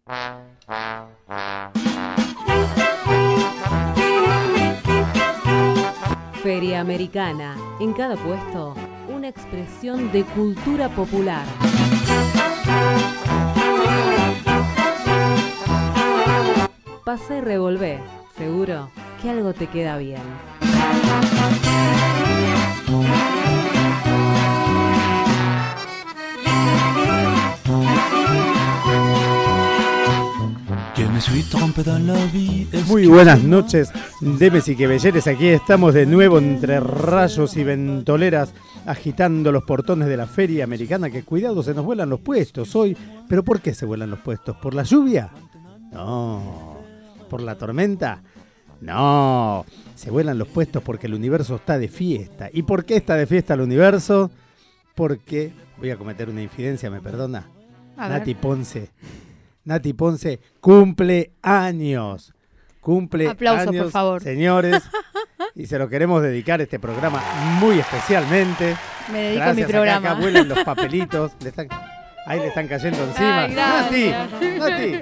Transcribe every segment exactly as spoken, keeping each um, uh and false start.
Feria Americana. En cada puesto, una expresión de cultura popular. Pasa y revolvé. Seguro que algo te queda bien. Muy buenas noches, Demes y Quebelleres. Aquí estamos de nuevo entre rayos y ventoleras, agitando los portones de la Feria Americana. Que cuidado, se nos vuelan los puestos hoy. ¿Pero por qué se vuelan los puestos? ¿Por la lluvia? No. ¿Por la tormenta? No. Se vuelan los puestos porque el universo está de fiesta. ¿Y por qué está de fiesta el universo? Porque, voy a cometer una infidencia, ¿me perdona? Nati Ponce. Nati Ponce cumple años. Cumple Aplausos, años, por favor. Señores. Y se lo queremos dedicar este programa muy especialmente. Me dedico gracias, a mi programa. Acá, acá vuelan los papelitos. Le están, ahí le están cayendo encima. Ay, Nati, Nati.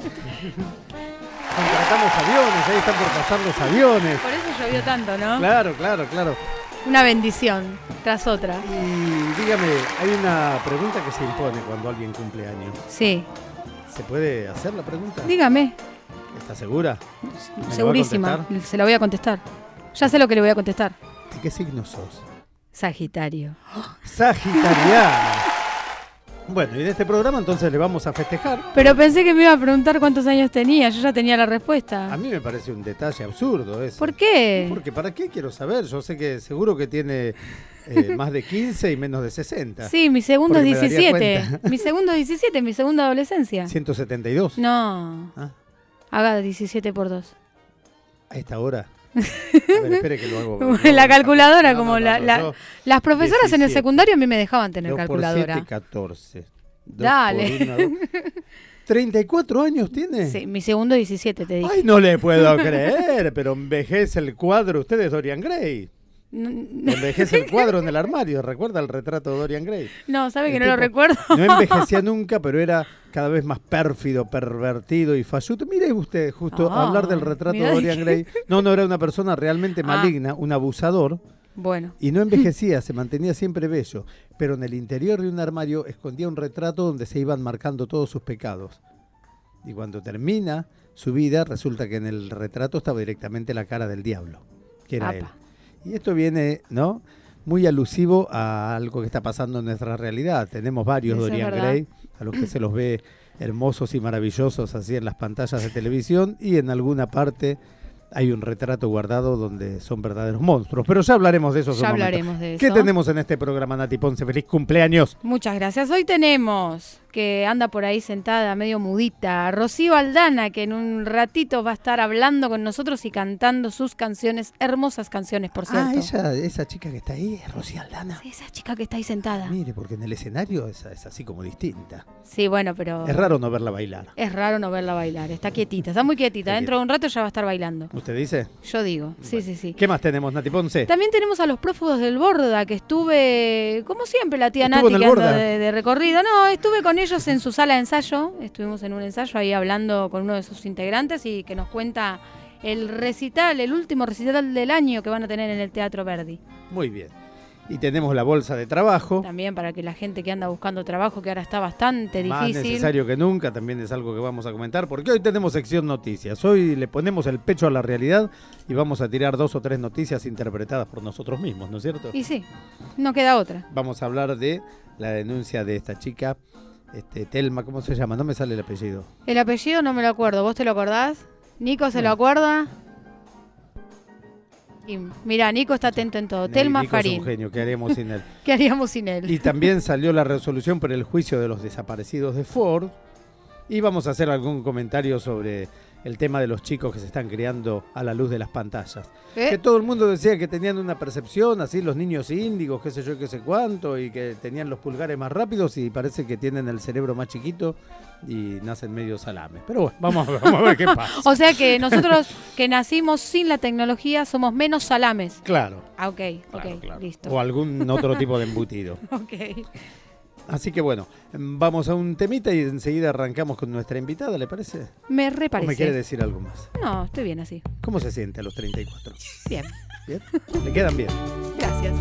Contratamos aviones, ahí están por pasar los aviones. Por eso llovió tanto, ¿no? Claro, claro, claro. Una bendición tras otra. Y dígame, hay una pregunta que se impone cuando alguien cumple años. Sí. ¿Se puede hacer la pregunta? Dígame. ¿Está segura? Segurísima. Se la voy a contestar. Ya sé lo que le voy a contestar. ¿De qué signo sos? Sagitario. Sagitariana. Bueno, y de este programa entonces le vamos a festejar. Pero pensé que me iba a preguntar cuántos años tenía. Yo ya tenía la respuesta. A mí me parece un detalle absurdo eso. ¿Por qué? Porque ¿para qué quiero saber? Yo sé que seguro que tiene eh, más de quince y menos de sesenta. Sí, mi segundo es diecisiete. Me mi segundo es diecisiete, mi segunda adolescencia. ¿ciento setenta y dos? No. ¿Ah? Haga diecisiete por dos. ¿A esta hora? A ver, espere que lo hago. La calculadora, no, como no, no, la, no, la, yo, las profesoras diecisiete. en el secundario a mí me dejaban tener dos calculadora. por siete, catorce. dos Dale. por uno, dos. ¿treinta y cuatro años tiene? Sí, mi segundo diecisiete, te dije. Ay, no le puedo creer, pero envejece el cuadro. Usted es Dorian Gray. Envejece el cuadro en el armario. ¿Recuerda el retrato de Dorian Gray? No, ¿sabe el que no tipo lo recuerdo? No envejecía nunca, pero era cada vez más pérfido, pervertido y falluto. Mire usted, justo Oh, hablar del retrato de Dorian que... Gray. No, no, era una persona realmente maligna, ah. un abusador. Bueno. Y no envejecía, se mantenía siempre bello. Pero en el interior de un armario escondía un retrato donde se iban marcando todos sus pecados. Y cuando termina su vida, resulta que en el retrato estaba directamente la cara del diablo, que era Apa. él. Y esto viene, ¿no?, muy alusivo a algo que está pasando en nuestra realidad. Tenemos varios Eso Dorian Gray, a los que se los ve hermosos y maravillosos así en las pantallas de televisión, y en alguna parte hay un retrato guardado donde son verdaderos monstruos. Pero ya hablaremos de eso. Ya hablaremos de eso. ¿Qué tenemos en este programa, Nati Ponce? ¡Feliz cumpleaños! Muchas gracias. Hoy tenemos, que anda por ahí sentada, medio mudita, a Rocío Aldana, que en un ratito va a estar hablando con nosotros y cantando sus canciones, hermosas canciones, por cierto. Ah, ella, esa chica que está ahí, es Rocío Aldana. Sí, esa chica que está ahí sentada. Mire, porque en el escenario es, es así como distinta. Sí, bueno, pero... Es raro no verla bailar. Es raro no verla bailar, está quietita, está muy quietita. Está Dentro quieta. de un rato ya va a estar bailando. ¿Usted dice? Yo digo, bueno. sí, sí, sí. ¿Qué más tenemos, Nati Ponce? También tenemos a los prófugos del Borda, que estuve, como siempre, la tía ¿Estuvo Nati en el que anda Borda? de, de recorrido. No, estuve con ellos en su sala de ensayo, estuvimos en un ensayo ahí hablando con uno de sus integrantes y que nos cuenta el recital, el último recital del año que van a tener en el Teatro Verdi. Muy bien. Y tenemos la bolsa de trabajo. También para que la gente que anda buscando trabajo, que ahora está bastante Más difícil. Más necesario que nunca, también es algo que vamos a comentar, porque hoy tenemos sección noticias. Hoy le ponemos el pecho a la realidad y vamos a tirar dos o tres noticias interpretadas por nosotros mismos, ¿no es cierto? Y sí, no queda otra. Vamos a hablar de la denuncia de esta chica, este, Telma, ¿cómo se llama? No me sale el apellido. El apellido no me lo acuerdo, ¿vos te lo acordás? ¿Nico se bueno. lo acuerda? Y mirá, Nico está atento en todo. Sí, Telma Nico Farín. Es un genio, ¿qué haríamos sin él? ¿Qué haríamos sin él? Y también salió la resolución por el juicio de los desaparecidos de Ford. Y vamos a hacer algún comentario sobre el tema de los chicos que se están criando a la luz de las pantallas. ¿Eh? Que todo el mundo decía que tenían una percepción, así los niños índigos, qué sé yo, qué sé cuánto, y que tenían los pulgares más rápidos y parece que tienen el cerebro más chiquito y nacen medio salames. Pero bueno, vamos a ver, vamos a ver qué pasa. O sea que nosotros que nacimos sin la tecnología somos menos salames. Claro. Ah, ok, claro, ok, claro. listo. O algún otro tipo de embutido. Ok. Así que bueno, vamos a un temita y enseguida arrancamos con nuestra invitada, ¿le parece? Me reparece. ¿O me quiere decir algo más? No, estoy bien así. ¿Cómo se siente a los treinta y cuatro? Bien. ¿Bien? ¿Le quedan bien? Gracias.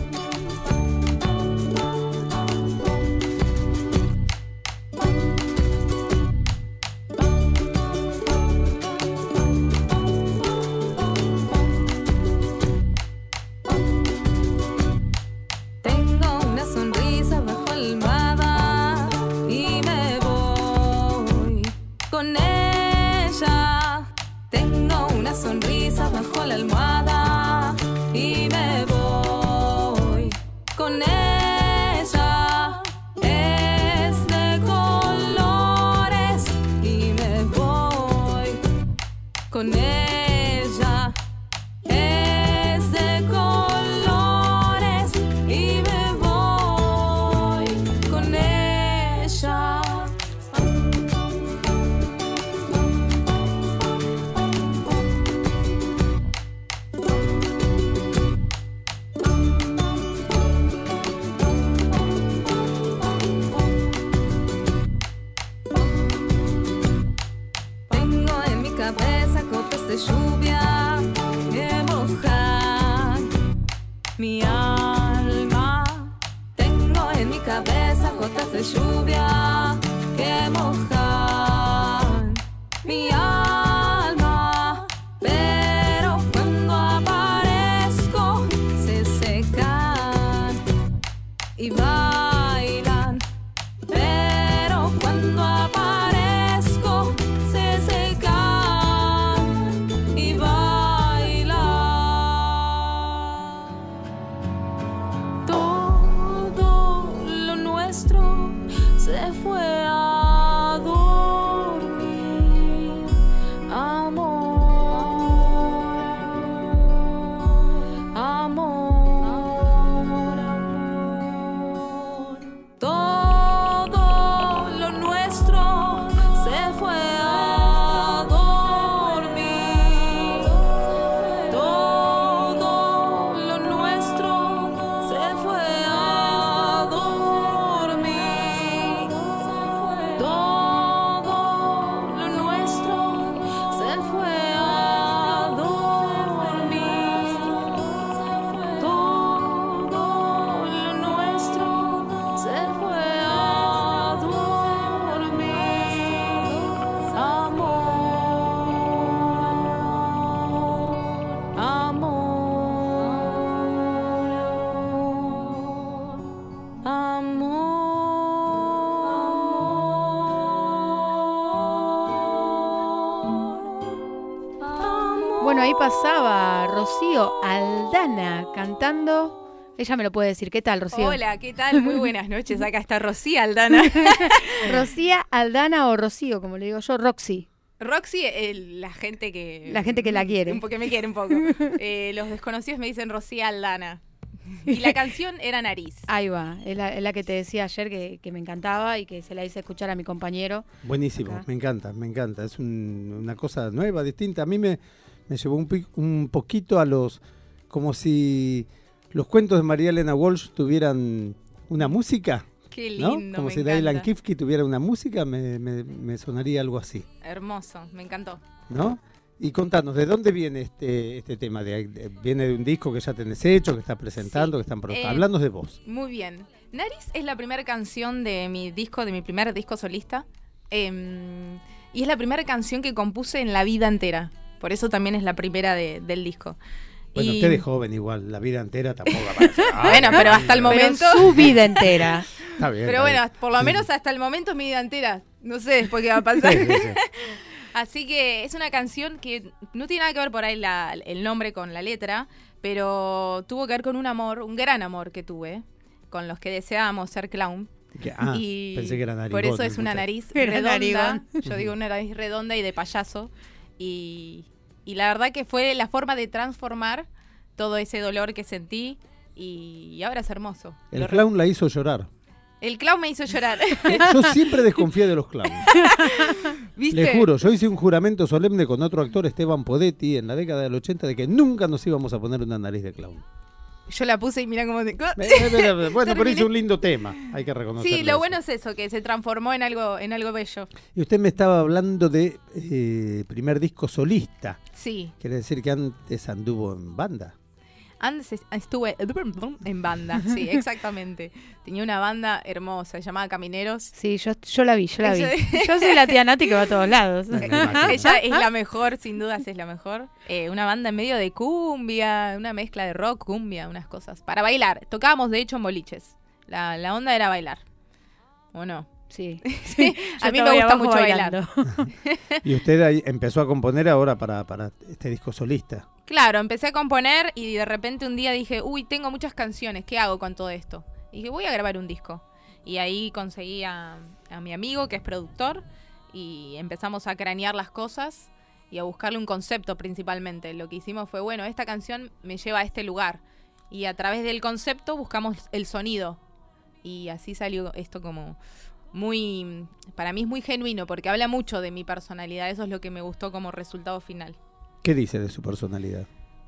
Bajo la almohada y me voy con ella. Es de colores y me voy con ella. Es de colores y me voy con ella. De lluvia que mojan mi alma. Tengo en mi cabeza gotas de lluvia que mojan mi alma. Pero cuando aparezco se secan y bailan. Pero cuando aparezco se secan. Se fue a dormir, amor, amor, amor. Todo lo nuestro se fue a dormir. Todo lo nuestro se fue a dormir. Bueno, ahí pasaba Rocío Aldana cantando. Ella me lo puede decir. ¿Qué tal, Rocío? Hola, ¿qué tal? Muy buenas noches. Acá está Rocío Aldana. Rocío Aldana o Rocío, como le digo yo, Roxy. Roxy, eh, la gente que... La gente que la quiere. Un poco, que me quiere un poco. Eh, los desconocidos me dicen Rocío Aldana. Y la canción era Nariz. Ahí va, es la, es la que te decía ayer que, que me encantaba y que se la hice escuchar a mi compañero. Buenísimo, acá. me encanta, me encanta. Es un, una cosa nueva, distinta. A mí me, me llevó un, un poquito a los... como si los cuentos de María Elena Walsh tuvieran una música. Qué lindo, ¿no? Como me si encanta. Dylan Kifke tuviera una música, me, me, me sonaría algo así. Hermoso, me encantó. ¿No? Y contanos, ¿de dónde viene este este tema? ¿De, de, ¿Viene de un disco que ya tenés hecho, que estás presentando, sí. que están eh, Hablanos de vos. Muy bien. Nariz es la primera canción de mi disco, de mi primer disco solista. Eh, y es la primera canción que compuse en la vida entera. Por eso también es la primera de, del disco. Bueno, y... usted es joven igual, la vida entera tampoco aparece. Bueno, pero hasta el momento... Pero su vida entera. Está bien. Pero está bueno, bien. por lo menos hasta el momento es mi vida entera. No sé después qué va a pasar. Sí, sí, sí. Así que es una canción que no tiene nada que ver por ahí la, el nombre con la letra, pero tuvo que ver con un amor, un gran amor que tuve, con los que deseábamos ser clown. Que, ah, y pensé que era narigón. por eso es una nariz Era redonda. narigón. Yo digo una nariz redonda y de payaso. Y, y la verdad que fue la forma de transformar todo ese dolor que sentí y, y ahora es hermoso. El Lo clown la hizo llorar. El clown me hizo llorar. Yo siempre desconfié de los clowns. ¿Viste? Les juro, yo hice un juramento solemne con otro actor, Esteban Podetti, en la década del ochenta, de que nunca nos íbamos a poner una nariz de clown. Yo la puse y mira cómo... Se... Bueno, pero hizo un lindo tema, hay que reconocerlo. Sí, lo bueno es eso, que se transformó en algo, en algo bello. Y usted me estaba hablando de eh, primer disco solista. Sí. Quiere decir que antes anduvo en banda. Antes estuve en banda, sí, exactamente. Tenía una banda hermosa, llamada Camineros. Sí, yo, yo la vi, yo la vi. Yo soy la tía Nati que va a todos lados. Ella es la mejor, sin dudas es la mejor. Eh, una banda en medio de cumbia, una mezcla de rock, cumbia, unas cosas. Para bailar. Tocábamos, de hecho, en boliches. La, la onda era bailar. ¿O no? Sí. Sí. A mí me gusta mucho bailando. bailar. Y usted ahí empezó a componer ahora para, para este disco solista. Claro, empecé a componer y de repente un día dije, uy, tengo muchas canciones, ¿qué hago con todo esto? Y dije, voy a grabar un disco. Y ahí conseguí a, a mi amigo, que es productor, y empezamos a cranear las cosas y a buscarle un concepto principalmente. Lo que hicimos fue, bueno, esta canción me lleva a este lugar. Y a través del concepto buscamos el sonido. Y así salió esto como muy, para mí es muy genuino, porque habla mucho de mi personalidad. Eso es lo que me gustó como resultado final. ¿Qué dice de su personalidad?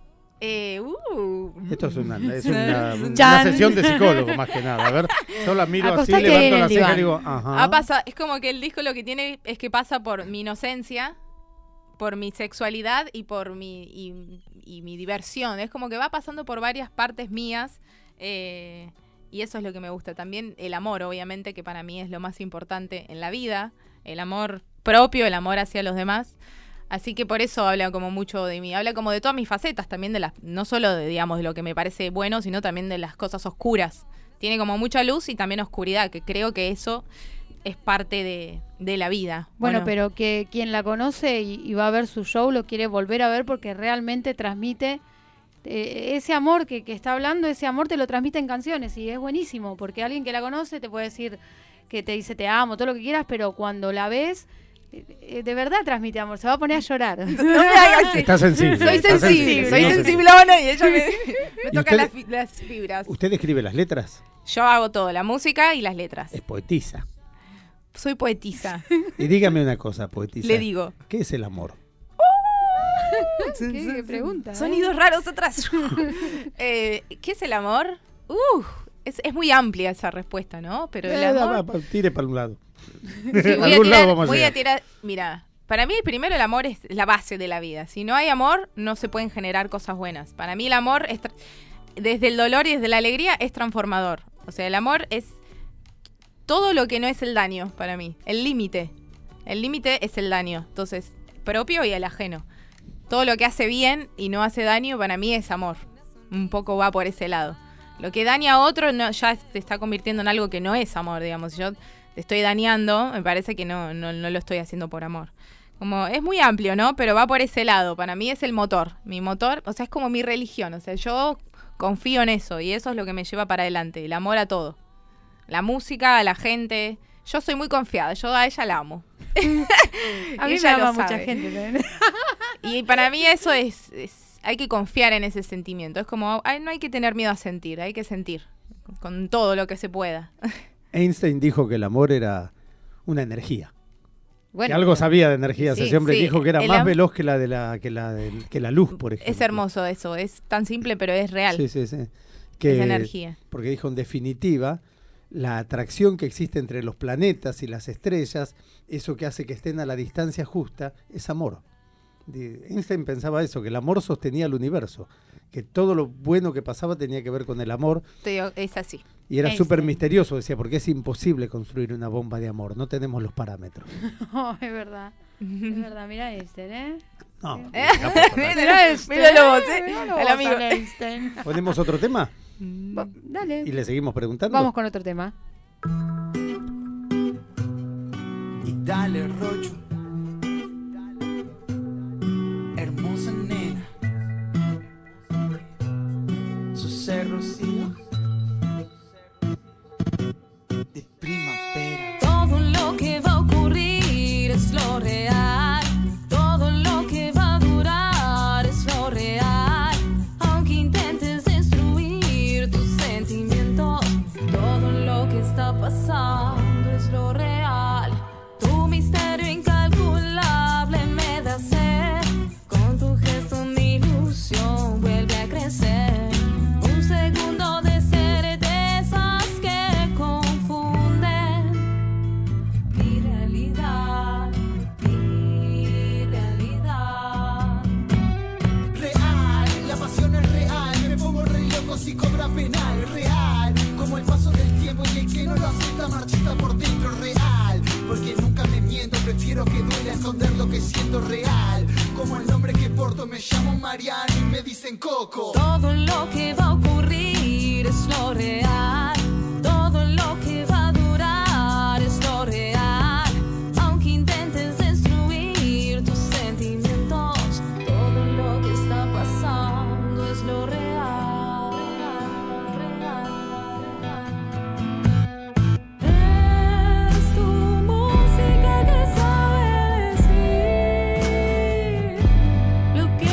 Eh, uh. Esto es una, es una, una sesión de psicólogo más que nada. A ver, yo la miro Acostate así, levanto la ceja diván. y digo, ajá. Ha pasado, es como que el disco lo que tiene es que pasa por mi inocencia, por mi sexualidad y por mi y, y mi diversión. Es como que va pasando por varias partes mías eh, y eso es lo que me gusta. También el amor, obviamente, que para mí es lo más importante en la vida. El amor propio, el amor hacia los demás. Así que por eso habla como mucho de mí, habla como de todas mis facetas, también de las, no solo de, digamos, de lo que me parece bueno, sino también de las cosas oscuras. Tiene como mucha luz y también oscuridad, que creo que eso es parte de, de la vida. Bueno, Bueno, pero que quien la conoce y, y va a ver su show lo quiere volver a ver porque realmente transmite eh, ese amor que, que está hablando, ese amor te lo transmite en canciones y es buenísimo, porque alguien que la conoce te puede decir que te dice te amo, todo lo que quieras, pero cuando la ves... de verdad transmite amor, se va a poner a llorar. no me hagas así. Está sensible. Soy está sensible, soy no sé. sensiblona y ella me, me ¿Y toca usted- las, fi- las fibras. ¿Usted escribe las letras? Yo hago todo, la música y las letras. Es poetisa. Soy poetisa, Y dígame una cosa, poetisa. le digo. ¿Qué es el amor? ¿Qué, qué pregunta? Sonidos eh? raros atrás. eh, ¿Qué es el amor? Uh, es, es muy amplia esa respuesta, ¿no? Pero el Eh, amor... va, va, tire para un lado. Sí, voy a Algún lado tirar, vamos a voy a llegar. tirar, mira, para mí primero el amor es la base de la vida. Si no hay amor, no se pueden generar cosas buenas. Para mí el amor, es tra- desde el dolor y desde la alegría, es transformador. O sea, el amor es todo lo que no es el daño para mí. El límite. El límite es el daño. Entonces, propio y el ajeno. Todo lo que hace bien y no hace daño, para mí es amor. Un poco va por ese lado. Lo que daña a otro no, ya se está convirtiendo en algo que no es amor, digamos. Si yo te estoy dañando, me parece que no, no, no lo estoy haciendo por amor. Como es muy amplio, ¿no? Pero va por ese lado. Para mí es el motor. Mi motor, o sea, es como mi religión. O sea, yo confío en eso y eso es lo que me lleva para adelante. El amor a todo. La música, a la gente. Yo soy muy confiada. Yo a ella la amo. A mí Y me ella lo ama mucha sabe. gente también. Y para mí eso es, es... Hay que confiar en ese sentimiento. Es como, ay, no hay que tener miedo a sentir. Hay que sentir. Con todo lo que se pueda. Einstein dijo que el amor era una energía. Bueno, que algo sabía de energías. Sí, Ese hombre sí. dijo que era El más am- veloz que la de la que la de- que la luz, por ejemplo. Es hermoso eso. Es tan simple, pero es real. Sí, sí, sí. Que, Esa energía. Porque dijo, en definitiva, la atracción que existe entre los planetas y las estrellas, eso que hace que estén a la distancia justa, es amor. De- Einstein pensaba eso, que el amor sostenía el universo, que todo lo bueno que pasaba tenía que ver con el amor, Te digo, es así. y era Einstein. súper misterioso, decía, porque es imposible construir una bomba de amor, no tenemos los parámetros. no, es verdad. Es verdad, mira este, ¿eh? No, Eh, no pasa nada. Mira este, Míralo vos, ¿eh? ¿eh? Míralo Al vos, amigo. al Einstein. ¿Ponemos otro tema? Va- Dale. Y le seguimos preguntando. Vamos con otro tema. Y dale Rocho, hermosa nena, su cerrocillo de primavera. Todo lo que va a ocurrir es lo real. Todo lo que va a durar es lo real. Aunque intentes destruir tus sentimientos, todo lo que está pasando es lo real. Tu misterio en cada esconder lo que siento real. Como el nombre que porto, me llamo Mariano y me dicen Coco. Todo lo que va a ocurrir es lo real. Todo lo que va a durar es lo real. Aunque intentes destruir tus sentimientos, todo lo que está pasando es lo real. Es tu música que sabe decir lo que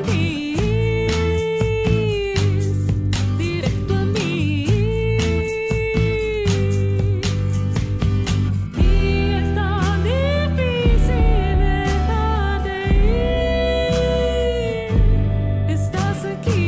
sentís directo en mí. Y es tan difícil dejarte ir. Estás aquí.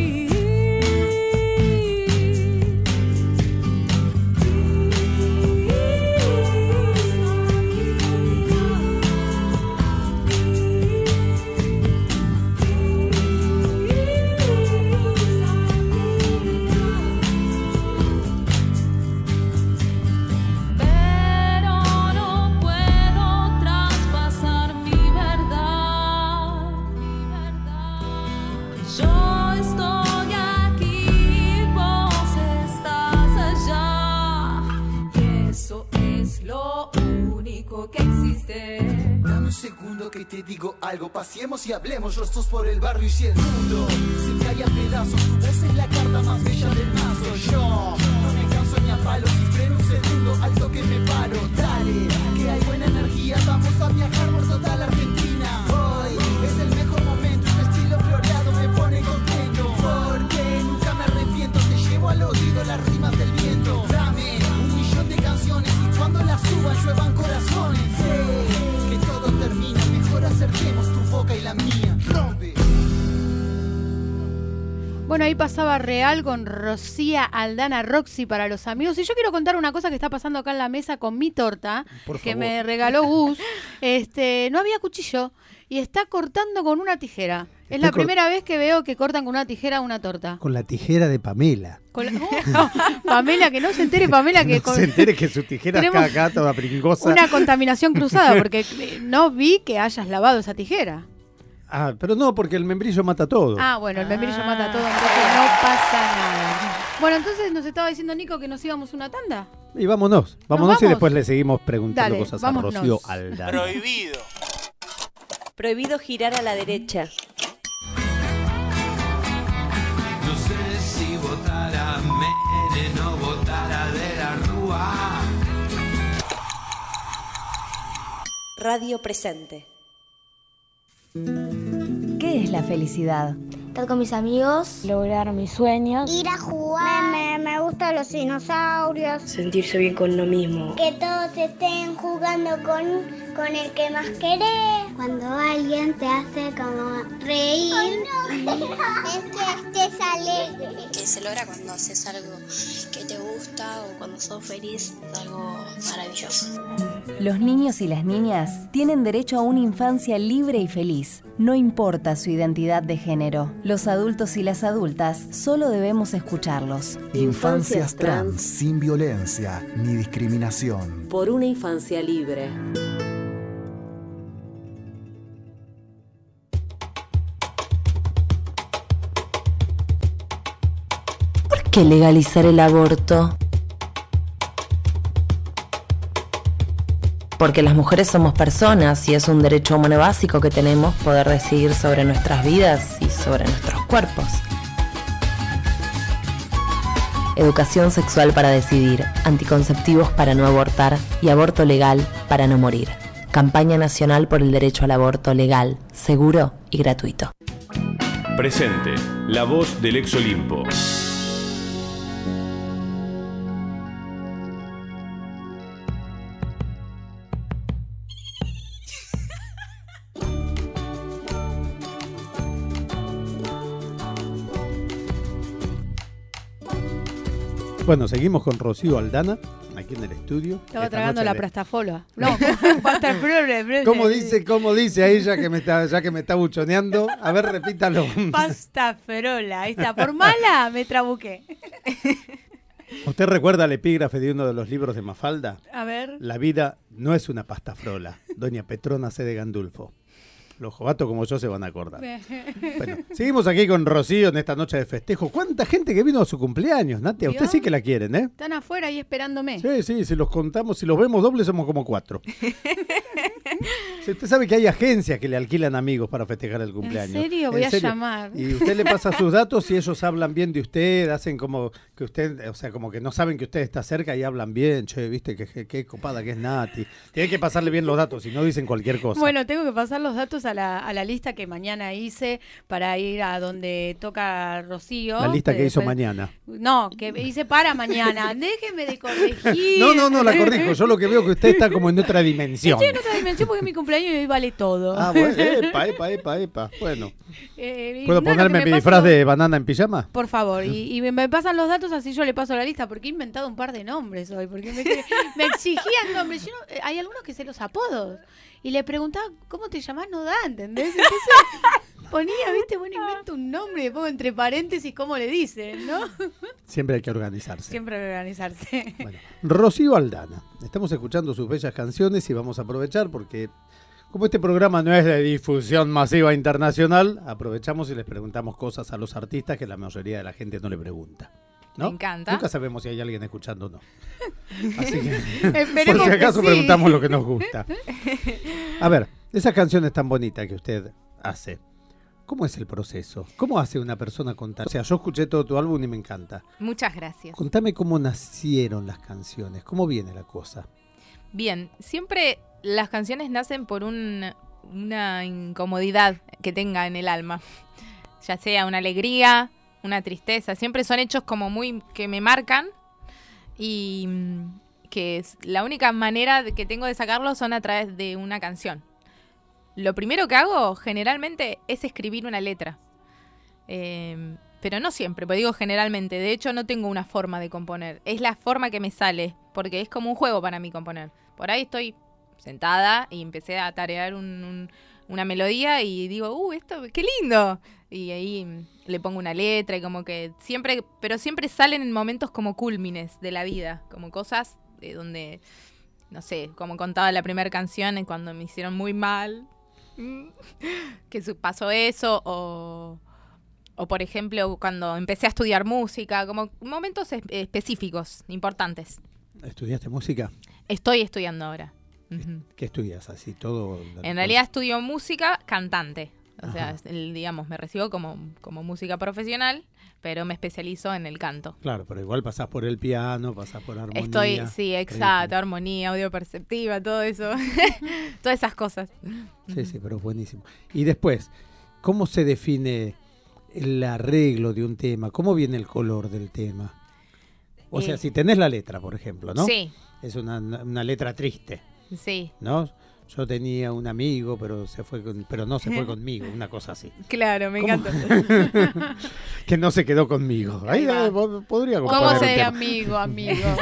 Pero no puedo traspasar mi verdad. Yo estoy aquí y vos estás allá. Y eso es lo único que existe. Dame un segundo que te digo algo. Pasemos y hablemos los dos por el barrio y si el mundo se cae a pedazos. Tu voz es la carta más bella del mazo. Yo no me canso ni a palos. Si freno un segundo, al toque me paro. Dale, que hay buena energía. Vamos a viajar por toda la Argentina. Hoy es el mejor momento. Tu estilo floreado me pone contento. Porque nunca me arrepiento. Te llevo al oído las rimas del viento. Dame un millón de canciones y cuando las suban lluevan corazones. Sé que todo termina. Mejor acerquemos tu boca y la mía. Rompe. Bueno, ahí pasaba Real con Rocía Aldana Roxy para los amigos. Y yo quiero contar una cosa que está pasando acá en la mesa con mi torta, Por que favor. me regaló Gus. Este, no había cuchillo y está cortando con una tijera. Es Está la cor- primera vez que veo que cortan con una tijera una torta. Con la tijera de Pamela. Con la- No, Pamela, que no se entere Pamela que No con- se entere que su tijera Tenemos está acá toda pringosa. una contaminación cruzada, porque eh, no vi que hayas lavado esa tijera. Ah, pero no, porque el membrillo mata todo. Ah, bueno, el membrillo mata todo, entonces no pasa nada. Bueno, entonces nos estaba diciendo Nico que nos íbamos una tanda. Y vámonos, vámonos y vamos? después le seguimos preguntando Dale, cosas vámonos. a Rocío Aldana. Prohibido. Prohibido girar a la derecha. No sé si votar a Menem o votar a De la Rúa. Radio presente. ¿Qué es la felicidad? Estar con mis amigos. Lograr mis sueños. Ir a jugar. Me, me, me gustan los dinosaurios. Sentirse bien con uno mismo. Que todos estén jugando con, con el que más querés. Cuando alguien te hace como reír. Ay, no. Es que estés alegre. Que se logra cuando haces algo que te gusta o cuando sos feliz. Es algo maravilloso. Los niños y las niñas tienen derecho a una infancia libre y feliz. No importa su identidad de género. Los adultos y las adultas solo debemos escucharlos. Infancias trans sin violencia ni discriminación. Por una infancia libre. ¿Por qué legalizar el aborto? Porque las mujeres somos personas y es un derecho humano básico que tenemos poder decidir sobre nuestras vidas y sobre nuestros cuerpos. Educación sexual para decidir, anticonceptivos para no abortar y aborto legal para no morir. Campaña nacional por el derecho al aborto legal, seguro y gratuito. Presente, la voz del ex Olimpo. Bueno, seguimos con Rocío Aldana, aquí en el estudio. Estaba Esta tragando noche la le- prastafola. No, pastafola. ¿Cómo dice, cómo dice ahí ya que me está, ya que me está buchoneando? A ver, repítalo. Pastaferola. Ahí está. Por mala me trabuqué. ¿Usted recuerda el epígrafe de uno de los libros de Mafalda? A ver. La vida no es una pasta frola. Doña Petrona C. de Gandulfo. Los jovatos como yo se van a acordar. Bueno, seguimos aquí con Rocío en esta noche de festejo. ¿Cuánta gente que vino a su cumpleaños, Nati? A usted sí que la quieren, ¿eh? Están afuera ahí esperándome. Sí, sí, si los contamos, si los vemos dobles somos como cuatro. Si usted sabe que hay agencias que le alquilan amigos para festejar el cumpleaños. ¿En serio? Voy ¿En a serio? llamar. Y usted le pasa sus datos y ellos hablan bien de usted, hacen como que usted, o sea, como que no saben que usted está cerca y hablan bien. Che, viste, qué, qué copada que es Nati. Tiene que pasarle bien los datos, si no dicen cualquier cosa. Bueno, tengo que pasar los datos a la, a la lista que mañana hice para ir a donde toca Rocío. La lista que eh, hizo pues, mañana. No, que hice para mañana. Déjeme de corregir. No, no, no, la corrijo. Yo lo que veo es que usted está como en otra dimensión. Estoy en otra dimensión porque es mi cumpleaños y hoy vale todo. Ah, bueno, epa, epa, epa, epa. Bueno. Eh, ¿Puedo no, ponerme me mi pasa disfraz lo- de banana en pijama? Por favor, y, y me- me pasan los datos así yo le paso la lista, porque he inventado un par de nombres hoy, porque me, me exigían nombres. Yo no- eh, hay algunos que sé los apodos. Y le preguntaba, ¿cómo te llamás? No da, ¿entendés? Entonces ponía, viste, bueno, invento un nombre y pongo entre paréntesis cómo le dicen, ¿no? Siempre hay que organizarse. Siempre hay que organizarse. Rocío Aldana. Estamos escuchando sus bellas canciones y vamos a aprovechar porque, como este programa no es de difusión masiva internacional, aprovechamos y les preguntamos cosas a los artistas que la mayoría de la gente no le pregunta. ¿No? Me encanta. Nunca sabemos si hay alguien escuchando o no. Así que, Esperemos por si que acaso, sí. preguntamos lo que nos gusta. A ver, esas canciones tan bonitas que usted hace, ¿cómo es el proceso? ¿Cómo hace una persona contar? O sea, yo escuché todo tu álbum y me encanta. Muchas gracias. Contame cómo nacieron las canciones, cómo viene la cosa. Bien, siempre las canciones nacen por un- una incomodidad que tenga en el alma. Ya sea una alegría, una tristeza. Siempre son hechos como muy que me marcan y mm, que es la única manera de que tengo de sacarlos son a través de una canción. Lo primero que hago generalmente es escribir una letra. Eh, pero no siempre, pues digo generalmente. De hecho, no tengo una forma de componer. Es la forma que me sale, porque es como un juego para mí componer. Por ahí estoy sentada y empecé a tarear un, un- una melodía y digo, ¡uh, esto, qué lindo! Y ahí mm, le pongo una letra y como que siempre, pero siempre salen en momentos como cúlmines de la vida, como cosas de donde, no sé, como contaba la primera canción, en cuando me hicieron muy mal, mm, que su- pasó eso, o... O, por ejemplo, cuando empecé a estudiar música, como momentos es- específicos, importantes. ¿Estudiaste música? Estoy estudiando ahora. Ujú. ¿Qué estudias? Así todo. En realidad estudio música cantante. O sea, Ajá. es el- digamos, me recibo como, como música profesional, pero me especializo en el canto. Claro, pero igual pasás por el piano, pasás por armonía. Estoy, sí, exacto, ritmo. armonía, audio perceptiva, todo eso. Todas esas cosas. Sí, sí, pero es buenísimo. Y después, ¿cómo se define el arreglo de un tema? ¿Cómo viene el color del tema? O sea, Eh, si tenés la letra, por ejemplo, ¿no? Sí. Es una, una letra triste, Sí, ¿no? Yo tenía un amigo, pero se fue con- pero no se fue conmigo, una cosa así. claro, me ¿Cómo? encanta. Que no se quedó conmigo. Ahí, Ahí va. eh, po- podría ¿Cómo componer un se de tema. amigo, amigo?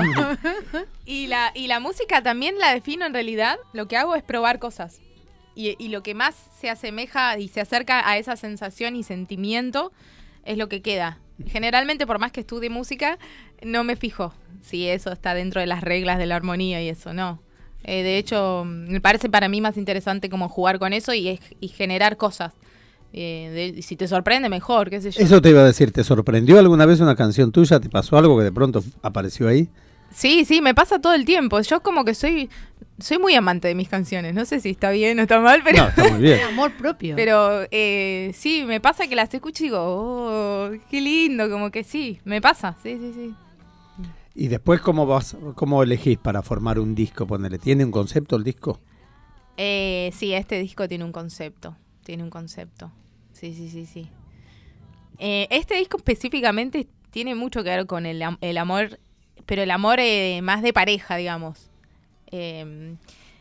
y, la, y la música también la defino en realidad. Lo que hago es probar cosas. Y, y lo que más se asemeja y se acerca a esa sensación y sentimiento es lo que queda. Generalmente, por más que estudie música, no me fijo si eso está dentro de las reglas de la armonía y eso, no. Eh, de hecho, me parece para mí más interesante como jugar con eso y, es- y generar cosas. Eh, de- y si te sorprende, mejor, qué sé yo. Eso te iba a decir, ¿te sorprendió alguna vez una canción tuya? ¿Te pasó algo que de pronto apareció ahí? Sí, sí, me pasa todo el tiempo. Yo como que soy soy muy amante de mis canciones. No sé si está bien o está mal, pero... No, está muy bien. Amor propio. Pero eh, sí, me pasa que las escucho y digo, oh, qué lindo, como que sí, me pasa, sí, sí, sí. Y después, ¿cómo vas, cómo elegís para formar un disco? Ponele, ¿tiene un concepto el disco? Eh, sí, este disco tiene un concepto, tiene un concepto. Sí, sí, sí, sí. Eh, este disco específicamente tiene mucho que ver con el, am- el amor, pero el amor eh, más de pareja, digamos. Eh,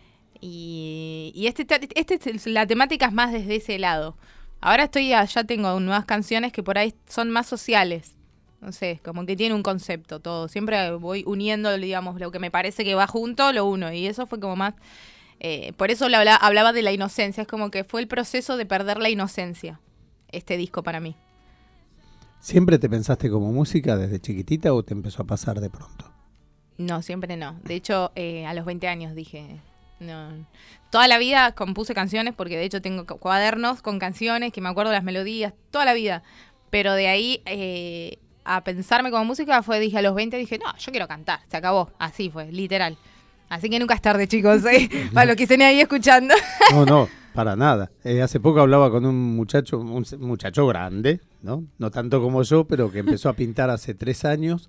y y este, te- este es- la temática es más desde ese lado. Ahora estoy ya tengo nuevas canciones que por ahí son más sociales. No sé, como que tiene un concepto todo. Siempre voy uniendo, digamos, lo que me parece que va junto, lo uno. Y eso fue como más... eh, por eso le habla- hablaba de la inocencia. Es como que fue el proceso de perder la inocencia, este disco para mí. ¿Siempre te pensaste como música desde chiquitita o te empezó a pasar de pronto? No, siempre no. De hecho, eh, a los veinte años dije... no. Toda la vida compuse canciones, porque de hecho tengo cu- cuadernos con canciones que me acuerdo las melodías, toda la vida. Pero de ahí eh, a pensarme como música fue, dije, a los veinte dije, no, yo quiero cantar, se acabó. Así fue, literal. Así que nunca es tarde, chicos, ¿eh? Para los que estén ahí escuchando. No, no, para nada. Eh, hace poco hablaba con un muchacho, un s- muchacho grande, ¿no? No tanto como yo, pero que empezó a pintar hace tres años.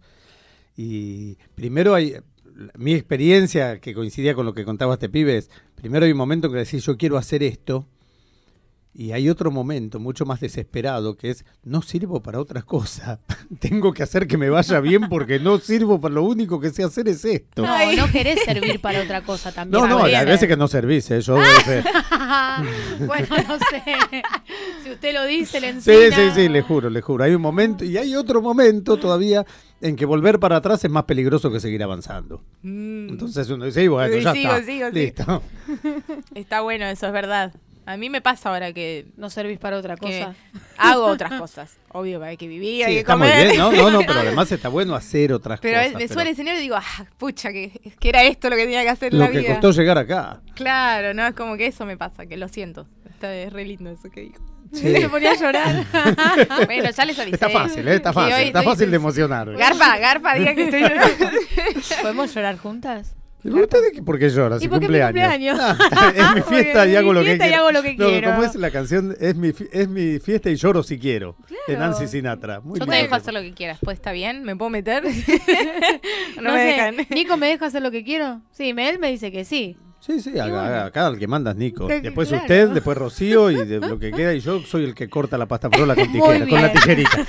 Y primero hay, mi experiencia que coincidía con lo que contaba este pibe es, primero hay un momento que decís, yo quiero hacer esto. Y hay otro momento mucho más desesperado que es, no sirvo para otra cosa. Tengo que hacer que me vaya bien porque no sirvo para lo único que sé hacer es esto. No, no querés servir para otra cosa también. No, no, Habría hay que- veces que no servís, ¿eh? Yo debo ser- Bueno, no sé. Si usted lo dice, le Sí, encina. sí, sí, le juro, le juro. Hay un momento, y hay otro momento todavía en que volver para atrás es más peligroso que seguir avanzando. Mm. Entonces uno dice, "Sí, bueno, Sí, ya sigo, está, sigo, sí. listo". Está bueno, eso es verdad. A mí me pasa ahora que... No servís para otra que cosa. Hago otras cosas. Obvio, hay que vivir, Sí, hay que está muy comer. bien, no, no, no, pero además está bueno hacer otras Pero cosas. me pero suele el escenario y digo, ah, pucha, que, que era esto lo que tenía que hacer en lo la que vida. costó llegar acá. Claro, no, es como que eso me pasa, que lo siento. Está es re lindo eso que dijo. Sí. Me ponía a llorar. Bueno, ya les avisé. Está fácil, ¿eh? Está Que fácil, hoy está estoy- fácil de emocionar. Garpa, Garpa, diga que estoy llorando. ¿Podemos llorar juntas? ¿Y ustedes qué- por qué llora? ¿Y Si por qué mi cumpleaños. cumpleaños? Ah, es mi fiesta Porque y hago mi lo que fiesta y quiero. hago lo que No, quiero. ¿cómo es la canción? Es mi, fi- es mi fiesta y lloro si quiero. De Nancy Sinatra. Muy Yo te lindo. dejo hacer lo que quieras. Pues está bien, ¿me puedo meter? no, No, me sé, dejan. ¿Nico me deja hacer lo que quiero? Sí, me- él me dice que sí. Sí, sí, acá, bueno. acá el que manda es Nico. Que- Después claro. usted, después Rocío y de lo que queda. Y yo soy el que corta la pasta frola con Muy tijera, con la bien. tijerita.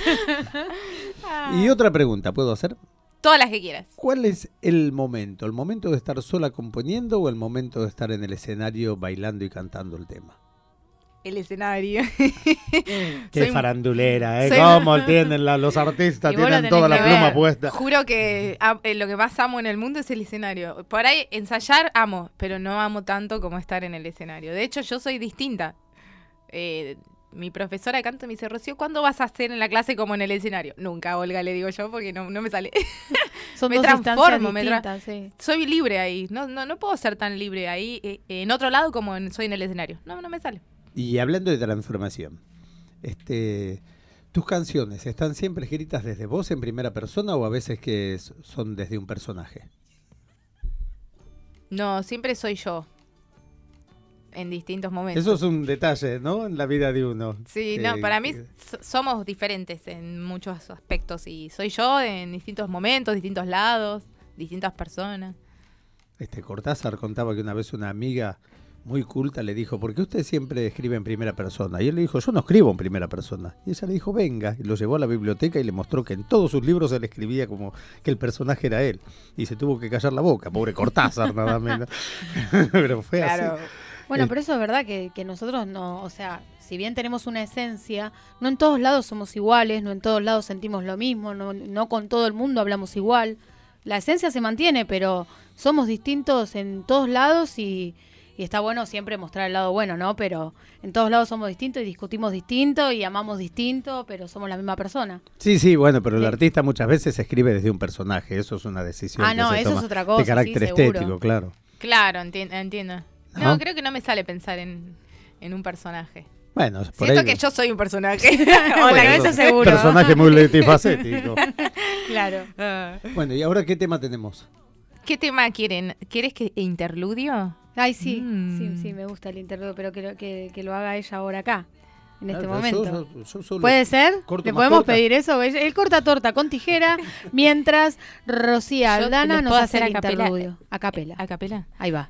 Y otra pregunta, ¿puedo hacer? Todas las que quieras. ¿Cuál es el momento? ¿El momento de estar sola componiendo o el momento de estar en el escenario bailando y cantando el tema? El escenario. Qué Soy- farandulera, ¿eh? soy- ¿Cómo tienen la- los artistas? Y vos lo Tienen tenés toda que la pluma ver. puesta. Juro que ah, eh, lo que más amo en el mundo es el escenario. Por ahí ensayar amo, pero no amo tanto como estar en el escenario. De hecho, yo soy distinta. Eh, mi profesora de canto me dice, Rocío, ¿cuándo vas a hacer en la clase como en el escenario? Nunca, Olga, le digo yo, porque no, no me sale. Son me dos transformo, me instancias tra- distintas, sí. Soy libre ahí. No, no, no puedo ser tan libre ahí eh, en otro lado como en- soy en el escenario. No, no me sale. Y hablando de transformación, este, ¿tus canciones están siempre escritas desde vos en primera persona o a veces que s- son desde un personaje? No, siempre soy yo. En distintos momentos. Eso es un detalle, ¿no? En la vida de uno. Sí, Que- no, para mí que- so- somos diferentes en muchos aspectos y soy yo en distintos momentos, distintos lados, distintas personas. Este, Cortázar contaba que una vez una amiga muy culta le dijo, ¿por qué usted siempre escribe en primera persona? Y él le dijo, yo no escribo en primera persona. Y ella le dijo, venga, y lo llevó a la biblioteca y le mostró que en todos sus libros él escribía como que el personaje era él. Y se tuvo que callar la boca, pobre Cortázar, nada menos. Pero fue Claro. así. Bueno, Eh, pero eso es verdad que, que nosotros no, o sea, si bien tenemos una esencia, no en todos lados somos iguales, no en todos lados sentimos lo mismo, no, no con todo el mundo hablamos igual. La esencia se mantiene, pero somos distintos en todos lados y, y está bueno siempre mostrar el lado bueno, ¿no? Pero en todos lados somos distintos y discutimos distinto y amamos distinto, pero somos la misma persona. Sí, sí, bueno, pero el Sí. artista muchas veces escribe desde un personaje, eso es una decisión Ah, que no, se eso toma es otra cosa, de sí, carácter seguro. estético, claro. Claro, enti- entiendo. ¿No? No, creo que no me sale pensar en, en un personaje. Bueno, por Siento ahí- que yo soy un personaje. Bueno, Hola, eso seguro. Personaje multifacético. Claro. Ah. Bueno, ¿y ahora qué tema tenemos? ¿Qué tema quieren? ¿Quieres que interludio? Ay, sí, Mm. sí, sí, me gusta el interludio, pero que, que, que lo haga ella ahora acá, en este Claro, momento. yo- yo- yo solo ¿Puede ser? corto ¿Le más podemos torta. pedir eso? Él, él corta torta con tijera, mientras Rocía Yo Aldana les nos puedo hace hacer el a capela. interludio. A capela. ¿A capela? Ahí va.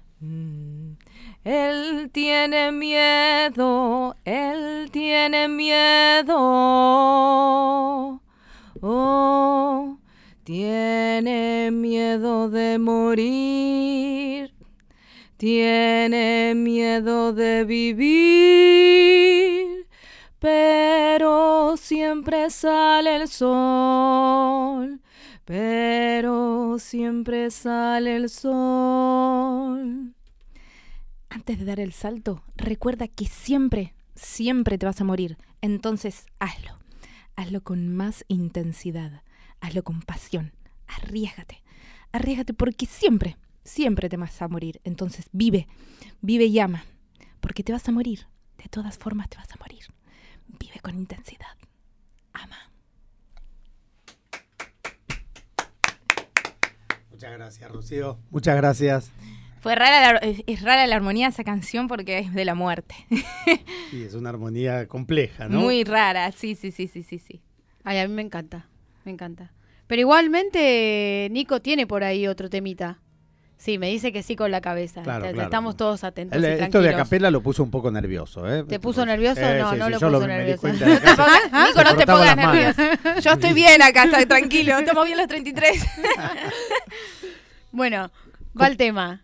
Él tiene miedo, él tiene miedo. Oh, tiene miedo de morir. Tiene miedo de vivir. Pero siempre sale el sol. Pero siempre sale el sol. Antes de dar el salto, recuerda que siempre, siempre te vas a morir. Entonces, hazlo. hazlo con más intensidad, hazlo con pasión, arriésgate, arriésgate porque siempre, siempre te vas a morir. Entonces vive, vive y ama, porque te vas a morir, de todas formas te vas a morir. Vive con intensidad, ama. Muchas gracias, Rocío. Muchas gracias. Fue rara la, es, es rara la armonía de esa canción porque es de la muerte. Sí, es una armonía compleja, ¿no? Muy rara, sí, sí, sí, sí, sí, sí. Ay, a mí me encanta, me encanta. Pero igualmente Nico tiene por ahí otro temita. Sí, me dice que sí con la cabeza. Claro, Te- claro. Estamos todos atentos El- y esto de tranquilos. acapela lo puso un poco nervioso, ¿eh? ¿Te puso nervioso? Eh, No, sí, no sí, lo yo puso me di nervioso. cuenta No de te acá. pongas- Nico, Se no te frotaba pongas las manos. nervioso. Yo estoy bien acá, está tranquilo. Estamos bien los treinta y tres. Bueno, va el tema.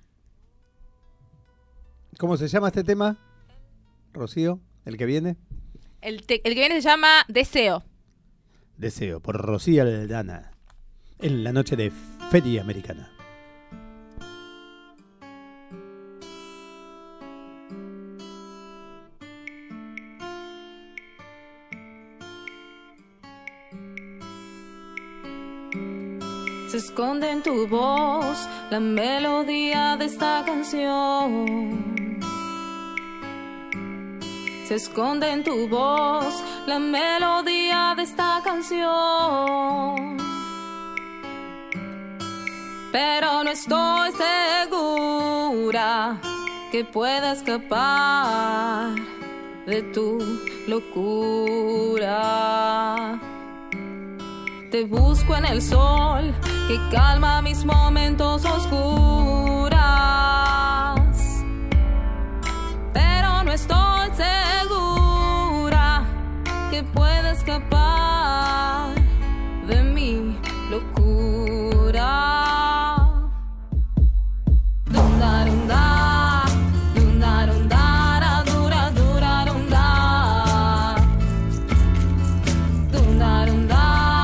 ¿Cómo se llama este tema, Rocío? ¿El que viene? El, te- el que viene se llama Deseo. Deseo, por Rocío Aldana. En la noche de Feria Americana. Se esconde en tu voz la melodía de esta canción. Se esconde en tu voz la melodía de esta canción. Pero no estoy segura que pueda escapar de tu locura. Te busco en el sol que calma mis momentos oscuros. Pero no estoy segura que pueda escapar de mi locura. Dunda, dunda, dunda, dunda, dura, dura, dunda. Dunda, dunda.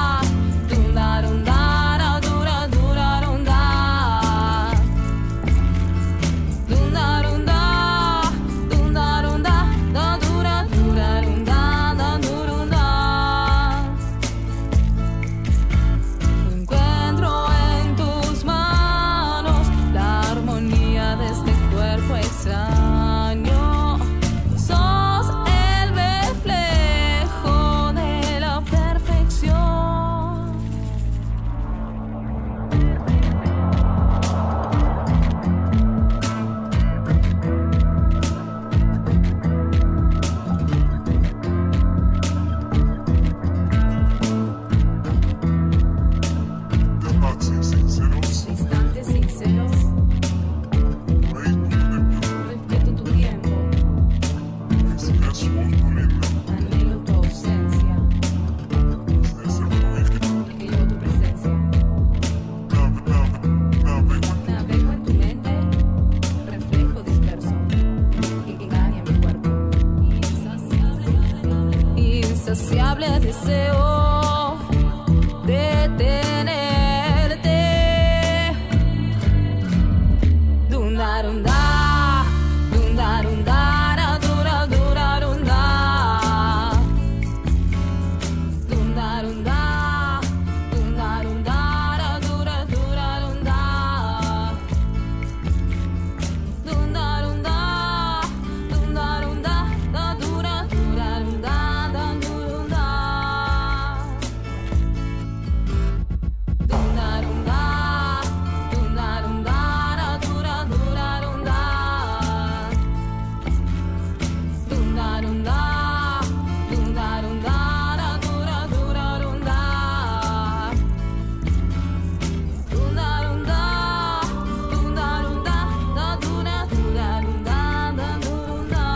Insaciable deseo de tenerte. Dunda, dunda, dunda, dunda, dura, dura, dunda. Dunda, dunda, dunda, dunda, dura, dura, dunda. Dunda, dunda, dunda, dunda, da, dura, dura, dunda, da, dunda. Dunda, dunda, dunda, dunda, da, dura, dura, dunda. Dunda, dunda, dunda, dunda, da, dura, dura, dunda. Dunda, dunda, dunda, dunda, da, dura, dura, dunda, da, dunda.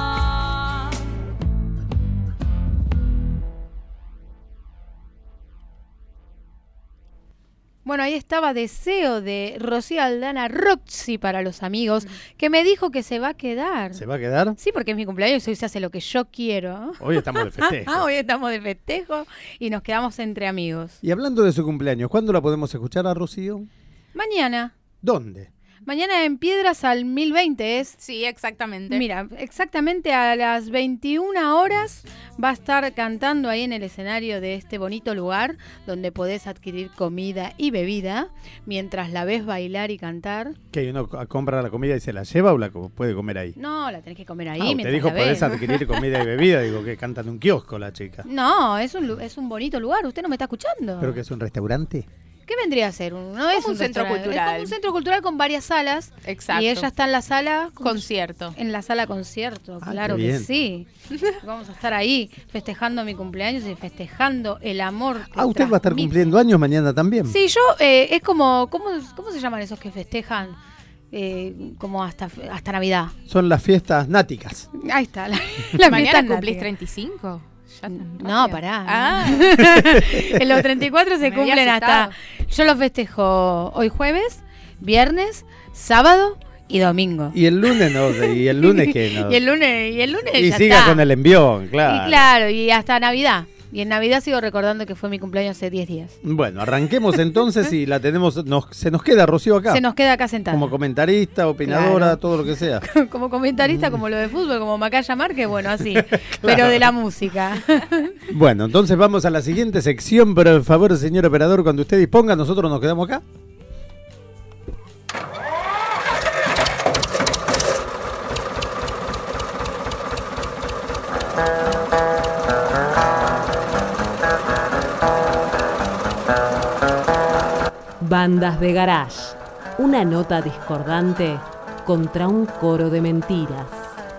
Bueno, ahí estaba Deseo de Rocío Aldana, Roxy para los amigos, que me dijo que se va a quedar. ¿Se va a quedar? Sí, porque es mi cumpleaños y hoy se hace lo que yo quiero. Hoy estamos de festejo. Ah, hoy estamos de festejo y nos quedamos entre amigos. Y hablando de su cumpleaños, ¿cuándo la podemos escuchar a Rocío? Mañana. ¿Dónde? Mañana en Piedras al mil veinte es. Sí, exactamente. Mira, exactamente a las veintiuna horas va a estar cantando ahí en el escenario de este bonito lugar donde podés adquirir comida y bebida mientras la ves bailar y cantar. ¿Que uno co- compra la comida y se la lleva o la co- puede comer ahí? No, la tenés que comer ahí Ah, mientras te dijo la ves. podés adquirir comida y bebida, digo que canta en un kiosco la chica. No, es un, lu- es un bonito lugar, usted no me está escuchando. ¿Pero que es un restaurante? ¿Qué vendría a ser? Un- No es un centro restaurante, cultural. Es como un centro cultural con varias salas. Exacto. Y ella está en la sala Concierto. En la sala concierto, Ah, claro qué que bien. sí. Vamos a estar ahí festejando mi cumpleaños y festejando el amor que Ah, usted va a estar transmite. cumpliendo años mañana también. Sí, yo, eh, es como, ¿cómo, ¿cómo se llaman esos que festejan? Eh, como hasta, hasta Navidad. Son las fiestas náticas. Ahí está, la, la ¿Mañana fiesta cumplís nática. treinta y cinco? Ya tan No, rápido. pará. Ah. En los treinta y cuatro se Me cumplen había hasta... asustado. Yo los festejo hoy jueves, viernes, sábado y domingo. Y el lunes no, y el lunes que no. Y el lunes, y el lunes Y ya siga está. con el envión, claro. Y claro, y hasta Navidad. Y en Navidad sigo recordando que fue mi cumpleaños hace diez días. Bueno, arranquemos entonces y la tenemos, nos, se nos queda Rocío acá. Se nos queda acá sentada. Como comentarista, opinadora, Claro. todo lo que sea. Como comentarista, como lo de fútbol, como Macaya Márquez, bueno, así. Pero de la música. Bueno, entonces vamos a la siguiente sección, por favor, señor operador, cuando usted disponga, nosotros nos quedamos acá. Bandas de garage. Una nota discordante contra un coro de mentiras.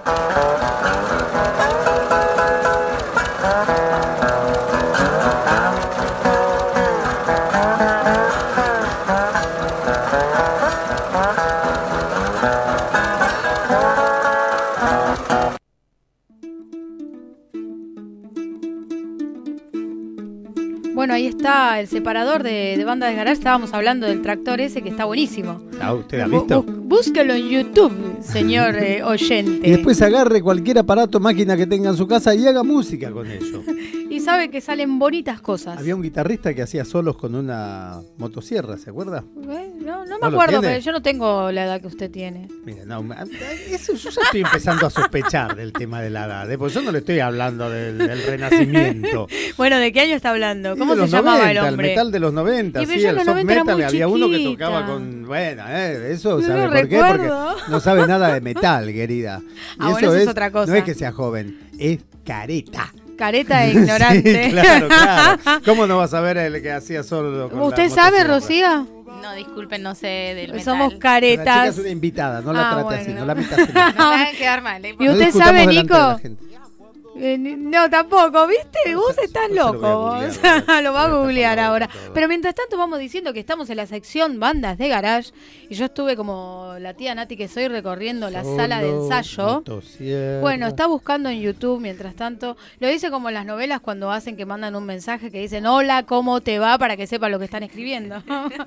Bueno, ahí está el separador de, de bandas de garage. Estábamos hablando del tractor ese que está buenísimo. Ah, ¿usted ha visto? Bu- búsquelo en YouTube, señor eh, oyente. Y después agarre cualquier aparato, máquina que tenga en su casa y haga música con ello. Y sabe que salen bonitas cosas. Había un guitarrista que hacía solos con una motosierra, ¿se acuerda? ¿Eh? No, no me ¿No lo acuerdo, tiene? pero yo no tengo la edad que usted tiene. Mira, no, eso yo ya estoy empezando a sospechar del tema de la edad, ¿eh? Porque yo no le estoy hablando del, del Renacimiento. Bueno, ¿de qué año está hablando? Y ¿Cómo de se los llamaba noventa, el hombre? El metal de los noventa, Y sí, pero yo en el los soft noventa era metal. muy Había uno que chiquita. tocaba con... Bueno, eh, eso, No ¿sabe por recuerdo. qué? Porque no sabe nada de metal, querida. Y Ah, bueno, eso es otra cosa. No es que sea joven, es careta. Careta e ignorante. Sí, claro, claro. ¿Cómo no vas a ver el que hacía solo con ¿Usted la sabe, motosierra? Rocío? No, disculpen, no sé del metal. Somos La chica caretas. es una invitada, no la Ah, trate bueno. así, no la metas así. No me hagan quedar mal. ¿eh? ¿Y No usted discutamos sabe, delante de la Nico? gente. Eh, ni- no, tampoco, ¿viste? Vos estás yo lo voy a loco. googlear, vos. ahora. Lo va a Voy a googlear tapar ahora. todo. Pero mientras tanto vamos diciendo que estamos en la sección bandas de garage. Y yo estuve como la tía Nati que soy recorriendo la sala de Solo, ensayo. motosierra. Bueno, está buscando en YouTube mientras tanto. Lo dice como en las novelas cuando hacen que mandan un mensaje que dicen hola, ¿cómo te va? Para que sepan lo que están escribiendo.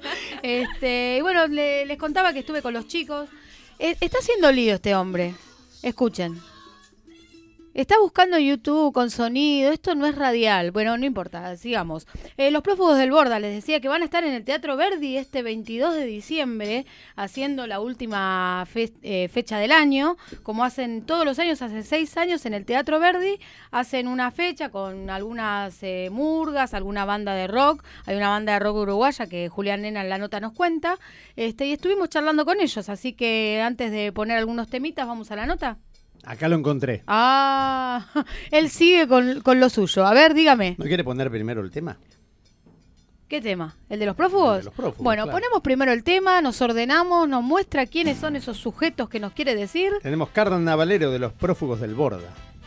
este, y bueno, le- les contaba que estuve con los chicos. Eh, está haciendo lío este hombre. Escuchen. Está buscando en YouTube con sonido, esto no es radial. Bueno, no importa, sigamos. Eh, los prófugos del Borda, les decía que van a estar en el Teatro Verdi este veintidós de diciembre, haciendo la última fe- eh, fecha del año, como hacen todos los años, hace seis años en el Teatro Verdi, hacen una fecha con algunas eh, murgas, alguna banda de rock, hay una banda de rock uruguaya que Julián Nena en la nota nos cuenta, este, y estuvimos charlando con ellos, así que antes de poner algunos temitas, vamos a la nota. Acá lo encontré. Ah, él sigue con, con lo suyo. A ver, dígame. ¿No quiere poner primero el tema? ¿Qué tema? ¿El de los prófugos? El de los prófugos, bueno, claro. ponemos primero el tema, nos ordenamos, nos muestra quiénes son esos sujetos que nos quiere decir. Tenemos Carnavalero de los prófugos del Borda.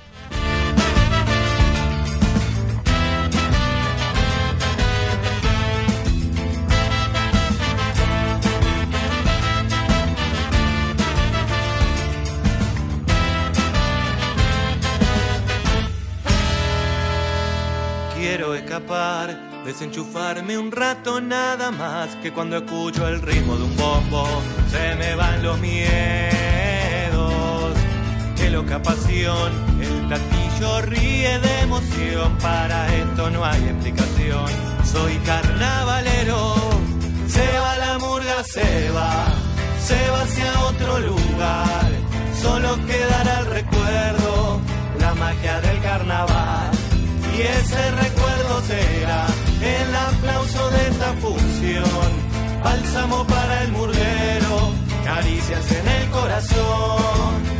Quiero escapar, desenchufarme un rato nada más, que cuando escucho el ritmo de un bombo se me van los miedos. Qué loca pasión, el platillo ríe de emoción, para esto no hay explicación. Soy carnavalero, se va la murga, se va, se va hacia otro lugar. Solo quedará el recuerdo, la magia del carnaval. Y ese recuerdo será el aplauso de esta función, bálsamo para el murguero, caricias en el corazón.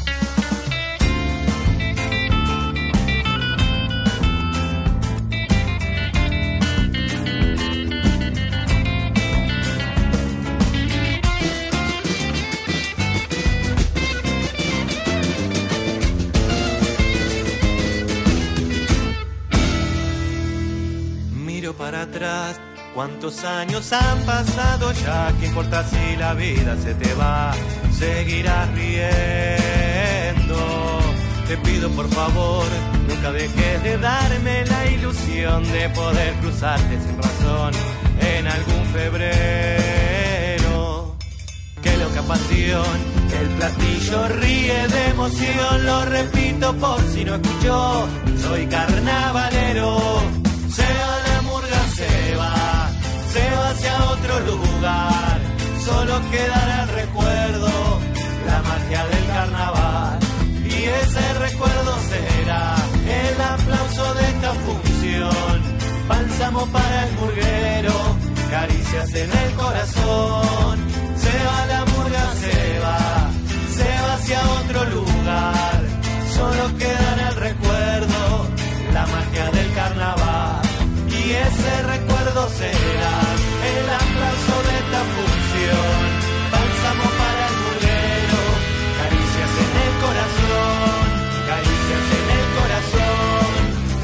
Para atrás, cuántos años han pasado ya, qué importa si la vida se te va, seguirás riendo. Te pido por favor, nunca dejes de darme la ilusión de poder cruzarte sin razón en algún febrero. Qué loca pasión, el platillo ríe de emoción, lo repito por si no escuchó, soy carnavalero. Se va la murga, se va, se va hacia otro lugar. Solo quedará el recuerdo, la magia del carnaval. Y ese recuerdo será el aplauso de esta función, bálsamo para el murguero, caricias en el corazón. Se va la murga, se va, se va hacia otro lugar. Solo quedará el recuerdo, la magia del carnaval. Y ese recuerdo será el aplauso de esta función, bálsamo para el murguero, caricias en el corazón, caricias en el corazón,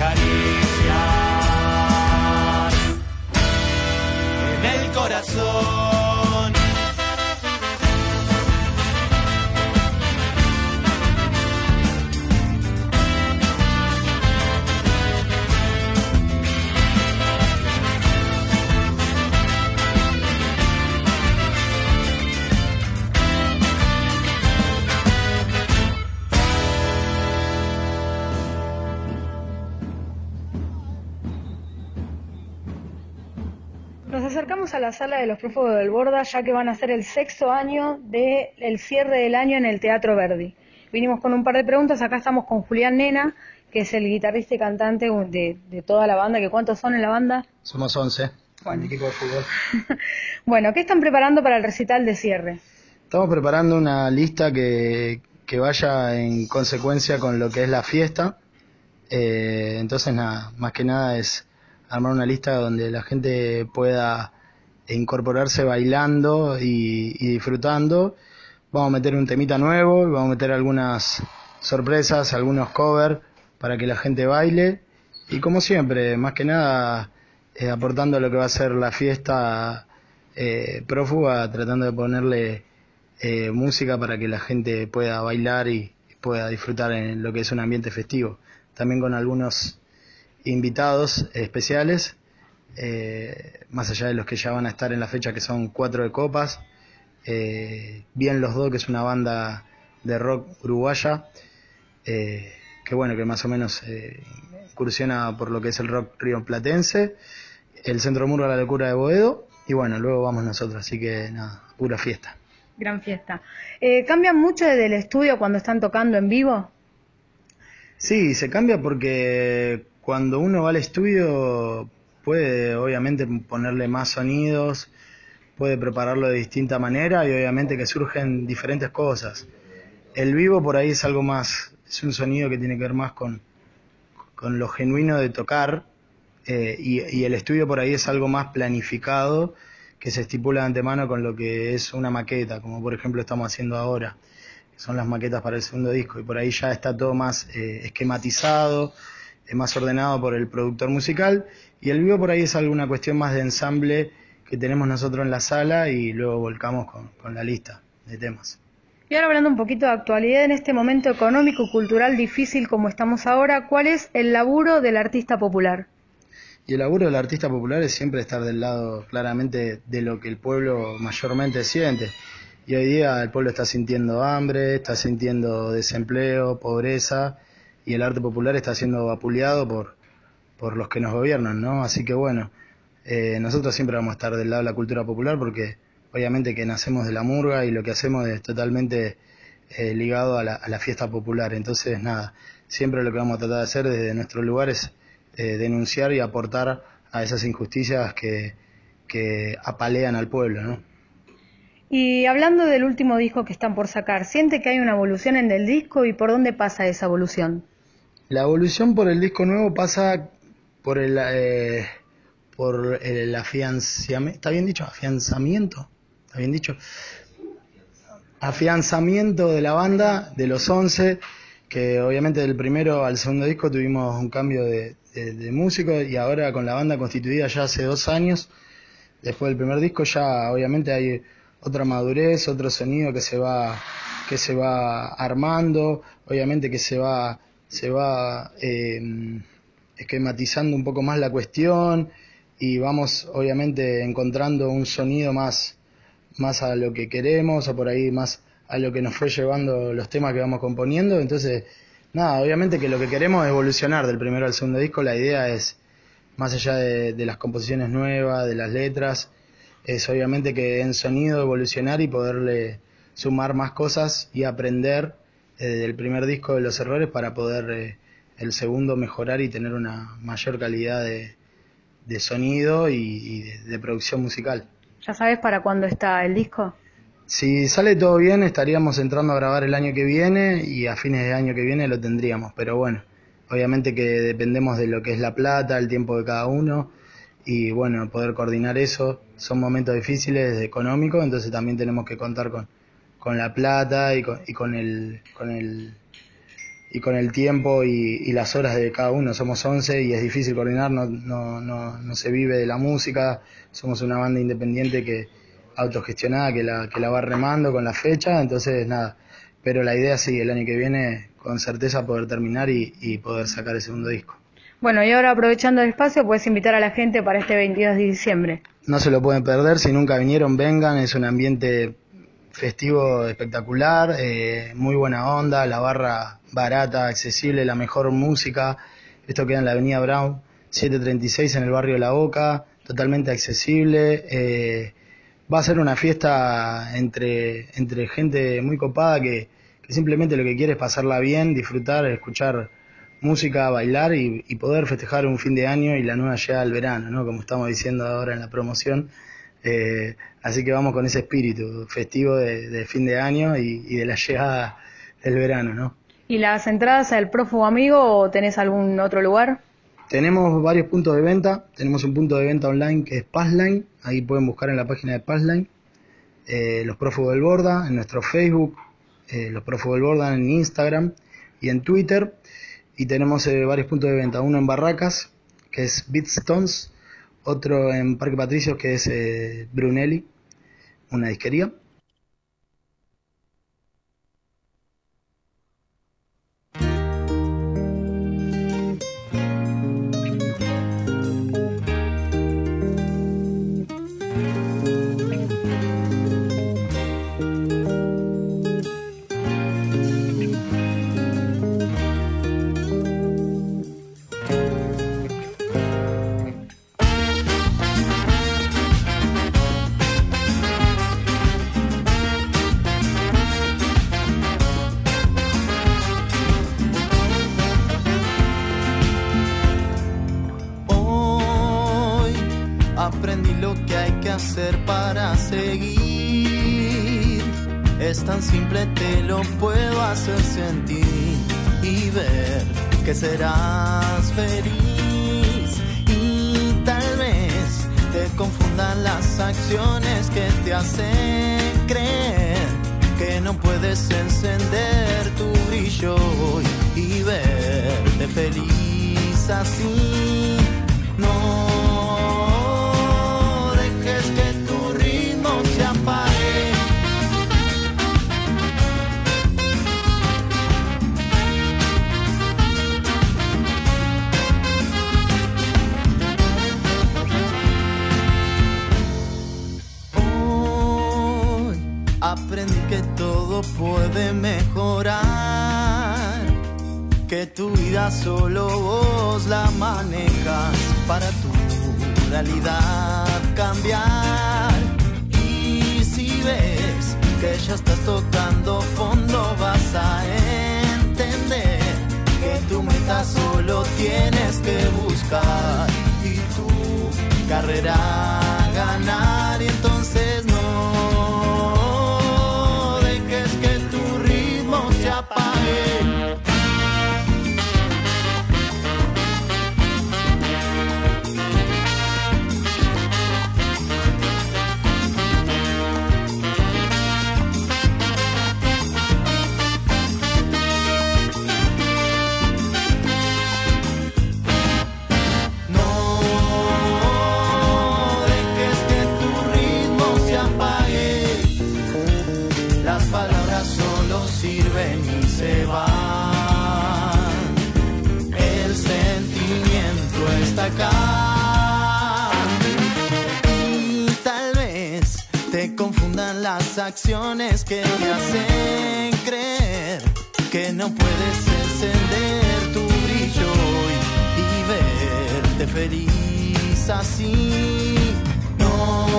caricias en el corazón. Nos acercamos a la sala de los prófugos del Borda, ya que van a ser el sexto año del cierre del año en el Teatro Verdi. Vinimos con un par de preguntas, acá estamos con Julián Nena, que es el guitarrista y cantante de, de toda la banda. ¿Que ¿Cuántos son en la banda? Somos once, bueno. El equipo de fútbol. Bueno, ¿qué están preparando para el recital de cierre? Estamos preparando una lista que, que vaya en consecuencia con lo que es la fiesta. Eh, entonces, nada, más que nada es armar una lista donde la gente pueda incorporarse bailando y, y disfrutando. Vamos a meter un temita nuevo, vamos a meter algunas sorpresas, algunos covers para que la gente baile. Y como siempre, más que nada, eh, aportando lo que va a ser la fiesta eh, prófuga, tratando de ponerle eh, música para que la gente pueda bailar y pueda disfrutar en lo que es un ambiente festivo. También con algunos invitados especiales, eh, más allá de los que ya van a estar en la fecha, que son Cuatro de Copas, eh, Bien Los Dos, que es una banda de rock uruguaya, eh, que bueno, que más o menos eh, incursiona por lo que es el rock rioplatense, el Centro Murga La Locura de Boedo, y bueno, luego vamos nosotros, así que nada, pura fiesta. Gran fiesta. Eh, ¿Cambian mucho desde el estudio cuando están tocando en vivo? Sí, se cambia porque cuando uno va al estudio puede obviamente ponerle más sonidos, puede prepararlo de distinta manera y obviamente que surgen diferentes cosas. El vivo por ahí es algo más, es un sonido que tiene que ver más con, con lo genuino de tocar, eh, y, y el estudio por ahí es algo más planificado, que se estipula de antemano con lo que es una maqueta, como por ejemplo estamos haciendo ahora, que son las maquetas para el segundo disco, y por ahí ya está todo más eh, esquematizado, eh, más ordenado por el productor musical, y el vivo por ahí es alguna cuestión más de ensamble que tenemos nosotros en la sala y luego volcamos con, con la lista de temas. Y ahora hablando un poquito de actualidad, en este momento económico y cultural difícil como estamos ahora, ¿cuál es el laburo del artista popular? Y el laburo del artista popular es siempre estar del lado claramente de lo que el pueblo mayormente siente. Y hoy día el pueblo está sintiendo hambre, está sintiendo desempleo, pobreza, y el arte popular está siendo vapuleado por, por los que nos gobiernan, ¿no? Así que bueno, eh, nosotros siempre vamos a estar del lado de la cultura popular porque obviamente que nacemos de la murga y lo que hacemos es totalmente eh, ligado a la, a la fiesta popular. Entonces, nada, siempre lo que vamos a tratar de hacer desde nuestros lugares es eh, denunciar y aportar a esas injusticias que, que apalean al pueblo, ¿no? Y hablando del último disco que están por sacar, ¿siente que hay una evolución en el disco y por dónde pasa esa evolución? La evolución por el disco nuevo pasa por el eh, por el afianzamiento, ¿está bien dicho? Afianzamiento, ¿está bien dicho? Afianzamiento de la banda, de los once, que obviamente del primero al segundo disco tuvimos un cambio de, de, de músicos y ahora con la banda constituida ya hace dos años, después del primer disco ya obviamente hay otra madurez, otro sonido que se va que se va armando, obviamente que se va se va eh, esquematizando un poco más la cuestión y vamos obviamente encontrando un sonido más más a lo que queremos o por ahí más a lo que nos fue llevando los temas que vamos componiendo. Entonces nada, obviamente que lo que queremos es evolucionar del primero al segundo disco. La idea es, más allá de, de las composiciones nuevas, de las letras, es obviamente que en sonido evolucionar y poderle sumar más cosas y aprender eh, del primer disco de los errores para poder eh, el segundo mejorar y tener una mayor calidad de, de sonido y, y de, de producción musical. ¿Ya sabes para cuándo está el disco? Si sale todo bien estaríamos entrando a grabar el año que viene y a fines de año que viene lo tendríamos, pero bueno, obviamente que dependemos de lo que es la plata, el tiempo de cada uno. Y bueno, poder coordinar eso, son momentos difíciles económicos, entonces también tenemos que contar con, con la plata y con, y con el con el y con el tiempo y, y las horas de cada uno. Somos once y es difícil coordinar, no, no, no, no se vive de la música, somos una banda independiente que autogestionada que la, que la va remando con la fecha, entonces nada, pero la idea sí, el año que viene con certeza poder terminar y, y poder sacar el segundo disco. Bueno, y ahora aprovechando el espacio, puedes invitar a la gente para este veintidós de diciembre. No se lo pueden perder, si nunca vinieron, vengan, es un ambiente festivo espectacular, eh, muy buena onda, la barra barata, accesible, la mejor música. Esto queda en la avenida Brown, setecientos treinta y seis en el barrio La Boca, totalmente accesible. Eh, va a ser una fiesta entre, entre gente muy copada que, que simplemente lo que quiere es pasarla bien, disfrutar, escuchar música, bailar y, y poder festejar un fin de año y la nueva llegada del verano, ¿no? Como estamos diciendo ahora en la promoción. Eh, así que vamos con ese espíritu festivo de, de fin de año y, y de la llegada del verano, ¿no? ¿Y las entradas al Prófugo Amigo o tenés algún otro lugar? Tenemos varios puntos de venta. Tenemos un punto de venta online que es Passline. Ahí pueden buscar en la página de Passline eh, Los Prófugos del Borda, en nuestro Facebook, eh, Los Prófugos del Borda en Instagram y en Twitter. Y tenemos eh, varios puntos de venta, uno en Barracas, que es Beatstones, otro en Parque Patricios, que es eh, Brunelli, una disquería. Aprendí lo que hay que hacer para seguir. Es tan simple, te lo puedo hacer sentir y ver que serás feliz. Y tal vez te confundan las acciones que te hacen creer que no puedes encender tu brillo hoy y verte feliz así. No aprendí que todo puede mejorar, que tu vida solo vos la manejas para tu realidad cambiar. Y ya estás tocando fondo, vas a entender que tu meta solo tienes que buscar y tu carrera ganar. Y entonces no dejes que tu ritmo se apague. Sirven y se van. El sentimiento está acá. Y tal vez te confundan las acciones que te hacen creer que no puedes encender tu brillo y, y verte feliz así. No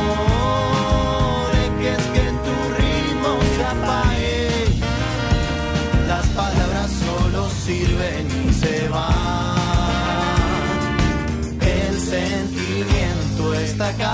dejes que tu ritmo se apague. Las palabras solo sirven y se van. El sentimiento está acá.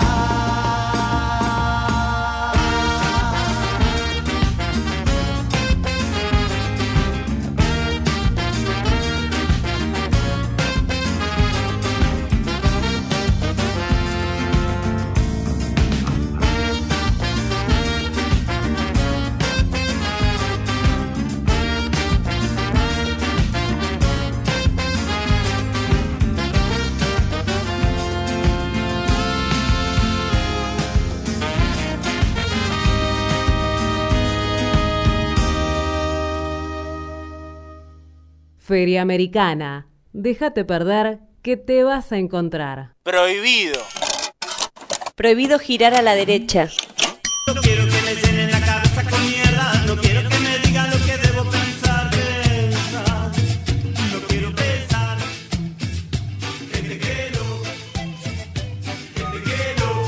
Feria Americana. Déjate perder que te vas a encontrar. Prohibido. Prohibido girar a la derecha. No quiero que me llenen la cabeza con mierda. No quiero que me digan lo que debo pensar. Pensar. No quiero pensar. Que te quiero. Que te quiero.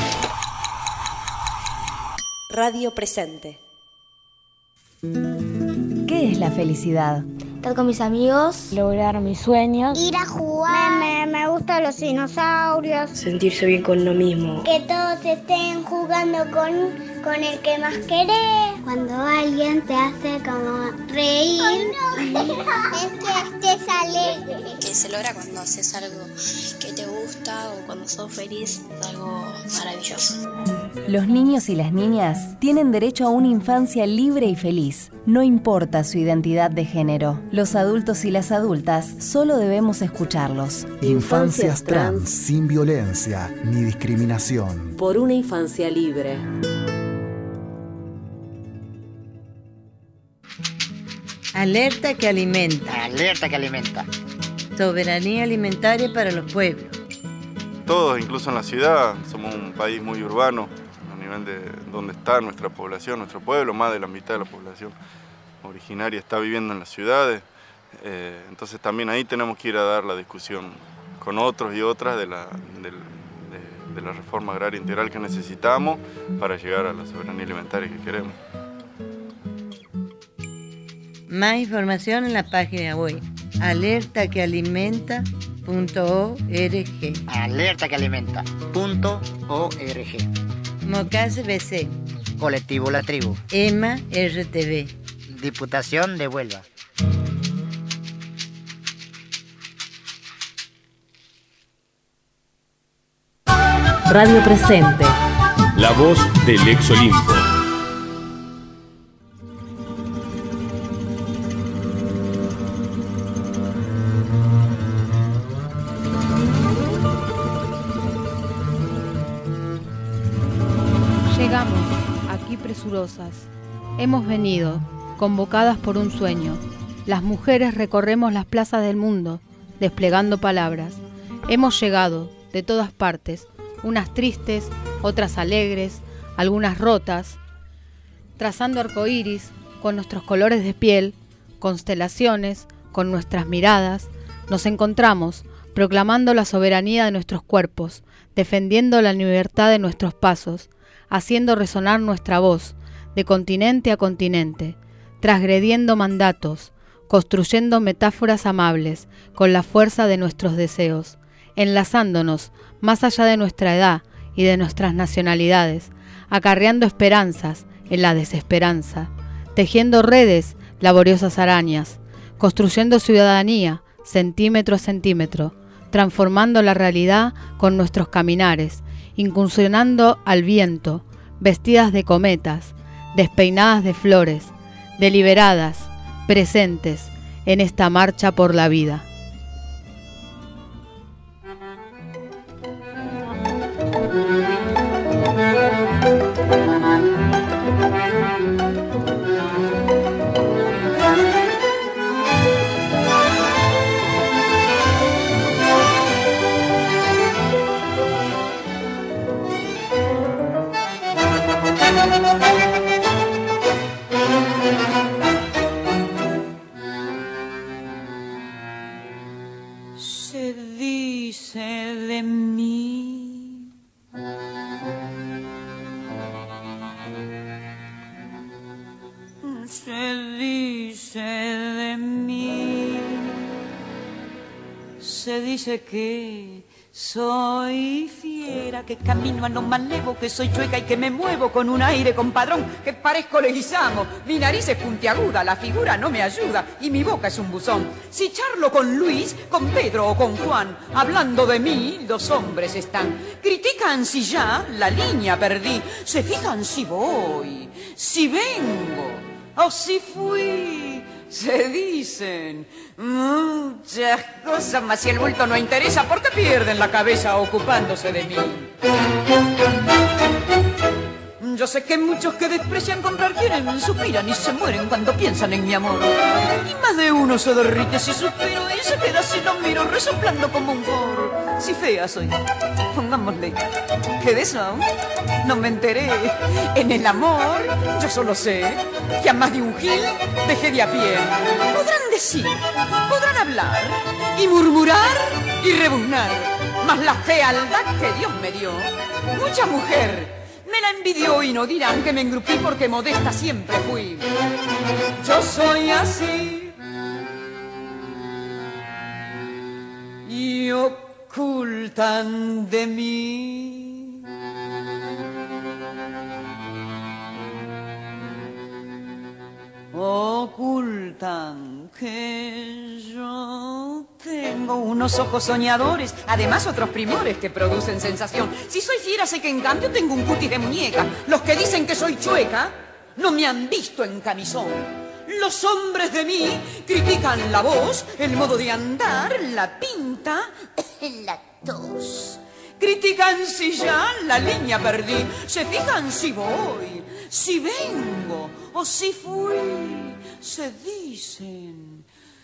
Radio Presente. ¿Qué es la felicidad? Estar con mis amigos, lograr mis sueños, ir a jugar, me, me gustan los dinosaurios, sentirse bien con lo mismo, que todos estén jugando con, con el que más querés, cuando alguien te hace como reír, oh, no. Es que estés alegre. Que se logra cuando haces algo que te gusta o cuando sos feliz, es algo maravilloso. Los niños y las niñas tienen derecho a una infancia libre y feliz. No importa su identidad de género. Los adultos y las adultas solo debemos escucharlos. Infancias trans sin violencia ni discriminación. Por una infancia libre. Alerta que alimenta. Alerta que alimenta. Soberanía alimentaria para los pueblos. Todos, incluso en la ciudad, somos un país muy urbano, a nivel de donde está nuestra población, nuestro pueblo, más de la mitad de la población originaria está viviendo en las ciudades. Eh, entonces también ahí tenemos que ir a dar la discusión con otros y otras de la, de, de, de la reforma agraria integral que necesitamos para llegar a la soberanía alimentaria que queremos. Más información en la página web alerta que alimenta punto org. Alerta que alimenta punto org. Mocase B C. Colectivo La Tribu. EMA R T V. Diputación de Huelva. Radio Presente. La voz del ex Olimpo. Llegamos, aquí presurosas. Hemos venido, convocadas por un sueño. Las mujeres recorremos las plazas del mundo, desplegando palabras. Hemos llegado, de todas partes, unas tristes, otras alegres, algunas rotas, trazando arcoíris con nuestros colores de piel, constelaciones, con nuestras miradas. Nos encontramos, proclamando la soberanía de nuestros cuerpos, defendiendo la libertad de nuestros pasos, haciendo resonar nuestra voz, de continente a continente, transgrediendo mandatos, construyendo metáforas amables con la fuerza de nuestros deseos, enlazándonos más allá de nuestra edad y de nuestras nacionalidades, acarreando esperanzas en la desesperanza, tejiendo redes, laboriosas arañas, construyendo ciudadanía, centímetro a centímetro, transformando la realidad con nuestros caminares, incursionando al viento, vestidas de cometas, despeinadas de flores, deliberadas, presentes en esta marcha por la vida. Se dice de mí se dice de mí se dice que soy fiera, que camino a lo malevo, que soy chueca y que me muevo con un aire compadrón, que parezco leguizamo, mi nariz es puntiaguda, la figura no me ayuda y mi boca es un buzón. Si charlo con Luis, con Pedro o con Juan, hablando de mí, los hombres están. Critican si ya la línea perdí, se fijan si voy, si vengo o si fui. Se dicen muchas cosas, mas si el bulto no interesa, ¿por qué pierden la cabeza ocupándose de mí? Yo sé que muchos que desprecian comprar quieren, suspiran y se mueren cuando piensan en mi amor. Y más de uno se derrite si suspiro y se queda si lo miro resoplando como un forro. Si fea soy, pongámosle, que de eso aún no me enteré. En el amor yo solo sé que a más de un gil dejé de a pie. Podrán decir, podrán hablar y murmurar y rebuznar, mas la fealdad que Dios me dio, mucha mujer me la envidió y no dirán que me engrupí porque modesta siempre fui. Yo soy así y ocultan de mí ocultan que yo tengo unos ojos soñadores, además otros primores que producen sensación. Si soy fiera sé que en cambio tengo un cutis de muñeca. Los que dicen que soy chueca no me han visto en camisón. Los hombres de mí critican la voz, el modo de andar, la pinta, la tos. Critican si ya la línea perdí, se fijan si voy, si vengo o si fui. Se dicen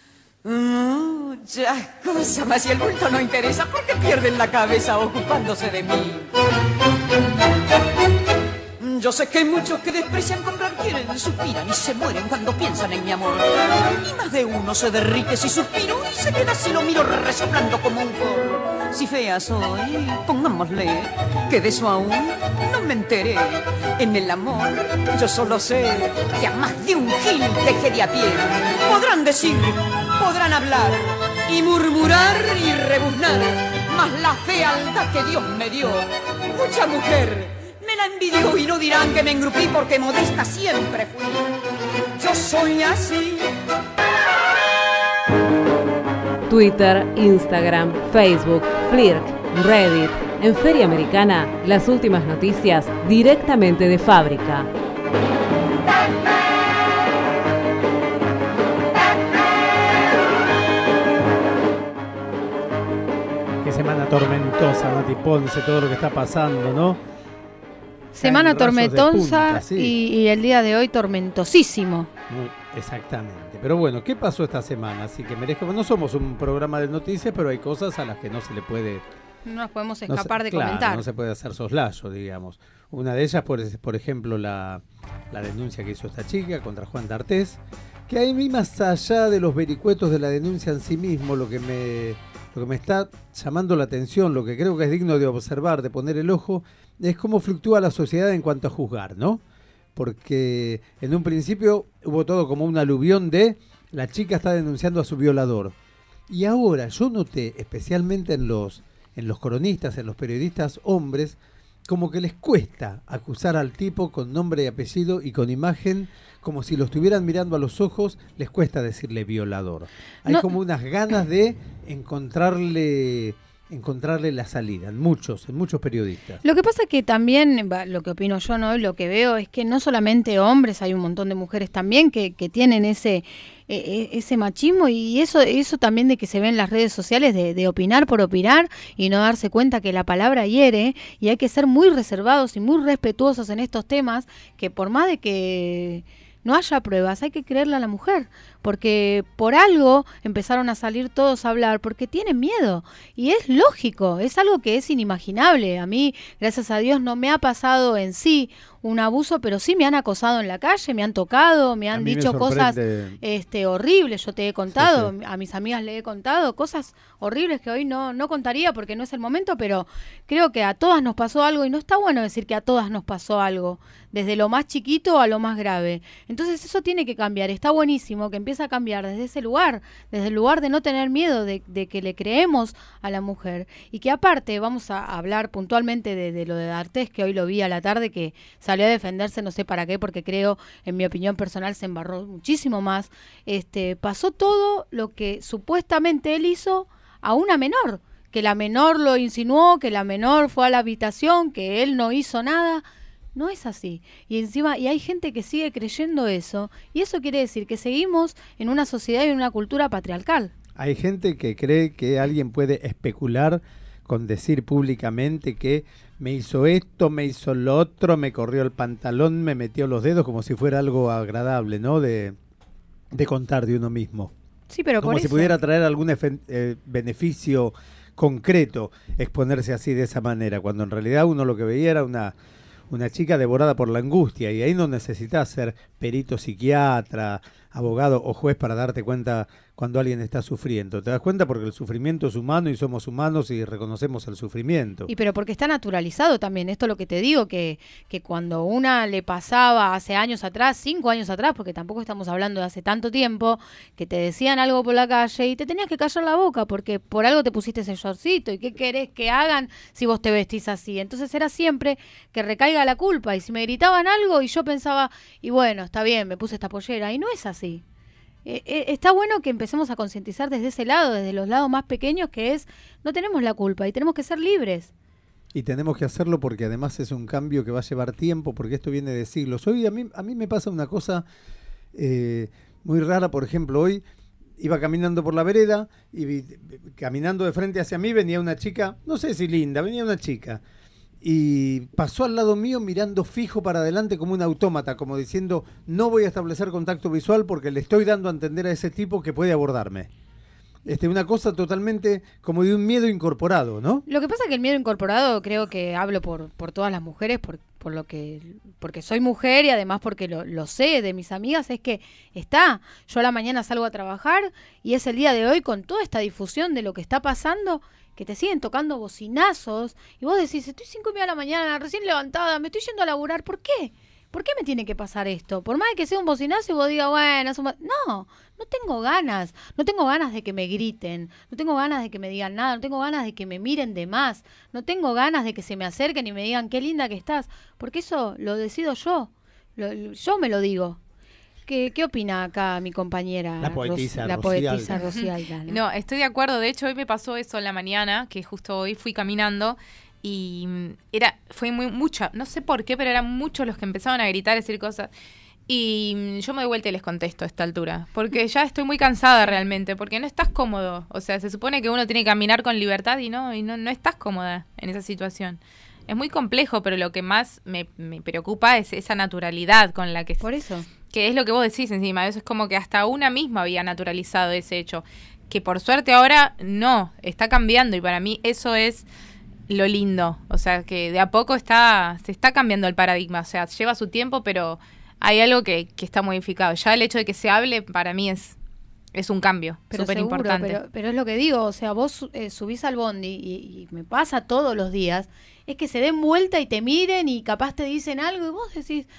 muchas cosas, mas si el bulto no interesa, ¿por qué pierden la cabeza ocupándose de mí? Yo sé que hay muchos que desprecian comprar quieren, suspiran y se mueren cuando piensan en mi amor. Y más de uno se derrite si suspiro y se queda si lo miro resoplando como un forro. Si fea soy, pongámosle, que de eso aún no me enteré. En el amor yo solo sé que a más de un gil dejé de a pie. Podrán decir, podrán hablar y murmurar y rebuznar, mas la fealdad que Dios me dio, mucha mujer me la envidió y no dirán que me engrupí porque modesta siempre fui. Yo soy así. Twitter, Instagram, Facebook, Flirk, Reddit. En Feria Americana, las últimas noticias directamente de fábrica. Qué semana tormentosa, Nati Ponce, todo lo que está pasando, ¿no? Semana tormentosa sí. y, y el día de hoy tormentosísimo. Muy, exactamente. Pero bueno, ¿qué pasó esta semana? Así que merezco. No somos un programa de noticias, pero hay cosas a las que no se le puede. No nos podemos escapar no se, de claro, comentar. No se puede hacer soslayo, digamos. Una de ellas, por, por ejemplo, la, la denuncia que hizo esta chica contra Juan D'Artés, que a mí, más allá de los vericuetos de la denuncia en sí mismo, lo que me, lo que me está llamando la atención, lo que creo que es digno de observar, de poner el ojo, es cómo fluctúa la sociedad en cuanto a juzgar, ¿no? porque en un principio hubo todo como un aluvión de la chica está denunciando a su violador. Y ahora yo noté, especialmente en los, en los cronistas, en los periodistas hombres, como que les cuesta acusar al tipo con nombre y apellido y con imagen, como si lo estuvieran mirando a los ojos, les cuesta decirle violador. Hay No. como unas ganas de encontrarle... encontrarle la salida, en muchos, en muchos periodistas. Lo que pasa es que también, va, lo que opino yo, ¿no? Lo que veo es que no solamente hombres, hay un montón de mujeres también que, que tienen ese eh, ese machismo y eso eso también de que se ve en las redes sociales de, de opinar por opinar y no darse cuenta que la palabra hiere y hay que ser muy reservados y muy respetuosos en estos temas, que por más de que no haya pruebas, hay que creerle a la mujer, porque por algo empezaron a salir todos a hablar, porque tienen miedo, y es lógico, es algo que es inimaginable. A mí, gracias a Dios, no me ha pasado en sí un abuso, pero sí me han acosado en la calle, me han tocado, me han A mí me dicho cosas sorprende. este, horribles. Yo te he contado, Sí, sí. a mis amigas le he contado cosas horribles que hoy no, no contaría porque no es el momento, pero creo que a todas nos pasó algo y no está bueno decir que a todas nos pasó algo, desde lo más chiquito a lo más grave. Entonces eso tiene que cambiar, está buenísimo que empiece a cambiar desde ese lugar, desde el lugar de no tener miedo, de, de que le creemos a la mujer. Y que aparte, vamos a hablar puntualmente de, de lo de D'Artés, que hoy lo vi a la tarde, que salió a defenderse, no sé para qué, porque creo, en mi opinión personal, se embarró muchísimo más. Este, pasó todo lo que supuestamente él hizo a una menor, que la menor lo insinuó, que la menor fue a la habitación, que él no hizo nada. No es así. Y encima, y hay gente que sigue creyendo eso, y eso quiere decir que seguimos en una sociedad y en una cultura patriarcal. Hay gente que cree que alguien puede especular con decir públicamente que me hizo esto, me hizo lo otro, me corrió el pantalón, me metió los dedos, como si fuera algo agradable, ¿no? De, de contar de uno mismo. Sí, pero como por si eso. pudiera traer algún efe- eh, beneficio concreto exponerse así de esa manera, cuando en realidad uno lo que veía era una... una chica devorada por la angustia, y ahí no necesitas ser perito psiquiatra, abogado o juez para darte cuenta cuando alguien está sufriendo. Te das cuenta porque el sufrimiento es humano y somos humanos y reconocemos el sufrimiento. Y pero porque está naturalizado también, esto es lo que te digo, que, que cuando una le pasaba hace años atrás, cinco años atrás, porque tampoco estamos hablando de hace tanto tiempo, que te decían algo por la calle y te tenías que callar la boca porque por algo te pusiste ese shortcito y qué querés que hagan si vos te vestís así. Entonces era siempre que recaiga la culpa, y si me gritaban algo y yo pensaba, y bueno, está bien, me puse esta pollera, y no es así. Eh, eh, está bueno que empecemos a concientizar desde ese lado, desde los lados más pequeños, que es, no tenemos la culpa y tenemos que ser libres. Y tenemos que hacerlo porque además es un cambio que va a llevar tiempo, porque esto viene de siglos. Hoy a mí, a mí me pasa una cosa eh, muy rara. Por ejemplo, hoy iba caminando por la vereda y vi, caminando de frente hacia mí venía una chica, no sé si linda, venía una chica. Y pasó al lado mío mirando fijo para adelante como un autómata, como diciendo, no voy a establecer contacto visual porque le estoy dando a entender a ese tipo que puede abordarme. Este, una cosa totalmente como de un miedo incorporado, ¿no? Lo que pasa es que el miedo incorporado, creo que hablo por, por todas las mujeres, por, por lo que, porque soy mujer y además porque lo, lo sé de mis amigas, es que está. Yo a la mañana salgo a trabajar y es el día de hoy con toda esta difusión de lo que está pasando, que te siguen tocando bocinazos y vos decís, estoy cinco y media de la mañana, recién levantada, me estoy yendo a laburar, ¿por qué? ¿Por qué me tiene que pasar esto? Por más que sea un bocinazo y vos digas, bueno, es un bo-". no, no tengo ganas, no tengo ganas de que me griten, no tengo ganas de que me digan nada, no tengo ganas de que me miren de más, no tengo ganas de que se me acerquen y me digan qué linda que estás, porque eso lo decido yo, lo- lo- yo me lo digo. ¿Qué, qué opina acá mi compañera? La poetisa Ros- la Rocío poetisa Alda. Rocío Alda, ¿no? No, estoy de acuerdo. De hecho, hoy me pasó eso en la mañana, que justo hoy fui caminando y mm, era fue muy mucha, no sé por qué, pero eran muchos los que empezaban a gritar, a decir cosas. Y mm, yo me doy vuelta y les contesto a esta altura, porque ya estoy muy cansada realmente, porque no estás cómodo. O sea, se supone que uno tiene que caminar con libertad y no, y no, no estás cómoda en esa situación. Es muy complejo, pero lo que más me, me preocupa es esa naturalidad con la que... Por eso. Que es lo que vos decís encima. Eso es como que hasta una misma había naturalizado ese hecho. Que por suerte ahora no, está cambiando. Y para mí eso es lo lindo. O sea, que de a poco está se está cambiando el paradigma. O sea, lleva su tiempo, pero hay algo que, que está modificado. Ya el hecho de que se hable, para mí es... Es un cambio Pero súper seguro, importante. Pero, pero es lo que digo, o sea, vos eh, subís al bondi y, y me pasa todos los días, es que se den vuelta y te miren y capaz te dicen algo y vos decís,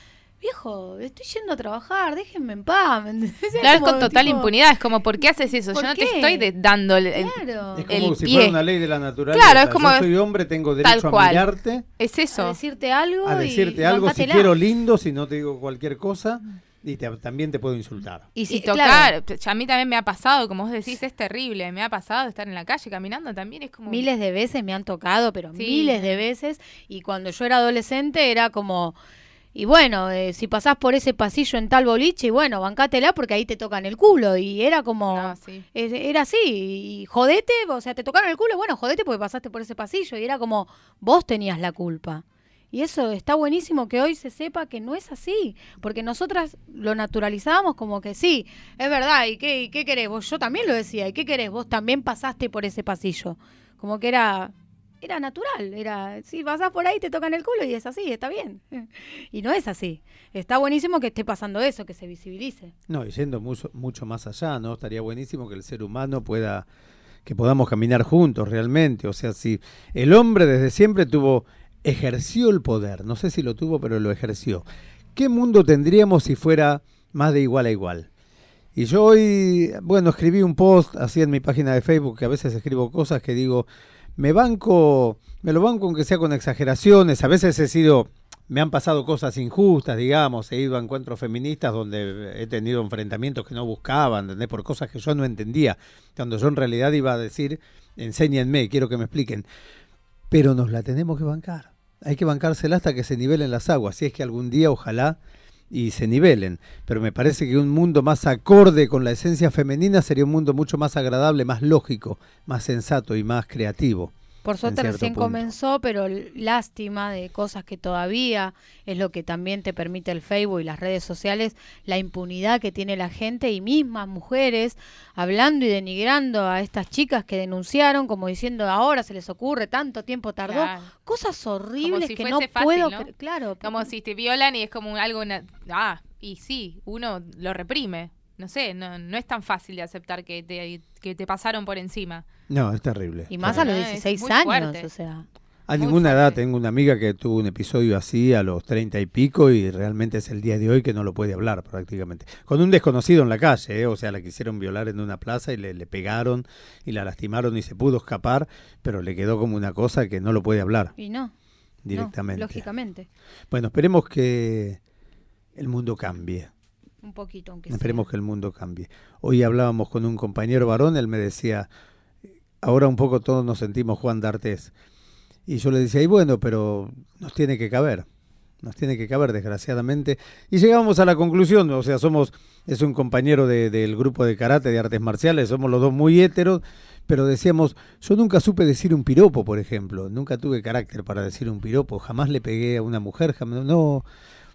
viejo, estoy yendo a trabajar, déjenme en paz. ¿me entendés? Claro, es Como, con total tipo, impunidad, es como, ¿por qué haces eso? ¿por Yo no qué? te estoy de- dando el, el- Claro. Es como el si pie. fuera una ley de la naturaleza. Claro, es como- Yo soy hombre, tengo Tal derecho a cual. mirarte, Es eso. A decirte algo a decirte y algo, si bancátela. quiero lindo, si no te digo cualquier cosa, y te- también te puedo insultar. Y si Y, tocar, a mí también me ha pasado, como vos decís, es terrible. Me ha pasado estar en la calle caminando también, es como... Miles de veces me han tocado, pero Sí. miles de veces. Y cuando yo era adolescente era como, y bueno, eh, si pasás por ese pasillo en tal boliche, y bueno, bancátela porque ahí te tocan el culo. Y era como, No, sí. eh, era así, y jodete, o sea, te tocaron el culo, bueno, jodete porque pasaste por ese pasillo. Y era como, vos tenías la culpa. Y eso está buenísimo que hoy se sepa que no es así, porque nosotras lo naturalizábamos como que sí, es verdad, ¿y qué, y qué querés? Vos, yo también lo decía, ¿y qué querés? Vos también pasaste por ese pasillo. Como que era, era natural, era, si pasás por ahí te tocan el culo y es así, está bien. Y no es así. Está buenísimo que esté pasando eso, que se visibilice. No, y yendo mucho, mucho más allá, ¿no? Estaría buenísimo que el ser humano pueda, que podamos caminar juntos realmente. O sea, si el hombre desde siempre tuvo, ejerció el poder, no sé si lo tuvo, pero lo ejerció. ¿Qué mundo tendríamos si fuera más de igual a igual? Y yo hoy, bueno, escribí un post así en mi página de Facebook, que a veces escribo cosas que digo, me banco, me lo banco aunque sea con exageraciones, a veces he sido, me han pasado cosas injustas, digamos, he ido a encuentros feministas donde he tenido enfrentamientos que no buscaba, ¿entendés? Por cosas que yo no entendía, cuando yo en realidad iba a decir, enséñenme, quiero que me expliquen, pero nos la tenemos que bancar, hay que bancársela hasta que se nivelen las aguas, si es que algún día ojalá y se nivelen, pero me parece que un mundo más acorde con la esencia femenina sería un mundo mucho más agradable, más lógico, más sensato y más creativo. Por suerte en cierto recién punto. comenzó, pero l- lástima de cosas que todavía es lo que también te permite el Facebook y las redes sociales, la impunidad que tiene la gente y mismas mujeres hablando y denigrando a estas chicas que denunciaron, como diciendo ahora se les ocurre, tanto tiempo tardó, Claro. cosas horribles Como si que no fuese fácil, puedo, ¿no? cre- claro, Como si te violan y es como algo... na- Ah, y sí, uno lo reprime. No sé, no, no es tan fácil de aceptar que te, que te pasaron por encima. No, es terrible. y más a los Ah, es dieciséis muy años, fuerte. o sea. A Muy ninguna edad, fuerte. tengo una amiga que tuvo un episodio así a los treinta y pico y realmente es el día de hoy que no lo puede hablar prácticamente. Con un desconocido en la calle, ¿eh? O sea, la quisieron violar en una plaza y le, le pegaron y la lastimaron y se pudo escapar, pero le quedó como una cosa que no lo puede hablar Y no, directamente. no, lógicamente, Bueno, esperemos que el mundo cambie. un poquito aunque Esperemos que el mundo cambie. Hoy hablábamos con un compañero varón, él me decía, ahora un poco todos nos sentimos Juan D'Artés. Y yo le decía, y bueno, pero nos tiene que caber, nos tiene que caber desgraciadamente. Y llegamos a la conclusión, o sea, somos, es un compañero de, del grupo de karate, de artes marciales, somos los dos muy héteros, pero decíamos, yo nunca supe decir un piropo, por ejemplo, nunca tuve carácter para decir un piropo, jamás le pegué a una mujer, jamás, no,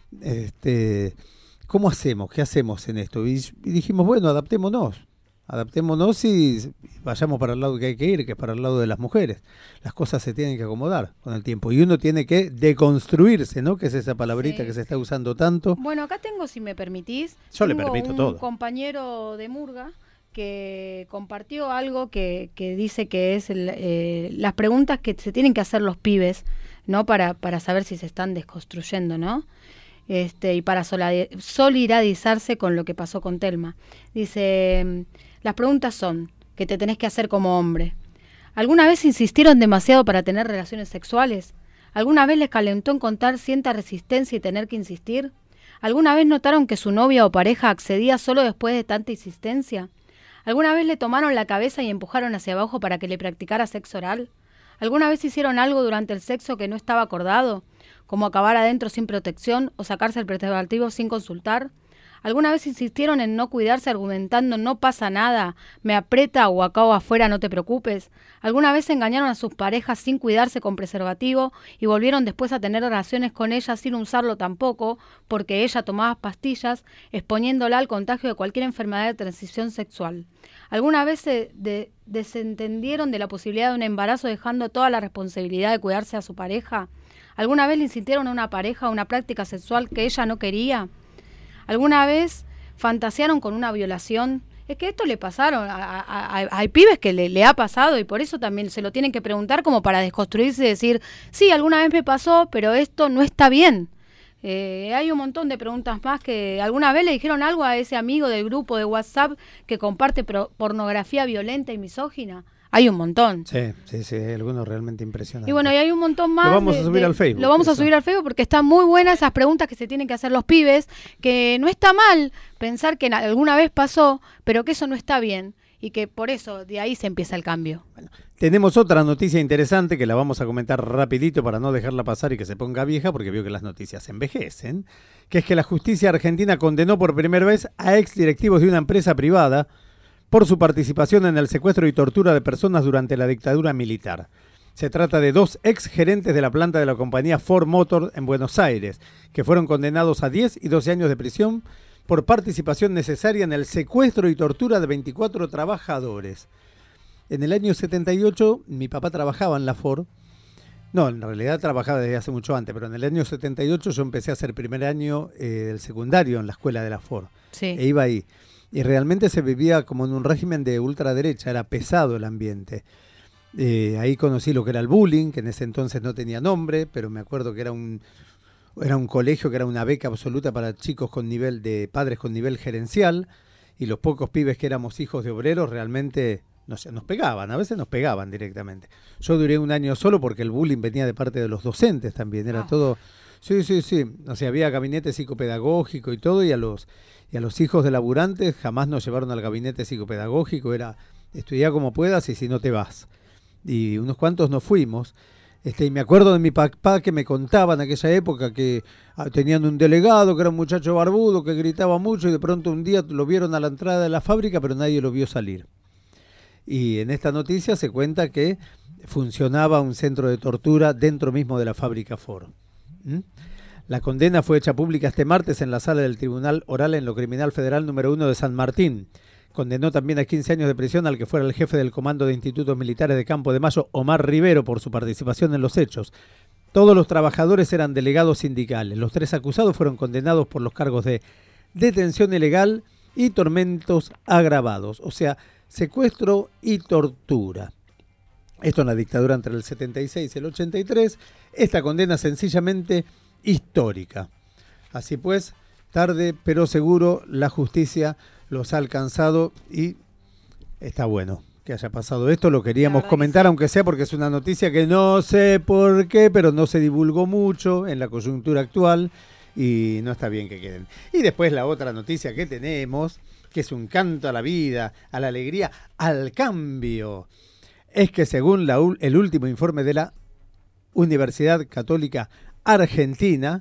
este... ¿Cómo hacemos? ¿Qué hacemos en esto? Y, y dijimos, bueno, adaptémonos. Adaptémonos y vayamos para el lado que hay que ir, que es para el lado de las mujeres. Las cosas se tienen que acomodar con el tiempo. Y uno tiene que deconstruirse, ¿no? Que es esa palabrita Sí. que se está usando tanto. Bueno, acá tengo, si me permitís, Yo le tengo permito un todo. compañero de Murga que compartió algo que, que dice que es el, eh, las preguntas que se tienen que hacer los pibes, ¿no? Para, para saber si se están desconstruyendo, ¿no? Este, y para soladi- solidarizarse con lo que pasó con Telma. Dice, las preguntas son, que te tenés que hacer como hombre. ¿Alguna vez insistieron demasiado para tener relaciones sexuales? ¿Alguna vez les calentó encontrar cierta resistencia y tener que insistir? ¿Alguna vez notaron que su novia o pareja accedía solo después de tanta insistencia? ¿Alguna vez le tomaron la cabeza y empujaron hacia abajo para que le practicara sexo oral? ¿Alguna vez hicieron algo durante el sexo que no estaba acordado? Como acabar adentro sin protección o sacarse el preservativo sin consultar. ¿Alguna vez insistieron en no cuidarse argumentando no pasa nada, me aprieta o acá o afuera no te preocupes? ¿Alguna vez engañaron a sus parejas sin cuidarse con preservativo y volvieron después a tener relaciones con ella sin usarlo tampoco porque ella tomaba pastillas exponiéndola al contagio de cualquier enfermedad de transición sexual? ¿Alguna vez se de- desentendieron de la posibilidad de un embarazo dejando toda la responsabilidad de cuidarse a su pareja? ¿Alguna vez le insistieron a una pareja una práctica sexual que ella no quería? ¿Alguna vez fantasearon con una violación? Es que esto le pasaron, a, a- a- hay pibes que le, le ha pasado y por eso también se lo tienen que preguntar como para desconstruirse y decir, sí, alguna vez me pasó, pero esto no está bien. Eh, hay un montón de preguntas más que alguna vez le dijeron algo a ese amigo del grupo de WhatsApp que comparte pro- pornografía violenta y misógina. Hay un montón. Sí, sí, sí, hay algunos realmente impresionantes. Y bueno, y hay un montón más. Lo vamos de- a subir de- al Facebook. Lo vamos a eso. subir al Facebook porque están muy buenas esas preguntas que se tienen que hacer los pibes, que no está mal pensar que na- alguna vez pasó, pero que eso no está bien y que por eso de ahí se empieza el cambio. Tenemos otra noticia interesante que la vamos a comentar rapidito para no dejarla pasar y que se ponga vieja, porque veo que las noticias envejecen, que es que la justicia argentina condenó por primera vez a ex directivos de una empresa privada por su participación en el secuestro y tortura de personas durante la dictadura militar. Se trata de dos ex gerentes de la planta de la compañía Ford Motor en Buenos Aires, que fueron condenados a diez y doce años de prisión por participación necesaria en el secuestro y tortura de veinticuatro trabajadores. En el año setenta y ocho, mi papá trabajaba en la Ford. No, en realidad trabajaba desde hace mucho antes, pero en el año setenta y ocho yo empecé a hacer primer año eh, del secundario en la escuela de la Ford. Sí. E iba ahí. Y realmente se vivía como en un régimen de ultraderecha, era pesado el ambiente. Eh, ahí conocí lo que era el bullying, que en ese entonces no tenía nombre, pero me acuerdo que era un, era un colegio que era una beca absoluta para chicos con nivel de padres con nivel gerencial, y los pocos pibes que éramos hijos de obreros realmente no sé, nos pegaban, a veces nos pegaban directamente. Yo duré un año solo porque el bullying venía de parte de los docentes también, era Ah. todo... Sí, sí, sí, o sea, había gabinete psicopedagógico y todo, y a los y a los hijos de laburantes jamás nos llevaron al gabinete psicopedagógico, era estudiar como puedas y si no te vas. Y unos cuantos nos fuimos. Este, y me acuerdo de mi papá que me contaba en aquella época que ah, tenían un delegado que era un muchacho barbudo que gritaba mucho y de pronto un día lo vieron a la entrada de la fábrica pero nadie lo vio salir. Y en esta noticia se cuenta que funcionaba un centro de tortura dentro mismo de la fábrica Ford. ¿Mm? La condena fue hecha pública este martes en la sala del Tribunal Oral en lo Criminal Federal número uno de San Martín. Condenó también a quince años de prisión al que fuera el jefe del Comando de Institutos Militares de Campo de Mayo, Omar Rivero, por su participación en los hechos. Todos los trabajadores eran delegados sindicales. Los tres acusados fueron condenados por los cargos de detención ilegal y tormentos agravados, o sea, secuestro y tortura. Esto en la dictadura entre el setenta y seis y el ochenta y tres. Esta condena sencillamente histórica. Así pues, tarde pero seguro la justicia los ha alcanzado y está bueno que haya pasado esto. Lo queríamos comentar, aunque sea porque es una noticia que no sé por qué, pero no se divulgó mucho en la coyuntura actual y no está bien que queden. Y después la otra noticia que tenemos, que es un canto a la vida, a la alegría, al cambio, es que según la, el último informe de la Universidad Católica Argentina,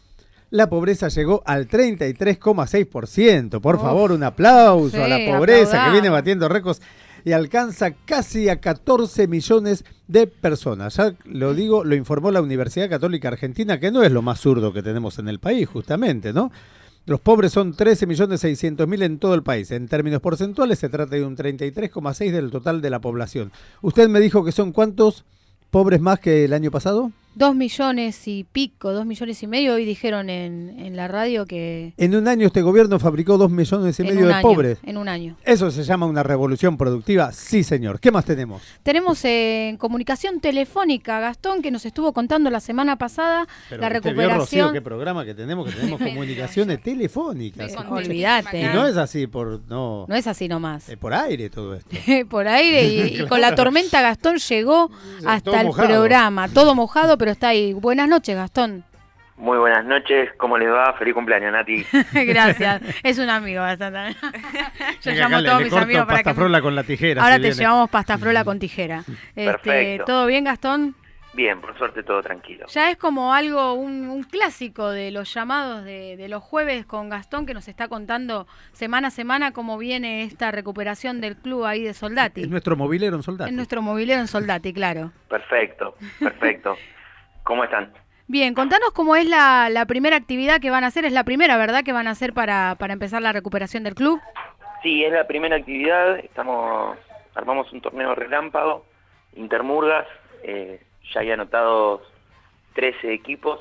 la pobreza llegó al treinta y tres coma seis por ciento. Por Uf, favor, un aplauso sí, a la pobreza aplaudamos. que viene batiendo récords y alcanza casi a catorce millones de personas. Ya lo digo, lo informó la Universidad Católica Argentina, que no es lo más zurdo que tenemos en el país, justamente, ¿no? Los pobres son trece millones seiscientos mil en todo el país. En términos porcentuales se trata de un treinta y tres coma seis por ciento del total de la población. ¿Usted me dijo que son cuántos pobres más que el año pasado? Dos millones y pico, dos millones y medio. Hoy dijeron en, en la radio que... En un año este gobierno fabricó dos millones y en medio un de año, pobres. En un año. ¿Eso se llama una revolución productiva? Sí, señor. ¿Qué más tenemos? Tenemos eh, en comunicación telefónica a Gastón, que nos estuvo contando la semana pasada Pero la usted vio, recuperación... Rocío, qué programa que tenemos, que tenemos comunicaciones telefónicas. Sí, olvídate. Y no es así por... No, No es así nomás. es por aire todo esto. Por aire y, y con la tormenta Gastón llegó hasta todo el mojado. programa, todo mojado, pero está ahí. Buenas noches, Gastón. Muy buenas noches, ¿cómo les va? Feliz cumpleaños, Nati. Gracias, es un amigo bastante. Yo Venga, llamo acá a le- todos le mis corto amigos para pasta que... frola con la tijera, Ahora si te viene. llevamos pasta frola con tijera. Este, Perfecto. ¿Todo bien, Gastón? Bien, por suerte todo tranquilo. Ya es como algo, un, un clásico de los llamados de, de los jueves con Gastón, que nos está contando semana a semana cómo viene esta recuperación del club ahí de Soldati. Es nuestro mobilero en Soldati. Es nuestro mobilero en Soldati, claro. Perfecto, perfecto. ¿Cómo están? Bien, contanos cómo es la, la primera actividad que van a hacer. Es la primera, ¿verdad?, que van a hacer para, para empezar la recuperación del club. Sí, es la primera actividad. Estamos, armamos un torneo relámpago, Intermurgas. Eh, ya hay anotados trece equipos.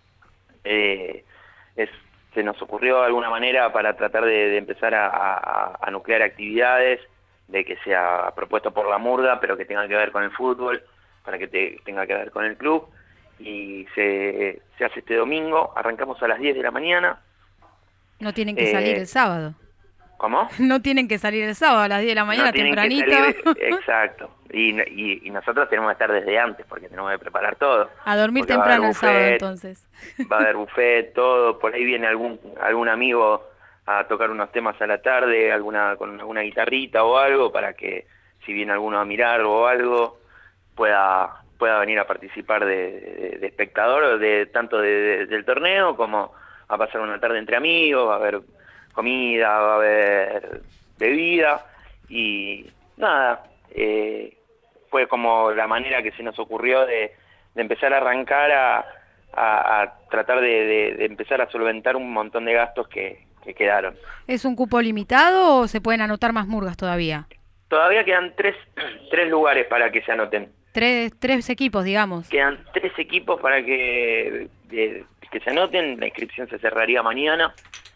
Eh, es, se nos ocurrió de alguna manera para tratar de, de empezar a, a, a nuclear actividades, de que sea propuesto por la Murga, pero que tenga que ver con el fútbol, para que te, tenga que ver con el club. y se, se hace este domingo, arrancamos a las diez de la mañana. No tienen que Eh, salir el sábado. ¿Cómo? No tienen que salir el sábado a las diez de la mañana, No tienen que tempranito. salir, exacto. Y, y, y nosotros tenemos que estar desde antes porque tenemos que preparar todo. A dormir Porque va a haber temprano el sábado, buffet, entonces. Va a haber buffet, todo. Por ahí viene algún algún amigo a tocar unos temas a la tarde, alguna con alguna guitarrita o algo, para que si viene alguno a mirar o algo, pueda pueda venir a participar de, de, de espectador, de tanto de, de, del torneo como a pasar una tarde entre amigos, va a haber comida, va a haber bebida y nada, eh, fue como la manera que se nos ocurrió de, de empezar a arrancar a, a, a tratar de, de, de empezar a solventar un montón de gastos que, que quedaron. ¿Es un cupo limitado o se pueden anotar más murgas todavía? Todavía quedan tres, tres lugares para que se anoten. Tres, tres equipos, digamos. Quedan tres equipos para que, de, que se anoten, la inscripción se cerraría mañana.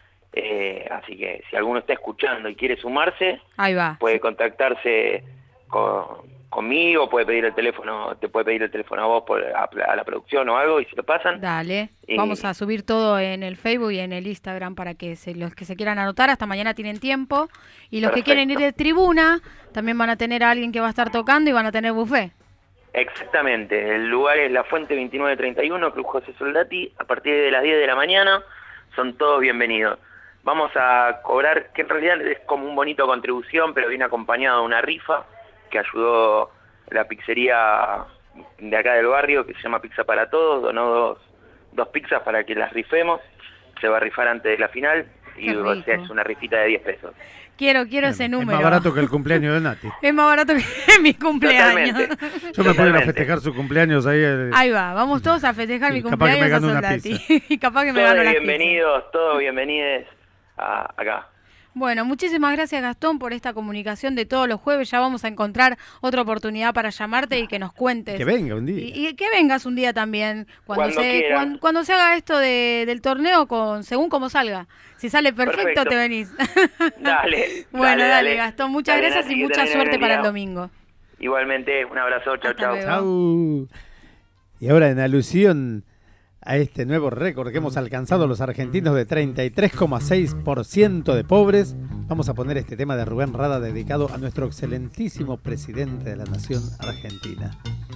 Eh, así que si alguno está escuchando y quiere sumarse, Ahí va. puede contactarse con, conmigo, puede pedir el teléfono, te puede pedir el teléfono a vos por, a, a la producción o algo y se lo pasan. Dale. Y- Vamos a subir todo en el Facebook y en el Instagram para que se, los que se quieran anotar hasta mañana tienen tiempo. Y los que Perfecto. quieren ir de tribuna también van a tener a alguien que va a estar tocando y van a tener buffet. Exactamente, el lugar es La Fuente veintinueve treinta y uno, Club José Soldati, a partir de las diez de la mañana, son todos bienvenidos. Vamos a cobrar, que en realidad es como un bonito contribución, pero viene acompañado de una rifa que ayudó la pizzería de acá del barrio, que se llama Pizza para Todos, donó dos, dos pizzas para que las rifemos, se va a rifar antes de la final, y Qué o sea, rico. es una rifita de diez pesos. Quiero, quiero ese Es número. más barato que el cumpleaños de Nati. Es más barato que mi cumpleaños. Totalmente. Yo me puedo ir a Totalmente. festejar su cumpleaños ahí. eh, Ahí va, vamos todos a festejar mi Capaz que me cumpleaños a gano una Soldati. Y capaz que me Todos gano la pizza. bienvenidos, todos bienvenidos a- acá. Bueno, muchísimas gracias Gastón por esta comunicación de todos los jueves. Ya vamos a encontrar otra oportunidad para llamarte y que nos cuentes. Que venga un día. Y, y que vengas un día también, cuando, Cuando se quieras. cuan- cuando se haga esto de, del torneo, con según como salga. Si sale perfecto, Perfecto. te venís. Dale. Bueno, dale, Gastón, muchas Dale, gracias Nati, y que mucha tenés suerte buen para el día. domingo. Igualmente, un abrazo, chao, chao. Chau. Y ahora en alusión a este nuevo récord que hemos alcanzado los argentinos de treinta y tres coma seis por ciento de pobres, vamos a poner este tema de Rubén Rada dedicado a nuestro excelentísimo presidente de la nación argentina.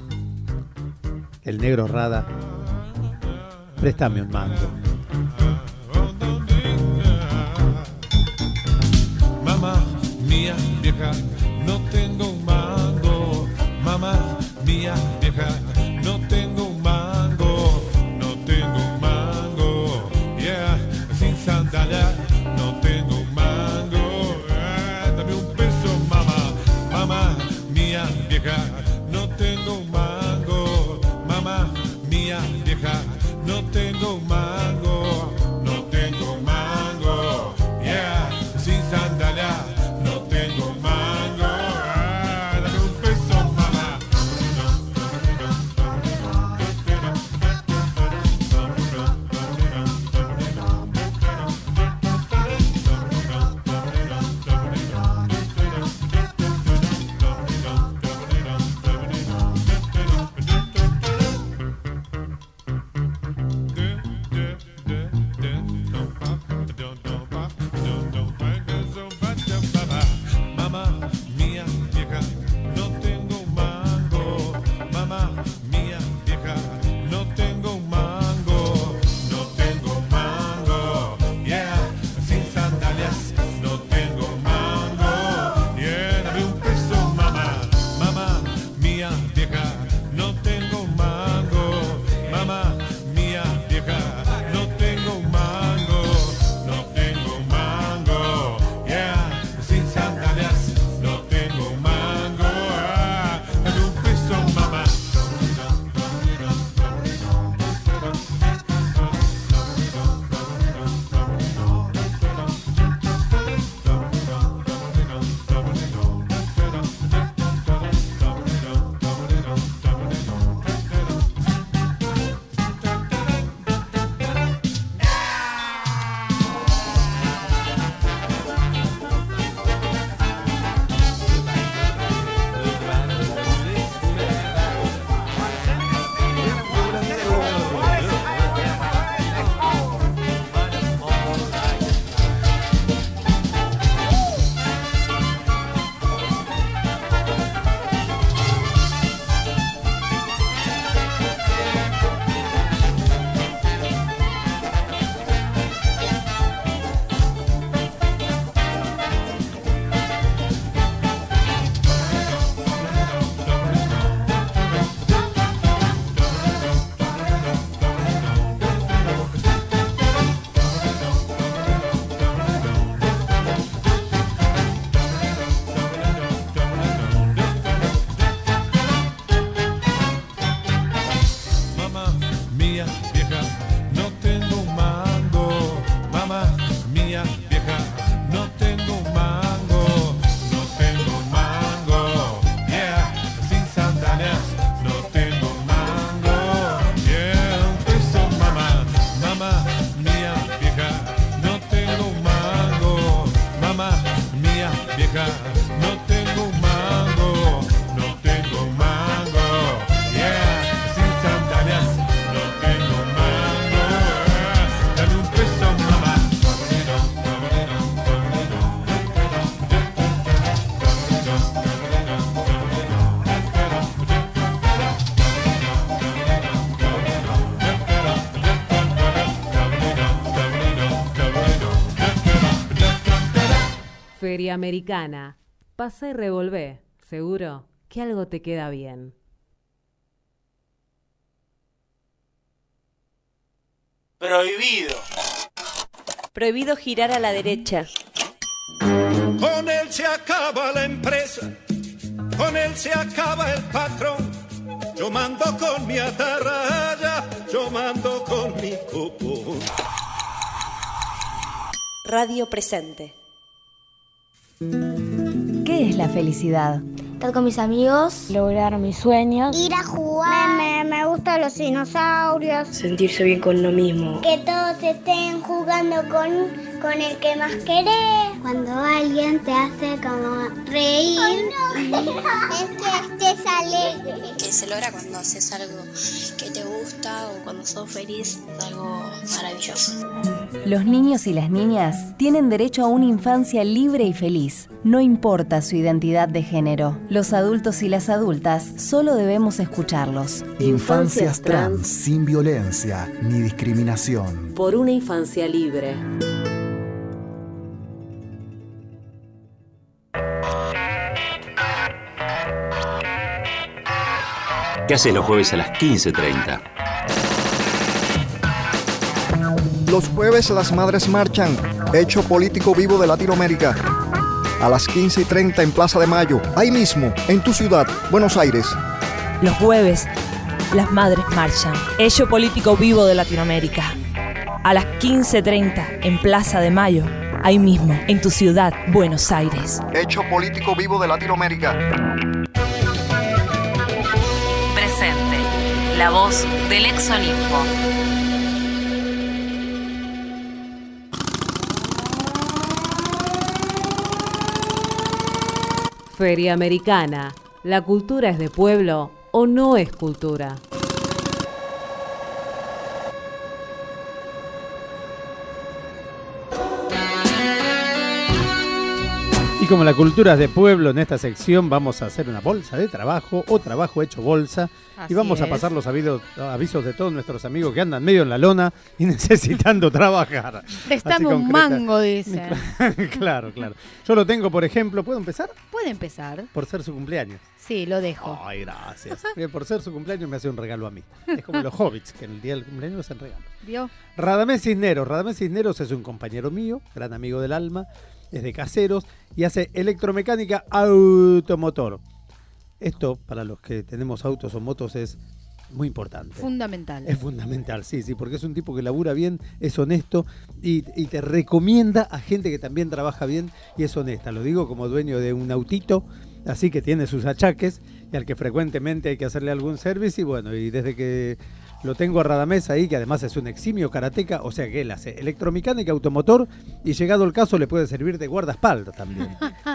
El negro Rada, préstame un mango. Mamá mía vieja, no tengo un mango. Mamá mía vieja, no tengo un mango. No tengo un mango. Yeah, sin sandalia, no tengo un mango. Ah, dame un peso, mamá. Mamá mía vieja, no tengo un mango. Mamá mía vieja, no tengo un mango. No tengo un mango. Yeah, sin sandalia, no tengo un mango. Ah, dame un peso, mamá. Feria Americana. Pasa y revolvé. Seguro que algo te queda bien. Prohibido. Prohibido girar a la derecha. Con él se acaba la empresa, con él se acaba el patrón. Yo mando con mi atarraya, yo mando con mi copón. Radio Presente. ¿Qué es la felicidad? Estar con mis amigos, Lograr mis sueños. ir a jugar, me, me, me gustan los dinosaurios, Sentirse bien con lo mismo. que todos estén jugando con, con el que más querés. Cuando alguien te hace como reír, es que estés alegre. Que se logra cuando haces algo que te gusta o cuando sos feliz, es algo maravilloso. Los niños y las niñas tienen derecho a una infancia libre y feliz. No importa su identidad de género. Los adultos y las adultas solo debemos escucharlos. Infancias trans sin violencia ni discriminación. Por una infancia libre. ¿Qué haces los jueves a las quince treinta? Los jueves las madres marchan, hecho político vivo de Latinoamérica. A las quince y treinta en Plaza de Mayo, ahí mismo, en tu ciudad, Buenos Aires. Los jueves, las madres marchan, hecho político vivo de Latinoamérica. A las quince treinta en Plaza de Mayo, ahí mismo, en tu ciudad, Buenos Aires. Hecho político vivo de Latinoamérica. Presente, la voz del ex Olimpo. Feria Americana. ¿La cultura es de pueblo o no es cultura? Y como la cultura es de pueblo, en esta sección vamos a hacer una bolsa de trabajo o trabajo hecho bolsa. Así y vamos es. a pasar los avisos, avisos de todos nuestros amigos que andan medio en la lona y necesitando trabajar. Préstame Así un concreta. mango, dice. Claro, claro. Yo lo tengo, por ejemplo, ¿puedo empezar? Puede empezar. Por ser su cumpleaños. Sí, lo dejo. Ay, gracias. Bien, por ser su cumpleaños me hace un regalo a mí. Es como los hobbits, que en el día del cumpleaños hacen regalo. ¿Vio? Radamés Cisneros. Radamés Cisneros es un compañero mío, gran amigo del alma, es de Caseros y hace electromecánica automotor. Esto, para los que tenemos autos o motos, es muy importante. Fundamental. Es fundamental, sí, sí, porque es un tipo que labura bien, es honesto y, y te recomienda a gente que también trabaja bien y es honesta. Lo digo como dueño de un autito, así que tiene sus achaques y al que frecuentemente hay que hacerle algún service y bueno, y desde que lo tengo a Radamés ahí, que además es un eximio karateca, o sea que él hace electromecánica, automotor y llegado el caso le puede servir de guardaespaldas también.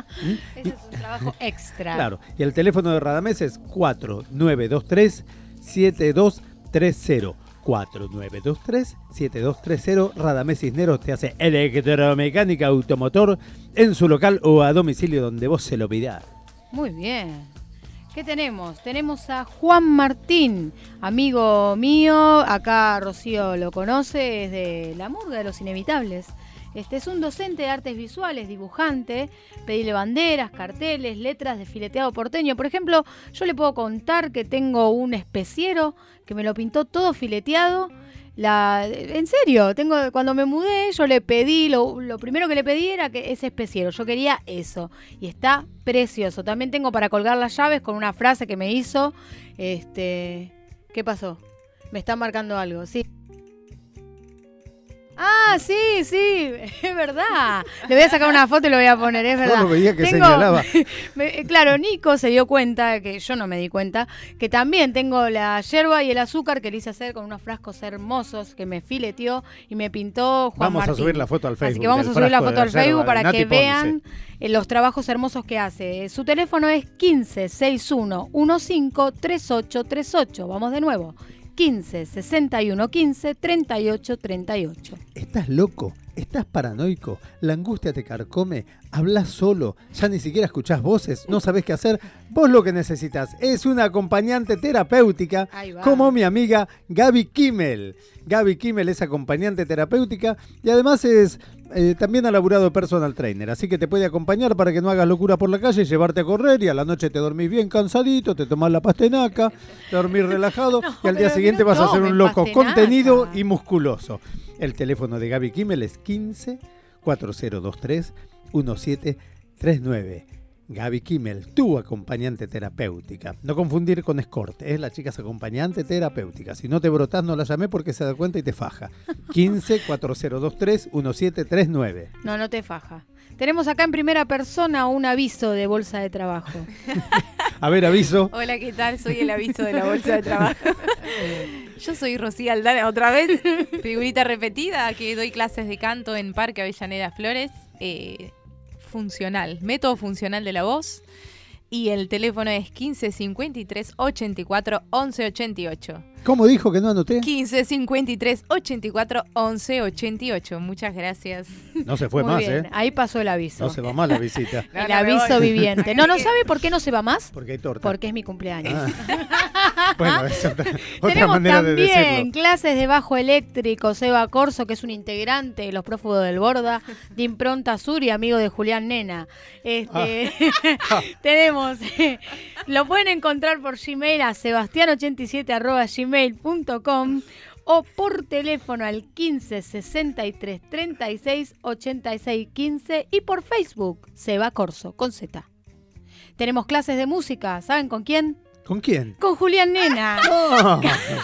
Ese es un trabajo extra. Claro, y el teléfono de Radamés es cuatro nueve dos tres siete dos tres cero. cuatro nueve dos tres siete dos tres cero. Radamés Cisneros te hace electromecánica automotor en su local o a domicilio donde vos se lo pidás. Muy bien. ¿Qué tenemos? Tenemos a Juan Martín, amigo mío. Acá Rocío lo conoce, es de La Murga de los Inevitables. Este es un docente de artes visuales, dibujante, pedirle banderas, carteles, letras de fileteado porteño. Por ejemplo, yo le puedo contar que tengo un especiero que me lo pintó todo fileteado. La, en serio, tengo cuando me mudé yo le pedí, lo, lo primero que le pedí era que ese especiero, yo quería eso y está precioso. También tengo para colgar las llaves con una frase que me hizo. Este, ¿qué pasó? Me está marcando algo, sí. Ah, sí, sí, es verdad. Le voy a sacar una foto y lo voy a poner, es verdad. Yo lo veía que Tengo- señalaba. me- claro, Nico se dio cuenta, que yo no me di cuenta, que también tengo la yerba y el azúcar que le hice hacer con unos frascos hermosos que me fileteó y me pintó Juan Vamos a Martín. subir la foto al Así Facebook que vamos del a subir la frasco foto de al la yerba Facebook de para Nati que Ponce. vean eh, los trabajos hermosos que hace. Su teléfono es quince sesenta y uno quince treinta y ocho treinta y ocho. Vamos de nuevo. quince sesenta y uno quince treinta y ocho treinta y ocho. ¿Estás loco? ¿Estás paranoico? ¿La angustia te carcome? ¿Hablas solo? ¿Ya ni siquiera escuchás voces? ¿No sabés qué hacer? Vos lo que necesitas es una acompañante terapéutica como mi amiga Gaby Kimmel. Gaby Kimmel es acompañante terapéutica y además es eh, también ha laburado de personal trainer, así que te puede acompañar para que no hagas locura por la calle, llevarte a correr y a la noche te dormís bien cansadito, te tomás la pastenaca, te dormís relajado no, y al día siguiente no vas a ser un loco pastenaca. Contenido y musculoso. El teléfono de Gaby Kimmel es quince, cuatro cero dos tres, uno siete tres nueve. Gaby Kimmel, tu acompañante terapéutica. No confundir con escort, es la chica es acompañante terapéutica. Si no te brotás, no la llamé porque se da cuenta y te faja. quince, cuatro cero dos tres, uno siete tres nueve. No, no te faja. Tenemos acá en primera persona un aviso de bolsa de trabajo. A ver, aviso. Hola, ¿qué tal? Soy el aviso de la bolsa de trabajo. Yo soy Rocía Aldana, otra vez, figurita repetida, que doy clases de canto en Parque Avellaneda Flores. Eh, funcional, método funcional de la voz. Y el teléfono es quince, cincuenta y tres, ochenta y cuatro, once, ochenta y ocho. ¿Cómo dijo que no anoté? quince, cincuenta y tres, ochenta y cuatro, once, ochenta y ocho. Muchas gracias. No se fue Muy más, bien. ¿eh? Ahí pasó el aviso. No se va más la visita. El aviso viviente. No, ¿no sabe por qué no se va más? Porque hay torta. Porque es mi cumpleaños. Ah. Bueno, es otra, otra Tenemos manera de también decirlo. clases de bajo eléctrico. Seba Corso, que es un integrante de los prófugos del Borda, de Impronta Sur y amigo de Julián Nena. Este, ah. Tenemos, eh, lo pueden encontrar por Gmail a sebastián ochenta y siete arroba gmail punto com o por teléfono al quince, sesenta y tres, treinta y seis, ochenta y seis, quince y por Facebook, Seba Corso, con Z. Tenemos clases de música, ¿saben con quién? ¿Con quién? Con Julián Nena. Oh.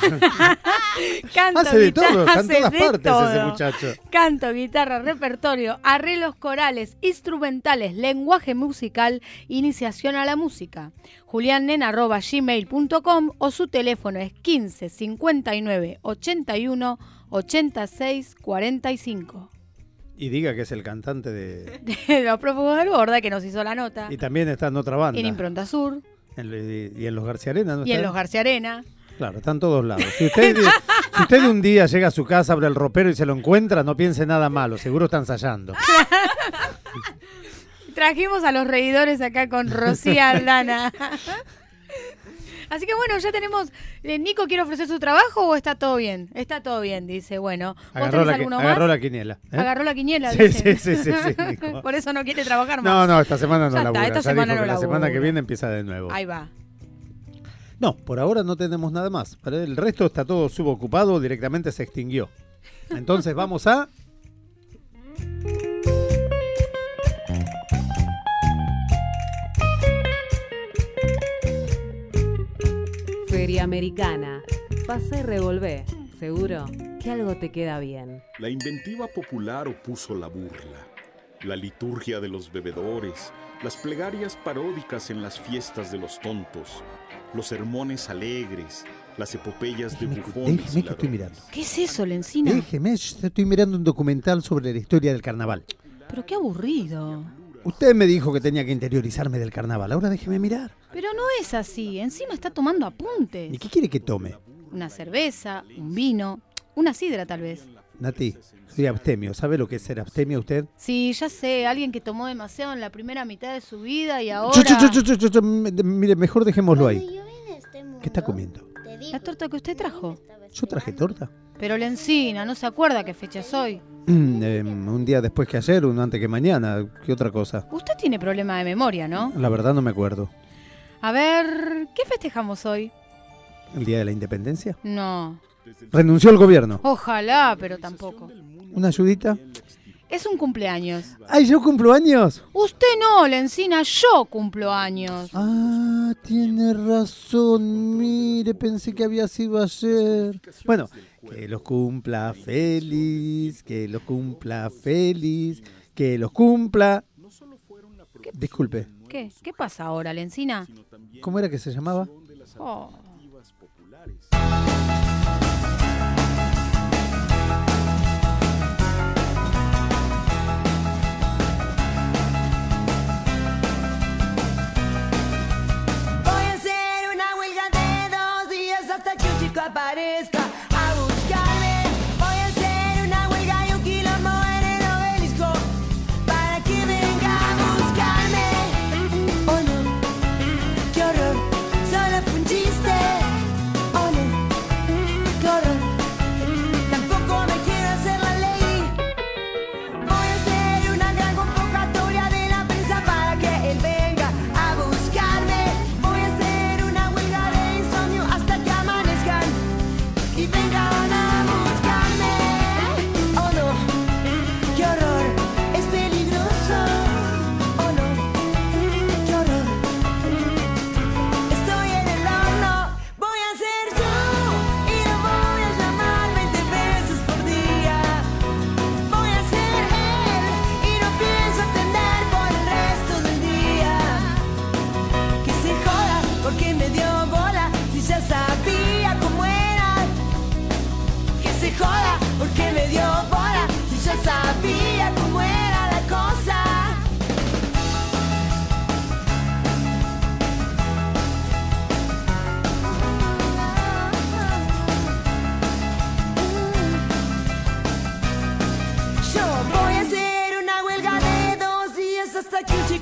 Canto, hace de guitarra, todo, está en hace todas de partes todo. ese muchacho. Canto, guitarra, repertorio, arreglos corales, instrumentales, lenguaje musical, iniciación a la música. julián nena arroba gmail punto com o su teléfono es quince, cincuenta y nueve, ochenta y uno, ochenta y seis, cuarenta y cinco. Y diga que es el cantante de... De los prófugos del Borda, que nos hizo la nota. Y también está en otra banda. En Impronta Sur. En, y en los García Arena, ¿no? Y en los García Arena. Claro, está en todos lados. Si usted, si usted un día llega a su casa, abre el ropero y se lo encuentra, no piense nada malo, seguro está ensayando. Trajimos a los reidores acá con Rocía Aldana. Así que bueno, ya tenemos... Eh, ¿Nico quiere ofrecer su trabajo o está todo bien? Está todo bien, dice. Bueno, ¿vos agarró tenés la, alguno agarró más? la quiniela. ¿eh? Agarró la quiniela, sí, dice. sí, sí, sí, sí, Nico. Por eso no quiere trabajar más. No, no, esta semana no Ya labura. está, esta Ya semana dijo no que la labura. semana que viene empieza de nuevo. Ahí va. No, por ahora no tenemos nada más. Para el resto está todo subocupado, directamente se extinguió. Entonces vamos a... Feria Americana. Pasa y revolvé. Seguro que algo te queda bien. La inventiva popular opuso la burla, la liturgia de los bebedores, las plegarias paródicas en las fiestas de los tontos, los sermones alegres, las epopeyas de bufones. Déjeme que estoy mirando. ¿Qué es eso, Lencina? Déjeme, yo estoy mirando un documental sobre la historia del carnaval. Pero qué aburrido. Usted me dijo que tenía que interiorizarme del carnaval, ahora déjeme mirar. Pero no es así, encima está tomando apuntes. ¿Y qué quiere que tome? Una cerveza, un vino, una sidra tal vez. Nati, soy abstemio. ¿Sabe lo que es ser abstemio usted? Sí, ya sé, alguien que tomó demasiado en la primera mitad de su vida y ahora... Chu, chu, chu, chu, chu, chu, mire, mejor dejémoslo ahí. ¿Qué está comiendo? La torta que usted trajo. ¿Yo traje torta? Pero Lencina, ¿no se acuerda qué fecha es hoy? Mm, eh, un día después que ayer, un antes que mañana. ¿Qué otra cosa? Usted tiene problema de memoria, ¿no? La verdad no me acuerdo. A ver, ¿qué festejamos hoy? ¿El día de la independencia? No. ¿Renunció el gobierno? Ojalá, pero tampoco. ¿Una ayudita? Es un cumpleaños. ¡Ay, yo cumplo años! Usted no, Lencina, yo cumplo años. Ah, tiene razón. Mire, pensé que había sido ayer. Bueno, que los cumpla feliz, que los cumpla feliz, que los cumpla... ¿Qué? Disculpe. ¿Qué? ¿Qué pasa ahora, Lencina? ¿Cómo era que se llamaba? Oh. Voy a hacer una huelga de dos días hasta que un chico aparezca a buscarme. Voy a hacer una huelga y un quilombo en el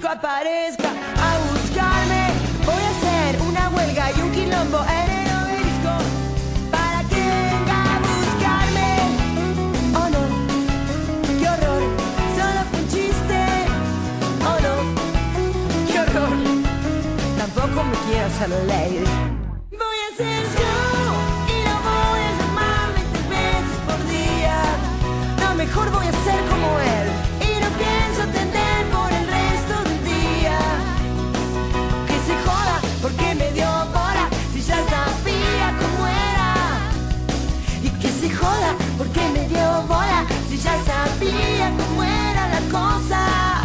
Francisco aparezca a buscarme. Voy a hacer una huelga y un quilombo en el obelisco para que venga a buscarme. Oh no, qué horror, solo fue un chiste. Oh no, qué horror, tampoco me quiero hacer ley. Voy a ser yo y no voy a llamar veinte veces por día. No, mejor voy a ser como él y no pienso atender por el resto del día. Que se joda porque me dio bola si ya sabía cómo era. Y que se joda porque me dio bola si ya sabía cómo era la cosa.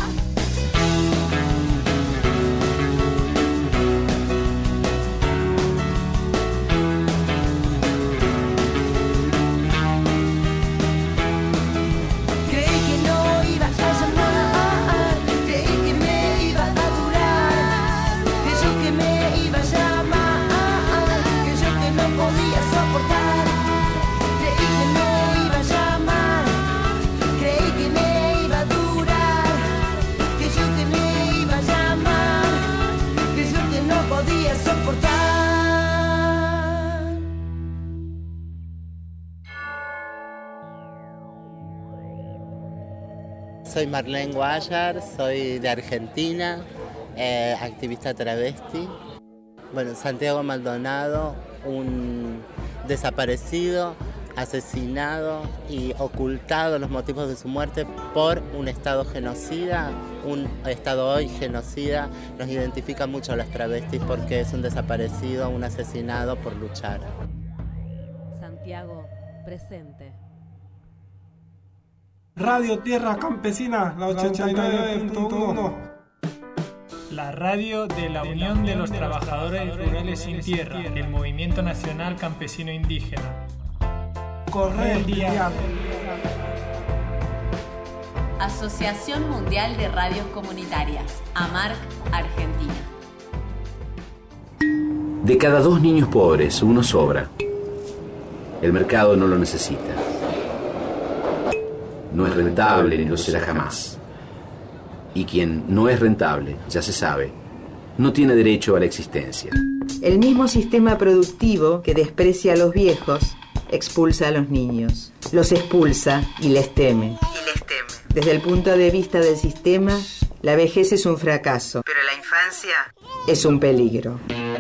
Soy Marlene Guayar, soy de Argentina, eh, activista travesti. Bueno, Santiago Maldonado, un desaparecido, asesinado y ocultado los motivos de su muerte por un Estado genocida, un Estado hoy genocida. Nos identifica mucho a las travestis porque es un desaparecido, un asesinado por luchar. Santiago, presente. Radio Tierra Campesina, la ochenta y nueve punto uno. La radio de la Unión de los Trabajadores Rurales Sin Tierra, el Movimiento Nacional Campesino Indígena. Corre Dial. Asociación Mundial de Radios Comunitarias, AMARC, Argentina. De cada dos niños pobres, uno sobra. El mercado no lo necesita. No es rentable ni lo será jamás. Y quien no es rentable, ya se sabe, no tiene derecho a la existencia. El mismo sistema productivo que desprecia a los viejos, expulsa a los niños. Los expulsa y les teme. Y les teme. Desde el punto de vista del sistema, la vejez es un fracaso. Pero la infancia es un peligro.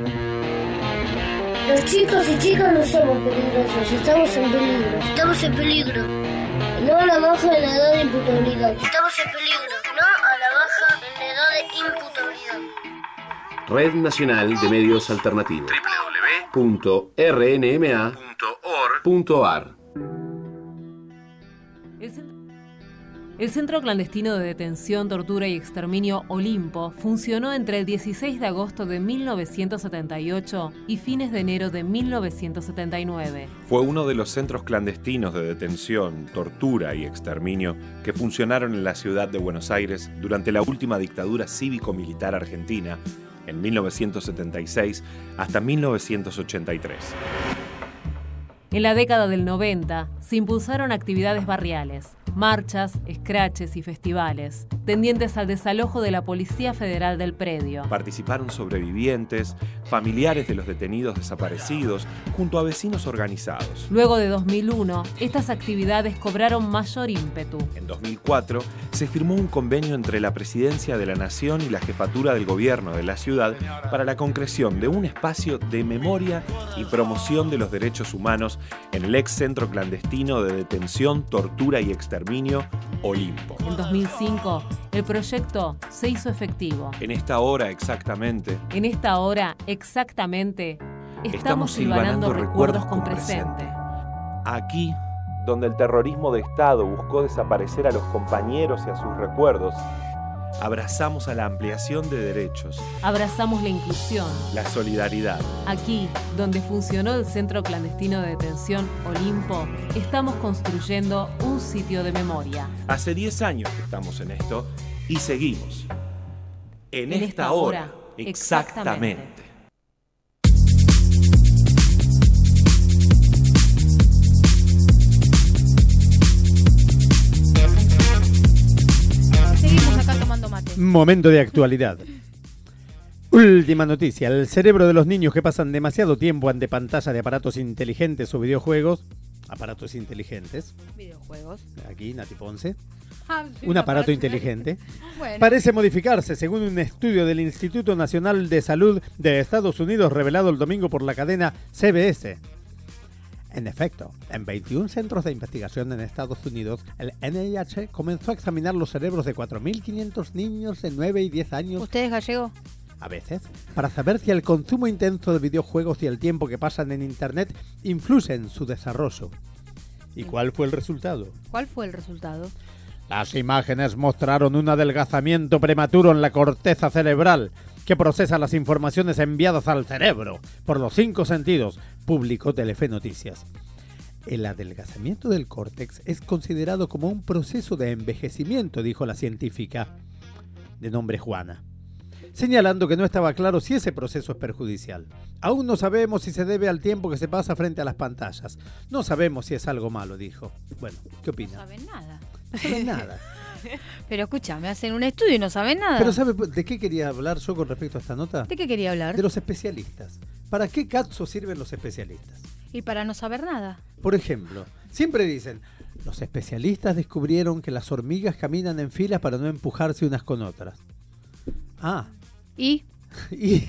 Los chicos y chicas no somos peligrosos, estamos en peligro. Estamos en peligro. No a la baja en la edad de imputabilidad. Estamos en peligro. No a la baja en la edad de imputabilidad. Red Nacional de Medios Alternativos. doble u doble u doble u punto r n m a punto org punto a r. El Centro Clandestino de Detención, Tortura y Exterminio Olimpo funcionó entre el dieciséis de agosto de mil novecientos setenta y ocho y fines de enero de mil novecientos setenta y nueve. Fue uno de los centros clandestinos de detención, tortura y exterminio que funcionaron en la ciudad de Buenos Aires durante la última dictadura cívico-militar argentina, en mil novecientos setenta y seis hasta mil novecientos ochenta y tres. En la década del noventa se impulsaron actividades barriales, marchas, escraches y festivales, tendientes al desalojo de la Policía Federal del predio. Participaron sobrevivientes, familiares de los detenidos desaparecidos, junto a vecinos organizados. Luego de dos mil uno, estas actividades cobraron mayor ímpetu. En dos mil cuatro, se firmó un convenio entre la Presidencia de la Nación y la Jefatura del Gobierno de la ciudad para la concreción de un espacio de memoria y promoción de los derechos humanos en el ex centro clandestino de detención, tortura y exterminio Olimpo. En dos mil cinco, el proyecto se hizo efectivo. En esta hora exactamente. En esta hora exactamente, estamos, estamos silvanando recuerdos con presente. Aquí, donde el terrorismo de Estado buscó desaparecer a los compañeros y a sus recuerdos, abrazamos a la ampliación de derechos. Abrazamos la inclusión. La solidaridad. Aquí, donde funcionó el Centro Clandestino de Detención Olimpo, estamos construyendo un sitio de memoria. Hace diez años que estamos en esto y seguimos. En, en esta, esta hora, hora exactamente. exactamente. Momento de actualidad. Última noticia. El cerebro de los niños que pasan demasiado tiempo ante pantalla de aparatos inteligentes o videojuegos. Aparatos inteligentes. Videojuegos. Aquí, Nati Ponce. Ah, sí, un aparato inteligente. Bueno. Parece modificarse según un estudio del Instituto Nacional de Salud de Estados Unidos revelado el domingo por la cadena C B S. En efecto, en veintiún centros de investigación en Estados Unidos, el N I H comenzó a examinar los cerebros de cuatro mil quinientos niños de nueve y diez años. ¿Usted es gallego? A veces, para saber si el consumo intenso de videojuegos y el tiempo que pasan en Internet influye en su desarrollo. ¿Y cuál fue el resultado? ¿Cuál fue el resultado? Las imágenes mostraron un adelgazamiento prematuro en la corteza cerebral que procesa las informaciones enviadas al cerebro por los cinco sentidos, publicó Telefe Noticias. El adelgazamiento del córtex es considerado como un proceso de envejecimiento, dijo la científica de nombre Juana, señalando que no estaba claro si ese proceso es perjudicial. Aún no sabemos si se debe al tiempo que se pasa frente a las pantallas. No sabemos si es algo malo, dijo. Bueno, ¿qué opina? No saben nada. No saben nada. Pero escúchame, hacen un estudio y no saben nada. Pero ¿sabe de qué quería hablar yo con respecto a esta nota? ¿De qué quería hablar? De los especialistas. ¿Para qué cazzo sirven los especialistas? Y para no saber nada. Por ejemplo, siempre dicen, los especialistas descubrieron que las hormigas caminan en filas para no empujarse unas con otras. Ah. ¿Y? y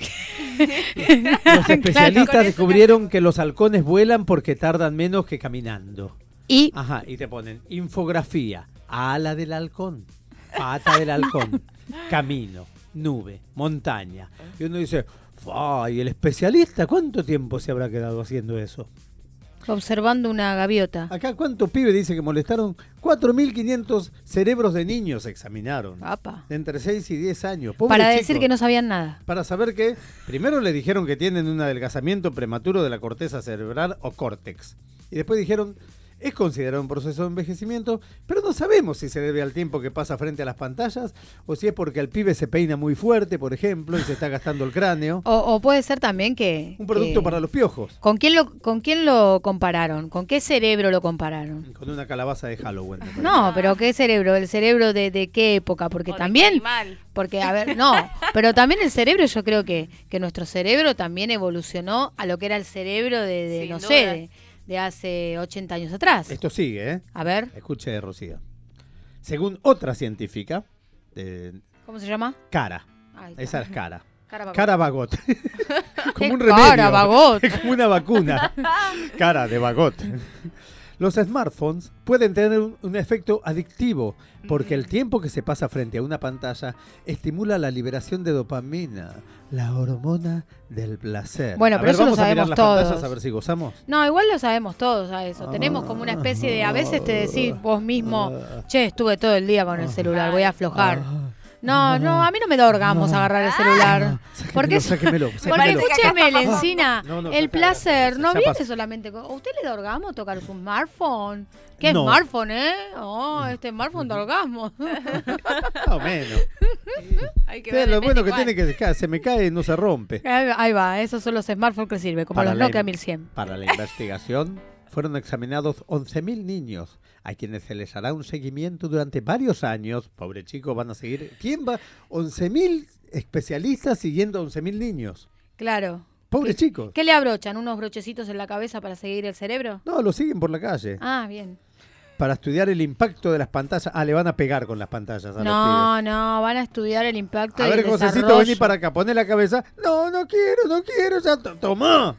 los especialistas claro, descubrieron que los halcones vuelan porque tardan menos que caminando. ¿Y? Ajá, y te ponen infografía, ala del halcón, pata del halcón, camino, nube, montaña. Y uno dice, ¡ay, el especialista cuánto tiempo se habrá quedado haciendo eso! Observando una gaviota. Acá, ¿cuántos pibes dice que molestaron? cuatro mil quinientos cerebros de niños examinaron. Apa. De entre seis y diez años. Pobre para chicos. Decir que no sabían nada. Para saber que, primero le dijeron que tienen un adelgazamiento prematuro de la corteza cerebral o córtex. Y después dijeron, es considerado un proceso de envejecimiento, pero no sabemos si se debe al tiempo que pasa frente a las pantallas o si es porque el pibe se peina muy fuerte, por ejemplo, y se está gastando el cráneo. O, o puede ser también que... Un producto que... para los piojos. ¿Con quién, lo, ¿Con quién lo compararon? ¿Con qué cerebro lo compararon? Con una calabaza de Halloween. No, pero ¿qué cerebro? ¿El cerebro de, de qué época? Porque o también... Porque, a ver, no, pero también el cerebro, yo creo que, que nuestro cerebro también evolucionó a lo que era el cerebro de, de no duda. sé... de, de hace ochenta años atrás. Esto sigue, ¿eh? A ver. Escuche, Rocío. Según otra científica... Eh, ¿Cómo se llama? Cara. Esa es Cara. Cara Bagot. Como un remedio. Cara Bagot. Como una vacuna. Cara de Bagot. Los smartphones pueden tener un, un efecto adictivo porque el tiempo que se pasa frente a una pantalla estimula la liberación de dopamina, la hormona del placer. Bueno, a pero ver, eso vamos lo a mirar sabemos las todos. pantallas a ver si gozamos. No, igual lo sabemos todos a eso. Tenemos como una especie de, a veces te decís vos mismo, che, estuve todo el día con el celular, voy a aflojar. No, no, a mí no me da orgasmos no. agarrar el celular. No. Sáquemelo, porque sáquemelo, sáquemelo. porque escúcheme, Lencina, no, no, el placer no viene pasa. solamente con... ¿A usted le da orgasmo tocar su smartphone? ¿Qué no. smartphone, eh? Oh, este smartphone da orgasmo. Más o menos. Hay que ver lo bueno que tiene que se me cae y no se rompe. Ahí, ahí va, esos son los smartphones que sirven, como para los Nokia mil cien. Para la investigación fueron examinados once mil niños, a quienes se les hará un seguimiento durante varios años. Pobre chico, van a seguir. ¿Quién va? once mil especialistas siguiendo a once mil niños. Claro. Pobre chico. ¿Qué le abrochan? ¿Unos brochecitos en la cabeza para seguir el cerebro? No, lo siguen por la calle. Ah, bien. Para estudiar el impacto de las pantallas. Ah, le van a pegar con las pantallas a no, los pibes. No, van a estudiar el impacto a y ver, el Josecito, desarrollo. vení para acá, poné la cabeza. No, no quiero, no quiero, ya to tomá.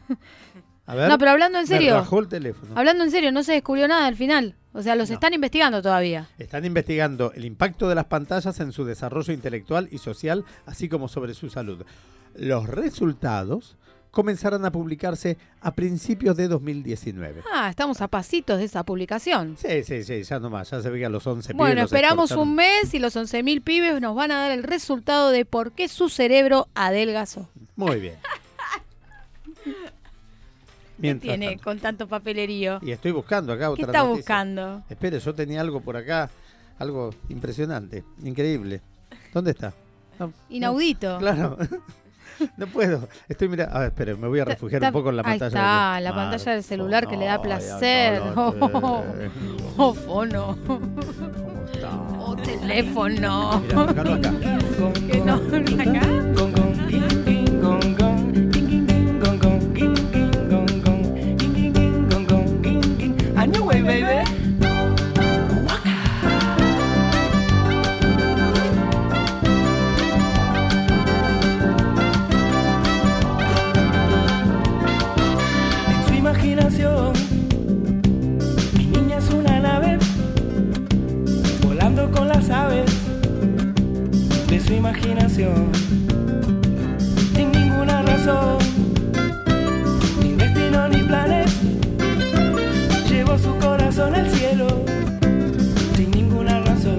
A ver, no, pero hablando en serio. Me bajó el teléfono. Hablando en serio, no se descubrió nada al final. O sea, los no. están investigando todavía. Están investigando el impacto de las pantallas en su desarrollo intelectual y social, así como sobre su salud. Los resultados comenzarán a publicarse a principios de dos mil diecinueve. Ah, estamos a pasitos de esa publicación. Sí, sí, sí, ya nomás, ya se ve que a los once bueno, pibes. Bueno, esperamos un mes y los once mil pibes nos van a dar el resultado de por qué su cerebro adelgazó. Muy bien. ¿Qué tiene tanto, con tanto papelerío? Y estoy buscando acá otra ¿Qué está noticia. buscando? Espere, yo tenía algo por acá, algo impresionante, increíble. ¿Dónde está? No, Inaudito. No, claro. No puedo. Estoy mirando. A ver, espere, me voy a refugiar ta, un poco en la ahí pantalla. Está, de... la ah, pantalla del celular oh, que le da placer. Ay, no, no, oh, oh, fono. ¿Cómo está? Oh, teléfono. Mirá, acá. Que no, acá. A new way, baby. En su imaginación, mi niña es una nave volando con las aves de su imaginación, sin ninguna razón, ni destino ni planes. Llevó su corazón al cielo, sin ninguna razón.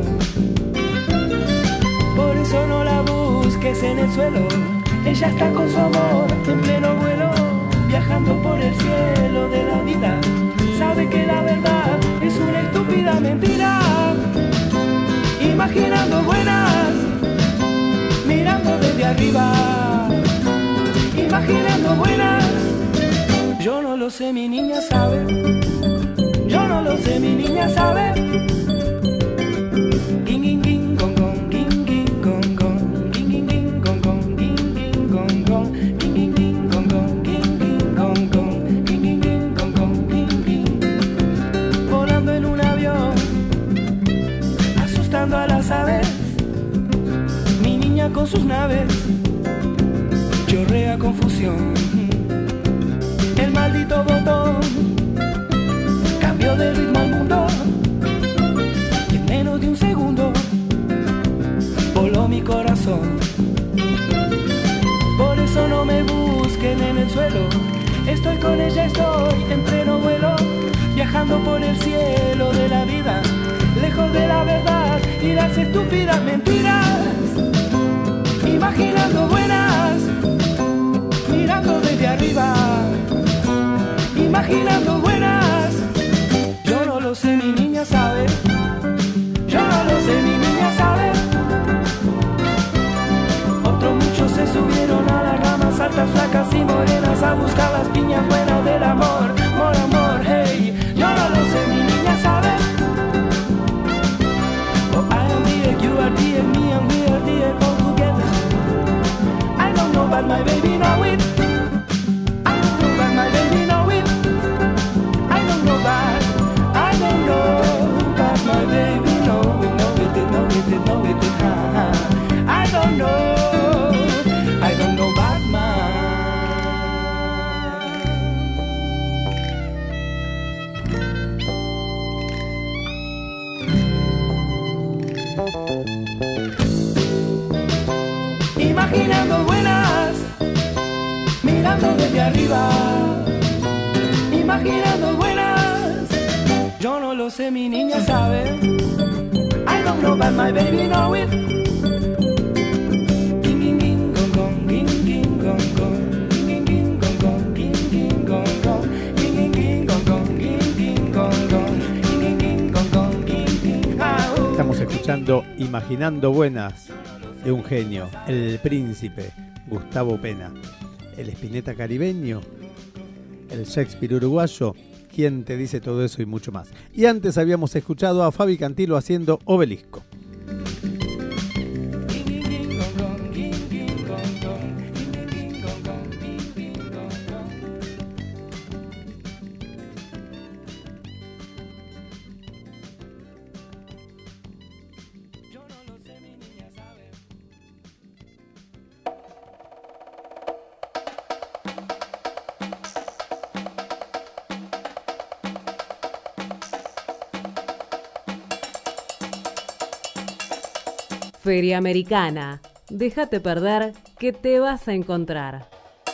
Por eso no la busques en el suelo. Ella está con su amor en pleno vuelo, viajando por el cielo de la vida. Sabe que la verdad es una estúpida mentira. Imaginando buenas, mirando desde arriba. Imaginando buenas. Yo no lo sé, mi niña sabe. Yo no lo sé, mi niña sabe. Ging, ging, ging, gong, gong, ging, ging, gong, gong, ging, ging, ging, gong, gong, ging, ging, gong, gong, ging, ging, ging, gong, gong, ging, ging, gong, gong, ging, ging, ging, gong, gong, ging, ging. Volando en un avión, asustando a las aves. Mi niña con sus naves chorrea confusión. El maldito botón cambió de ritmo al mundo y en menos de un segundo voló mi corazón. Por eso no me busquen en el suelo. Estoy con ella, estoy en pleno vuelo, viajando por el cielo de la vida, lejos de la verdad y las estúpidas mentiras. Imaginando buenas, mirando desde arriba. Imaginando buenas. Yo no lo sé, mi niña sabe. Yo no lo sé, mi niña sabe. Otros muchos se subieron a las ramas altas, flacas y morenas a buscar las piñas buenas del amor. Amor, amor, hey. Yo no lo sé, mi niña sabe. Oh, I am here, you are here, me and we are here all together. I don't know, but my baby know it. I don't know, but my baby know it. I don't know, but I don't know, but my baby know it, know it, know it, know it, uh-huh. I don't know, I don't know, but imaginando buenas, mirando desde arriba. Imaginando buenas. Yo no lo sé, mi niña sabe. I don't know, but my baby know it. Ging, ging, ging, gong, gong, ging, ging, gong, gong, ging, ging, gong, gong, ging, ging, gong, gong, ging, ging, gong, gong, ging, ging, gong, gong, ging, ging, gong, gong, ging, ging. Estamos escuchando Imaginando Buenas de un genio, el príncipe Gustavo Pena, el Spinetta caribeño, el Shakespeare uruguayo. ¿Quién te dice todo eso y mucho más? Y antes habíamos escuchado a Fabi Cantilo haciendo Obelisco. Feria Americana. Déjate perder que te vas a encontrar.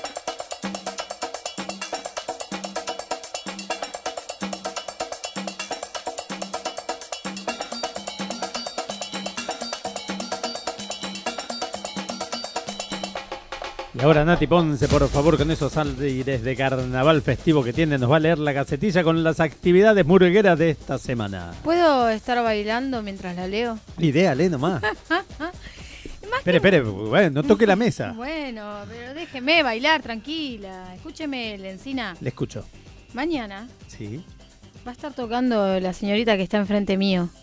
Y ahora Nati Ponce, por favor, con esos aires de carnaval festivo que tiene, nos va a leer la gacetilla con las actividades murgueras de esta semana. ¿Puedo estar bailando mientras la leo? Idea, lee nomás. Espere, espere, bueno, no toque la mesa. Bueno, pero déjeme bailar, tranquila. Escúcheme, Lencina. Le escucho. Mañana Sí. va a estar tocando la señorita que está enfrente mío.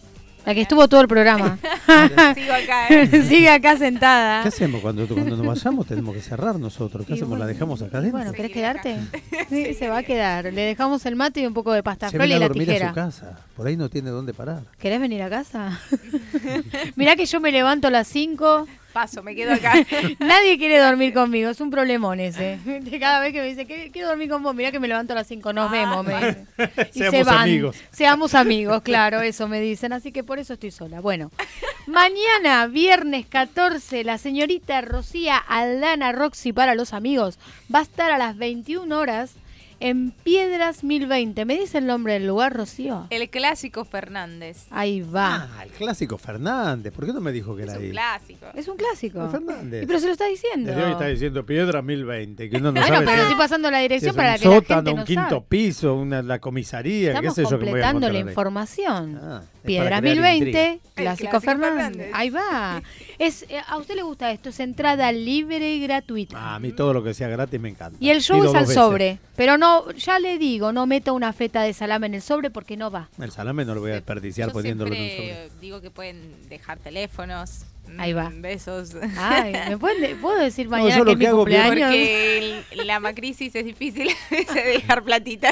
La que estuvo todo el programa. Sigo acá, ¿eh? Sigue acá sentada. ¿Qué hacemos cuando, cuando nos vayamos? Tenemos que cerrar nosotros. ¿Qué Y hacemos? bueno, ¿La dejamos acá adentro? Bueno, ¿querés quedarte? Sí, se va a quedar. Le dejamos el mate y un poco de pasta Se frola viene y a la dormir tijera. a su casa. Por ahí no tiene dónde parar. ¿Querés venir a casa? Mirá que yo me levanto a las cinco. Paso, me quedo acá. Nadie quiere dormir conmigo, es un problemón ese. Cada vez que me dice, "¿Qué- quiero dormir con vos", mirá que me levanto a las cinco, nos Ah. vemos, me dicen. Y Seamos se van. amigos. Seamos amigos, claro, eso me dicen. Así que por eso estoy sola. Bueno, mañana, viernes catorce, la señorita Rocía Aldana Roxy para los amigos va a estar a las veintiuna horas en Piedras mil veinte. ¿Me dice el nombre del lugar, Rocío? El clásico Fernández. Ahí va. Ah, el clásico Fernández. ¿Por qué no me dijo que era Es un ahí? clásico. Es un clásico. El Fernández. Y pero se lo está diciendo. Desde hoy está diciendo Piedra mil veinte, que uno no Bueno, sabe pero si- estoy pasando la si dirección es para un que la sótano, gente un no quinto sabe. piso, una, la comisaría, Estamos qué sé yo que me voy a completando la encontrar ahí. información. Ah, es Piedra para mil crear veinte, intriga. clásico, clásico Fernández. Fernández. Ahí va. Es, eh, ¿a usted le gusta esto? Es entrada libre y gratuita. Ah, a mí todo lo que sea gratis me encanta. Y el show Pido es al dos veces. sobre. Pero no, ya le digo, no meta una feta de salame en el sobre porque no va. El salame no lo voy a desperdiciar Yo poniéndolo en un siempre sobre. digo que pueden dejar teléfonos. Ahí va. mm, Besos. Ay, ¿me pueden de- puedo decir No, mañana yo que lo es mi que hago, cumpleaños? Porque el- la macrisis es difícil de dejar platita.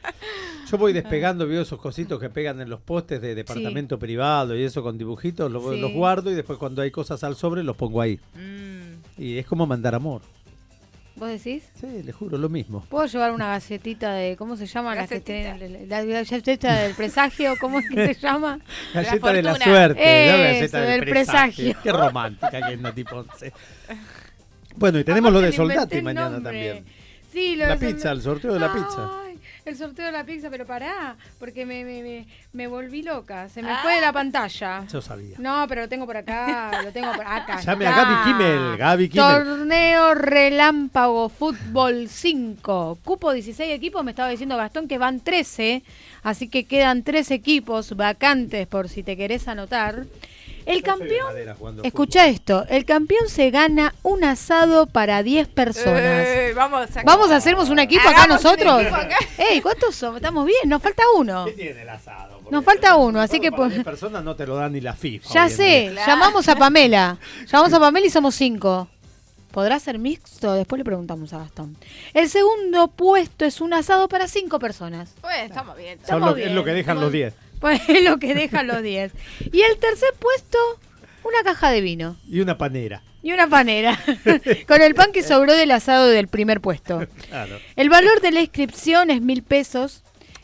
Yo voy despegando, veo esos cositos que pegan en los postes de departamento privado y eso con dibujitos, lo- Sí. los guardo y después cuando hay cosas al sobre los pongo ahí. Mm. Y es como mandar amor. ¿Vos decís? Sí, le juro, lo mismo. ¿Puedo llevar una galletita de, ¿cómo se llama? La, que Galletita. tiene- la, la galletita del presagio, ¿cómo es que se llama? Galleta de la fortuna. suerte, la Eso, galleta del, del presagio. presagio. Qué romántica que es Nati Ponce. Bueno, y tenemos lo de Aparte le inventé Soldati el mañana nombre. también. Sí, lo La de pizza, el sorteo de la pizza. Ay, el sorteo de la pizza, pero pará, porque me, me, me, me volví loca, se me Ah. fue de la pantalla. Yo sabía. No, pero lo tengo por acá, lo tengo por acá. Llame a está. Gaby Kimmel, Gaby Kimmel. Torneo Relámpago Fútbol cinco. Cupo dieciséis equipos, me estaba diciendo Gastón que van trece, así que quedan tres equipos vacantes por si te querés anotar. El campeón, escucha esto, el campeón se gana un asado para diez personas. Eh, vamos a Vamos a hacernos un equipo acá Hagamos un nosotros. equipo acá. Ey, ¿cuántos somos? Estamos bien, nos falta uno. ¿Qué tiene el asado? Nos falta uno, así que Para pues, diez personas no te lo dan ni la FIFA. ya hoy en sé, día. Claro. llamamos a Pamela. Llamamos a Pamela y somos cinco. ¿Podrá ser mixto? Después le preguntamos a Gastón. El segundo puesto es un asado para cinco personas. Bueno, estamos bien. Son estamos lo- es bien, lo que dejan estamos- los diez. Pues es lo que dejan los diez. Y el tercer puesto, una caja de vino. Y una panera. Y una panera. Con el pan que sobró del asado del primer puesto. Claro. El valor de la inscripción es mil pesos.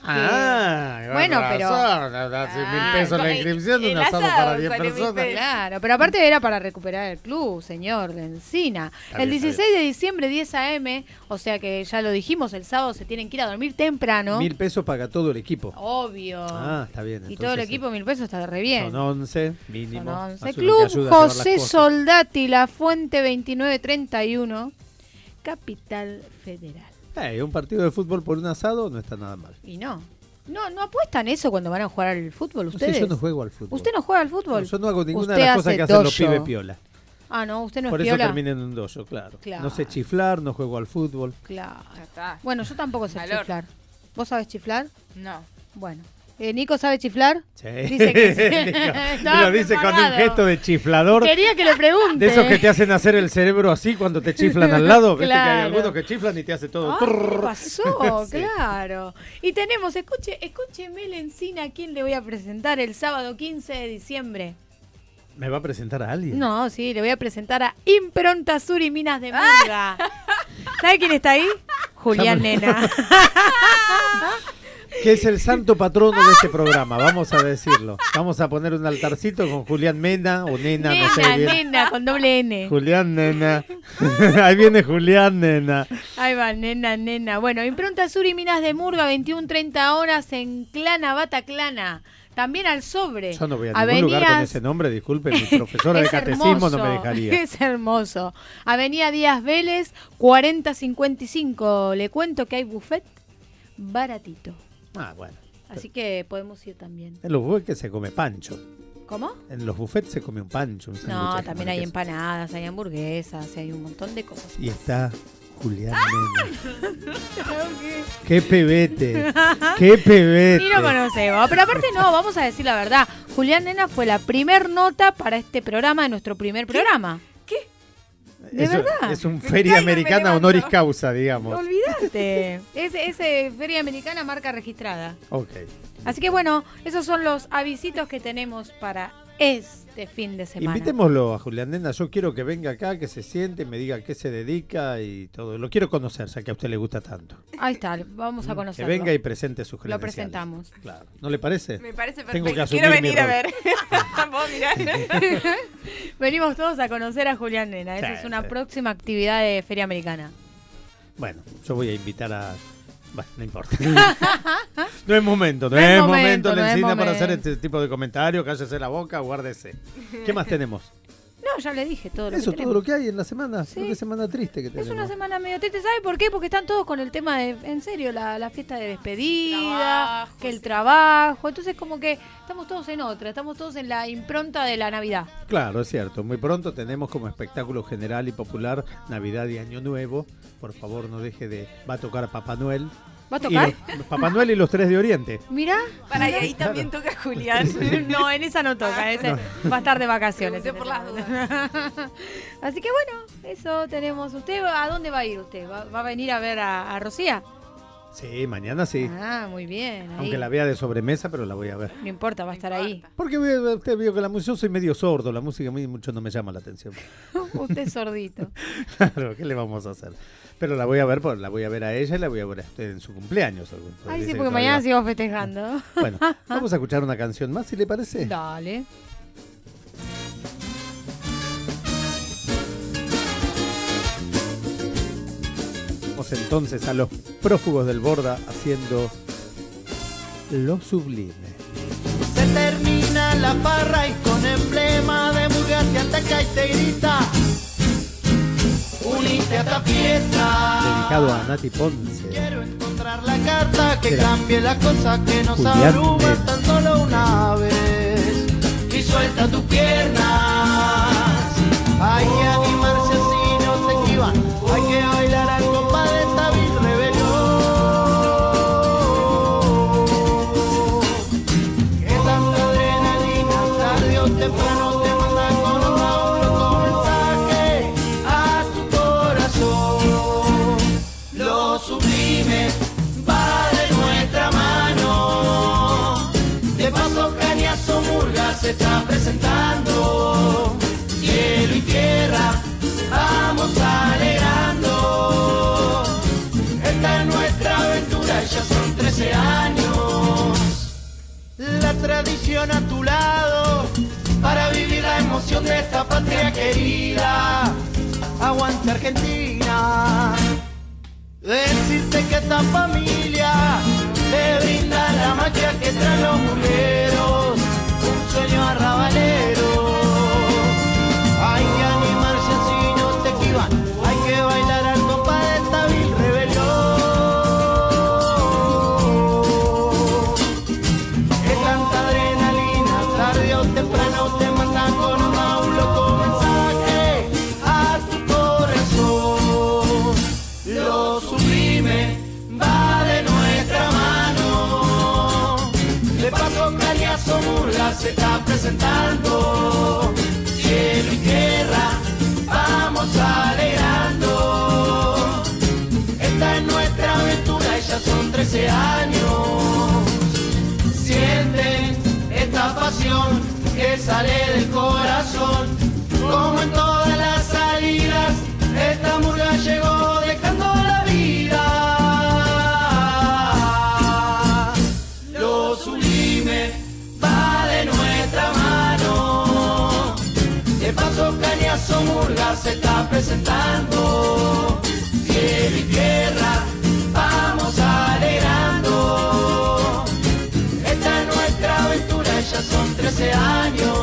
Ah, con bueno, pero- razón, hace mil Ah, pesos la el- inscripción, el un asado asado para diez sale mil personas. pesos. Claro, pero aparte era para recuperar el club, señor de Encina. Está El bien, está dieciséis de diciembre, diez a eme, o sea que ya lo dijimos, el sábado se tienen que ir a dormir temprano. Mil pesos paga todo el equipo. Obvio. Ah, está bien. y todo el entonces, equipo, mil pesos, está re bien. Son once, mínimo. Son once. Más uno que Club ayuda a llevar las José cosas. Soldati, La Fuente veintinueve treinta y uno, Capital Federal. Eh, un partido de fútbol por un asado no está nada mal. Y no. No, ¿no apuestan eso cuando van a jugar al fútbol No sé, ustedes? yo no juego al fútbol. ¿Usted no juega al fútbol? No, yo no hago ninguna Usted de las cosas hace que hacen los dojo. pibes piola. Ah, no, usted no Por es eso piola. terminé en un dojo, claro. Claro. No sé chiflar, no juego al fútbol. Claro. Ya está. Bueno, yo tampoco sé Valor. chiflar. ¿Vos sabés chiflar? No. Bueno. Eh, ¿Nico sabe chiflar? Sí. Dice que sí. Nico, Estaba lo dice con un preparado. gesto de chiflador. Quería que le pregunte. De esos que te hacen hacer el cerebro así cuando te chiflan al lado. Viste que hay Claro. algunos que chiflan y te hace todo. Ah, trrr. ¿qué pasó? Sí. Claro. Y tenemos, escuche, escúcheme la encina, ¿a quién le voy a presentar el sábado quince de diciembre? ¿Me va a presentar a alguien? No, sí, le voy a presentar a Impronta Sur y Minas de Murga. ¿Sabe quién está ahí? Julián Ya me- Nena. Que es el santo patrono de este programa, vamos a decirlo. Vamos a poner un altarcito con Julián Mena o Nena, no sé Nena, bien. nena, con doble N. Julián Nena. Ahí viene Julián Nena. Ahí va, nena, nena. Bueno, Impronta Sur y Minas de Murga, veintiuno treinta horas en Clana, Bataclana. También al sobre. Yo no voy a ningún lugar con Avenidas- ese nombre, disculpe, mi profesora de Es catecismo no me hermoso, dejaría. Es hermoso. Avenida Díaz Vélez, cuarenta cincuenta y cinco. Le cuento que hay buffet baratito. Ah, bueno. Así que podemos ir también. En los buffets se come pancho. ¿Cómo? En los buffets se come un pancho. Un sándwich No, de también jamón y hay queso. empanadas, hay hamburguesas, hay un montón de cosas. Y está Julián Nena. ¡Qué pebete! ¡Qué pebete! Ni lo conocemos. Pero aparte no, vamos a decir la verdad. Julián Nena fue la primer nota para este programa, de nuestro primer programa. ¿Qué? ¿De Eso, verdad? es un Feria Americana honoris causa, digamos. Olvídate. Es, es eh, Feria Americana marca registrada. Ok. Así que bueno, esos son los avisitos que tenemos para este fin de semana. Invitémoslo a Julián Nena. Yo quiero que venga acá, que se siente, me diga a qué se dedica y todo. Lo quiero conocer, ya que a usted le gusta tanto. Ahí está, vamos a conocerlo. Que venga y presente sus credenciales. Lo presentamos. Claro. ¿No le parece? Me parece perfecto. Tengo que asumir Quiero venir mi a rol. ver. Vos mirá. Venimos todos a conocer a Julián Nena. Esa Sí, es una sí. próxima actividad de Feria Americana. Bueno, yo voy a invitar a... Bueno, no importa. No es momento, no, No es es momento, momento, no es Lencina, para momento. hacer este tipo de comentarios. Cállese la boca, guárdese. ¿Qué más tenemos? No, ya le dije todo lo Eso, que todo tenemos. lo que hay en la semana. Sí. Qué semana triste que Es tenemos. una semana medio triste, ¿sabe por qué? Porque están todos con el tema de, en serio, la, la fiesta de despedida, Trabajo, que el sí. trabajo. Entonces como que estamos todos en otra, estamos todos en la impronta de la Navidad. Claro, es cierto. Muy pronto tenemos como espectáculo general y popular Navidad y Año Nuevo. Por favor, no deje de... Va a tocar Papá Noel. ¿Va a tocar? Y los- Papá Noel y los Tres de Oriente. Mirá. Para y ahí también toca Julián. No, en esa no toca, ese va a estar de vacaciones. Pregunté por las dudas. Así que bueno, eso tenemos. ¿Usted a dónde va a ir usted? ¿Va, va a venir a ver a, a Rocía? Sí, mañana sí. Ah, muy bien. ahí. Aunque la vea de sobremesa, pero la voy a ver. No importa, va a estar ahí. Porque ve- usted vio que la música, yo soy medio sordo, la música a mí mucho no me llama la atención. Usted es sordito. Claro, ¿qué le vamos a hacer? Pero la voy a ver, pues, la voy a ver a ella y la voy a ver a usted en su cumpleaños. Ay, Dice sí, que porque todavía- mañana sigo festejando. Bueno, vamos a escuchar una canción más, si le parece. Dale. Vamos entonces a los prófugos del Borda haciendo Lo Sublime. Se termina la farra y con emblema de murga te ataca y te grita: unite a esta fiesta. Dedicado a Nati Ponce. Quiero encontrar la carta que Era cambie la cosa que nos Julián abruma Nena. tan solo una vez. Y suelta tus piernas. Hay que animarse así, no se esquivan. Hay que bailar al compás de esta vil rebelión. Que tanta adrenalina tarde o temprano te manda con un loco mensaje a tu corazón. Lo sublime va de nuestra mano. De paso, cañazo, murga se está presentando. Cielo y tierra, vamos alegrando. Esta es nuestra aventura, ya son trece años. La tradición a tu lado, para vivir la emoción de esta patria querida. Aguante Argentina. Decirte que esta familia te brinda la magia que traen los murgueros, un sueño arrabalero. Hay que animarse así, no te esquivan, hay que bailar al compás de esta vil rebelión. Que tanta adrenalina, tarde o temprano te mandan con un loco mensaje a tu corazón. Lo sublime va de nuestra mano. De paso, cañazo, murga se está presentando. Cielo y tierra, vamos alegrando. Esta es nuestra aventura y ya son trece años. Sienten esta pasión que sale del corazón. Como en todas las salidas, esta murga llegó dejando la vida. Lo sublime va de nuestra mano. De paso, cañazo, murga se está presentando. Cielo y tierra, vamos alegrando. Esta es nuestra aventura, ya son trece años.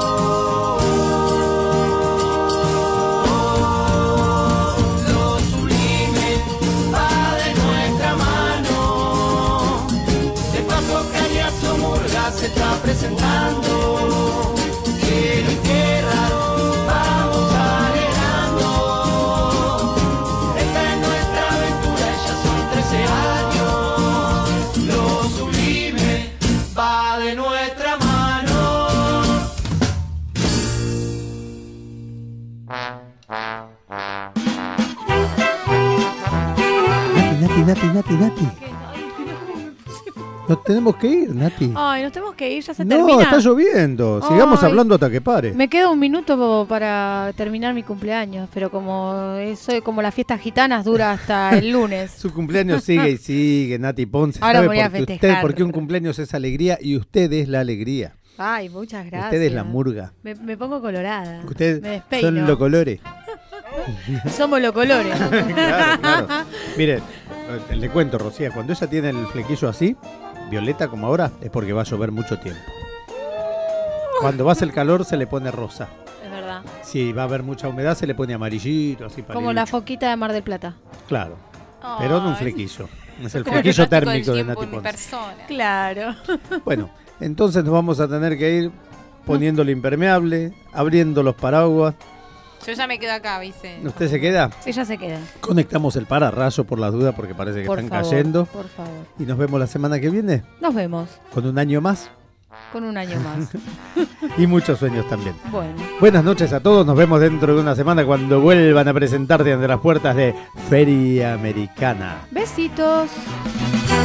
Lo sublime se está presentando. Quiero y tierra, vamos alegrando. Esta es nuestra aventura, ya son trece años. Lo sublime va de nuestra mano. Nati, Nati, Nati, Nati. Nos tenemos que ir, Nati. Ay, nos tenemos que ir, ya se No, termina. está lloviendo. Sigamos Ay. hablando hasta que pare. Me queda un minuto para terminar mi cumpleaños, pero como eso, como las fiestas gitanas dura hasta el lunes. Su cumpleaños sigue y sigue, Nati Ponce. Ahora ¿Sabe voy a por qué festejar. usted, porque un cumpleaños es alegría y usted es la alegría. Ay, muchas gracias. Usted es la murga. Me, me pongo colorada. Ustedes me despeino. son los colores. Somos los colores. Claro, claro. Mire, eh, le cuento, Rocía, cuando ella tiene el flequillo así, violeta como ahora, es porque va a llover mucho tiempo. Cuando va a hacer calor se le pone rosa. Es verdad. Si va a haber mucha humedad se le pone amarillito, así para Como la foquita de Mar del Plata. Claro, pero no un Ay. flequillo. Es el Como el flequillo plástico del térmico de tiempo Nati en mi Ponce. persona. Claro. Bueno, entonces nos vamos a tener que ir poniéndole impermeable, abriendo los paraguas. Yo ya me quedo acá, Vicente. ¿Usted se queda? Ella se queda. Conectamos el pararrayo por las dudas porque parece que Por están favor, cayendo. por favor. Y nos vemos la semana que viene Nos vemos con un año más con un año más. y muchos sueños también. Bueno. Buenas noches a todos, nos vemos dentro de una semana cuando vuelvan a presentarte ante las puertas de Feria Americana. Besitos.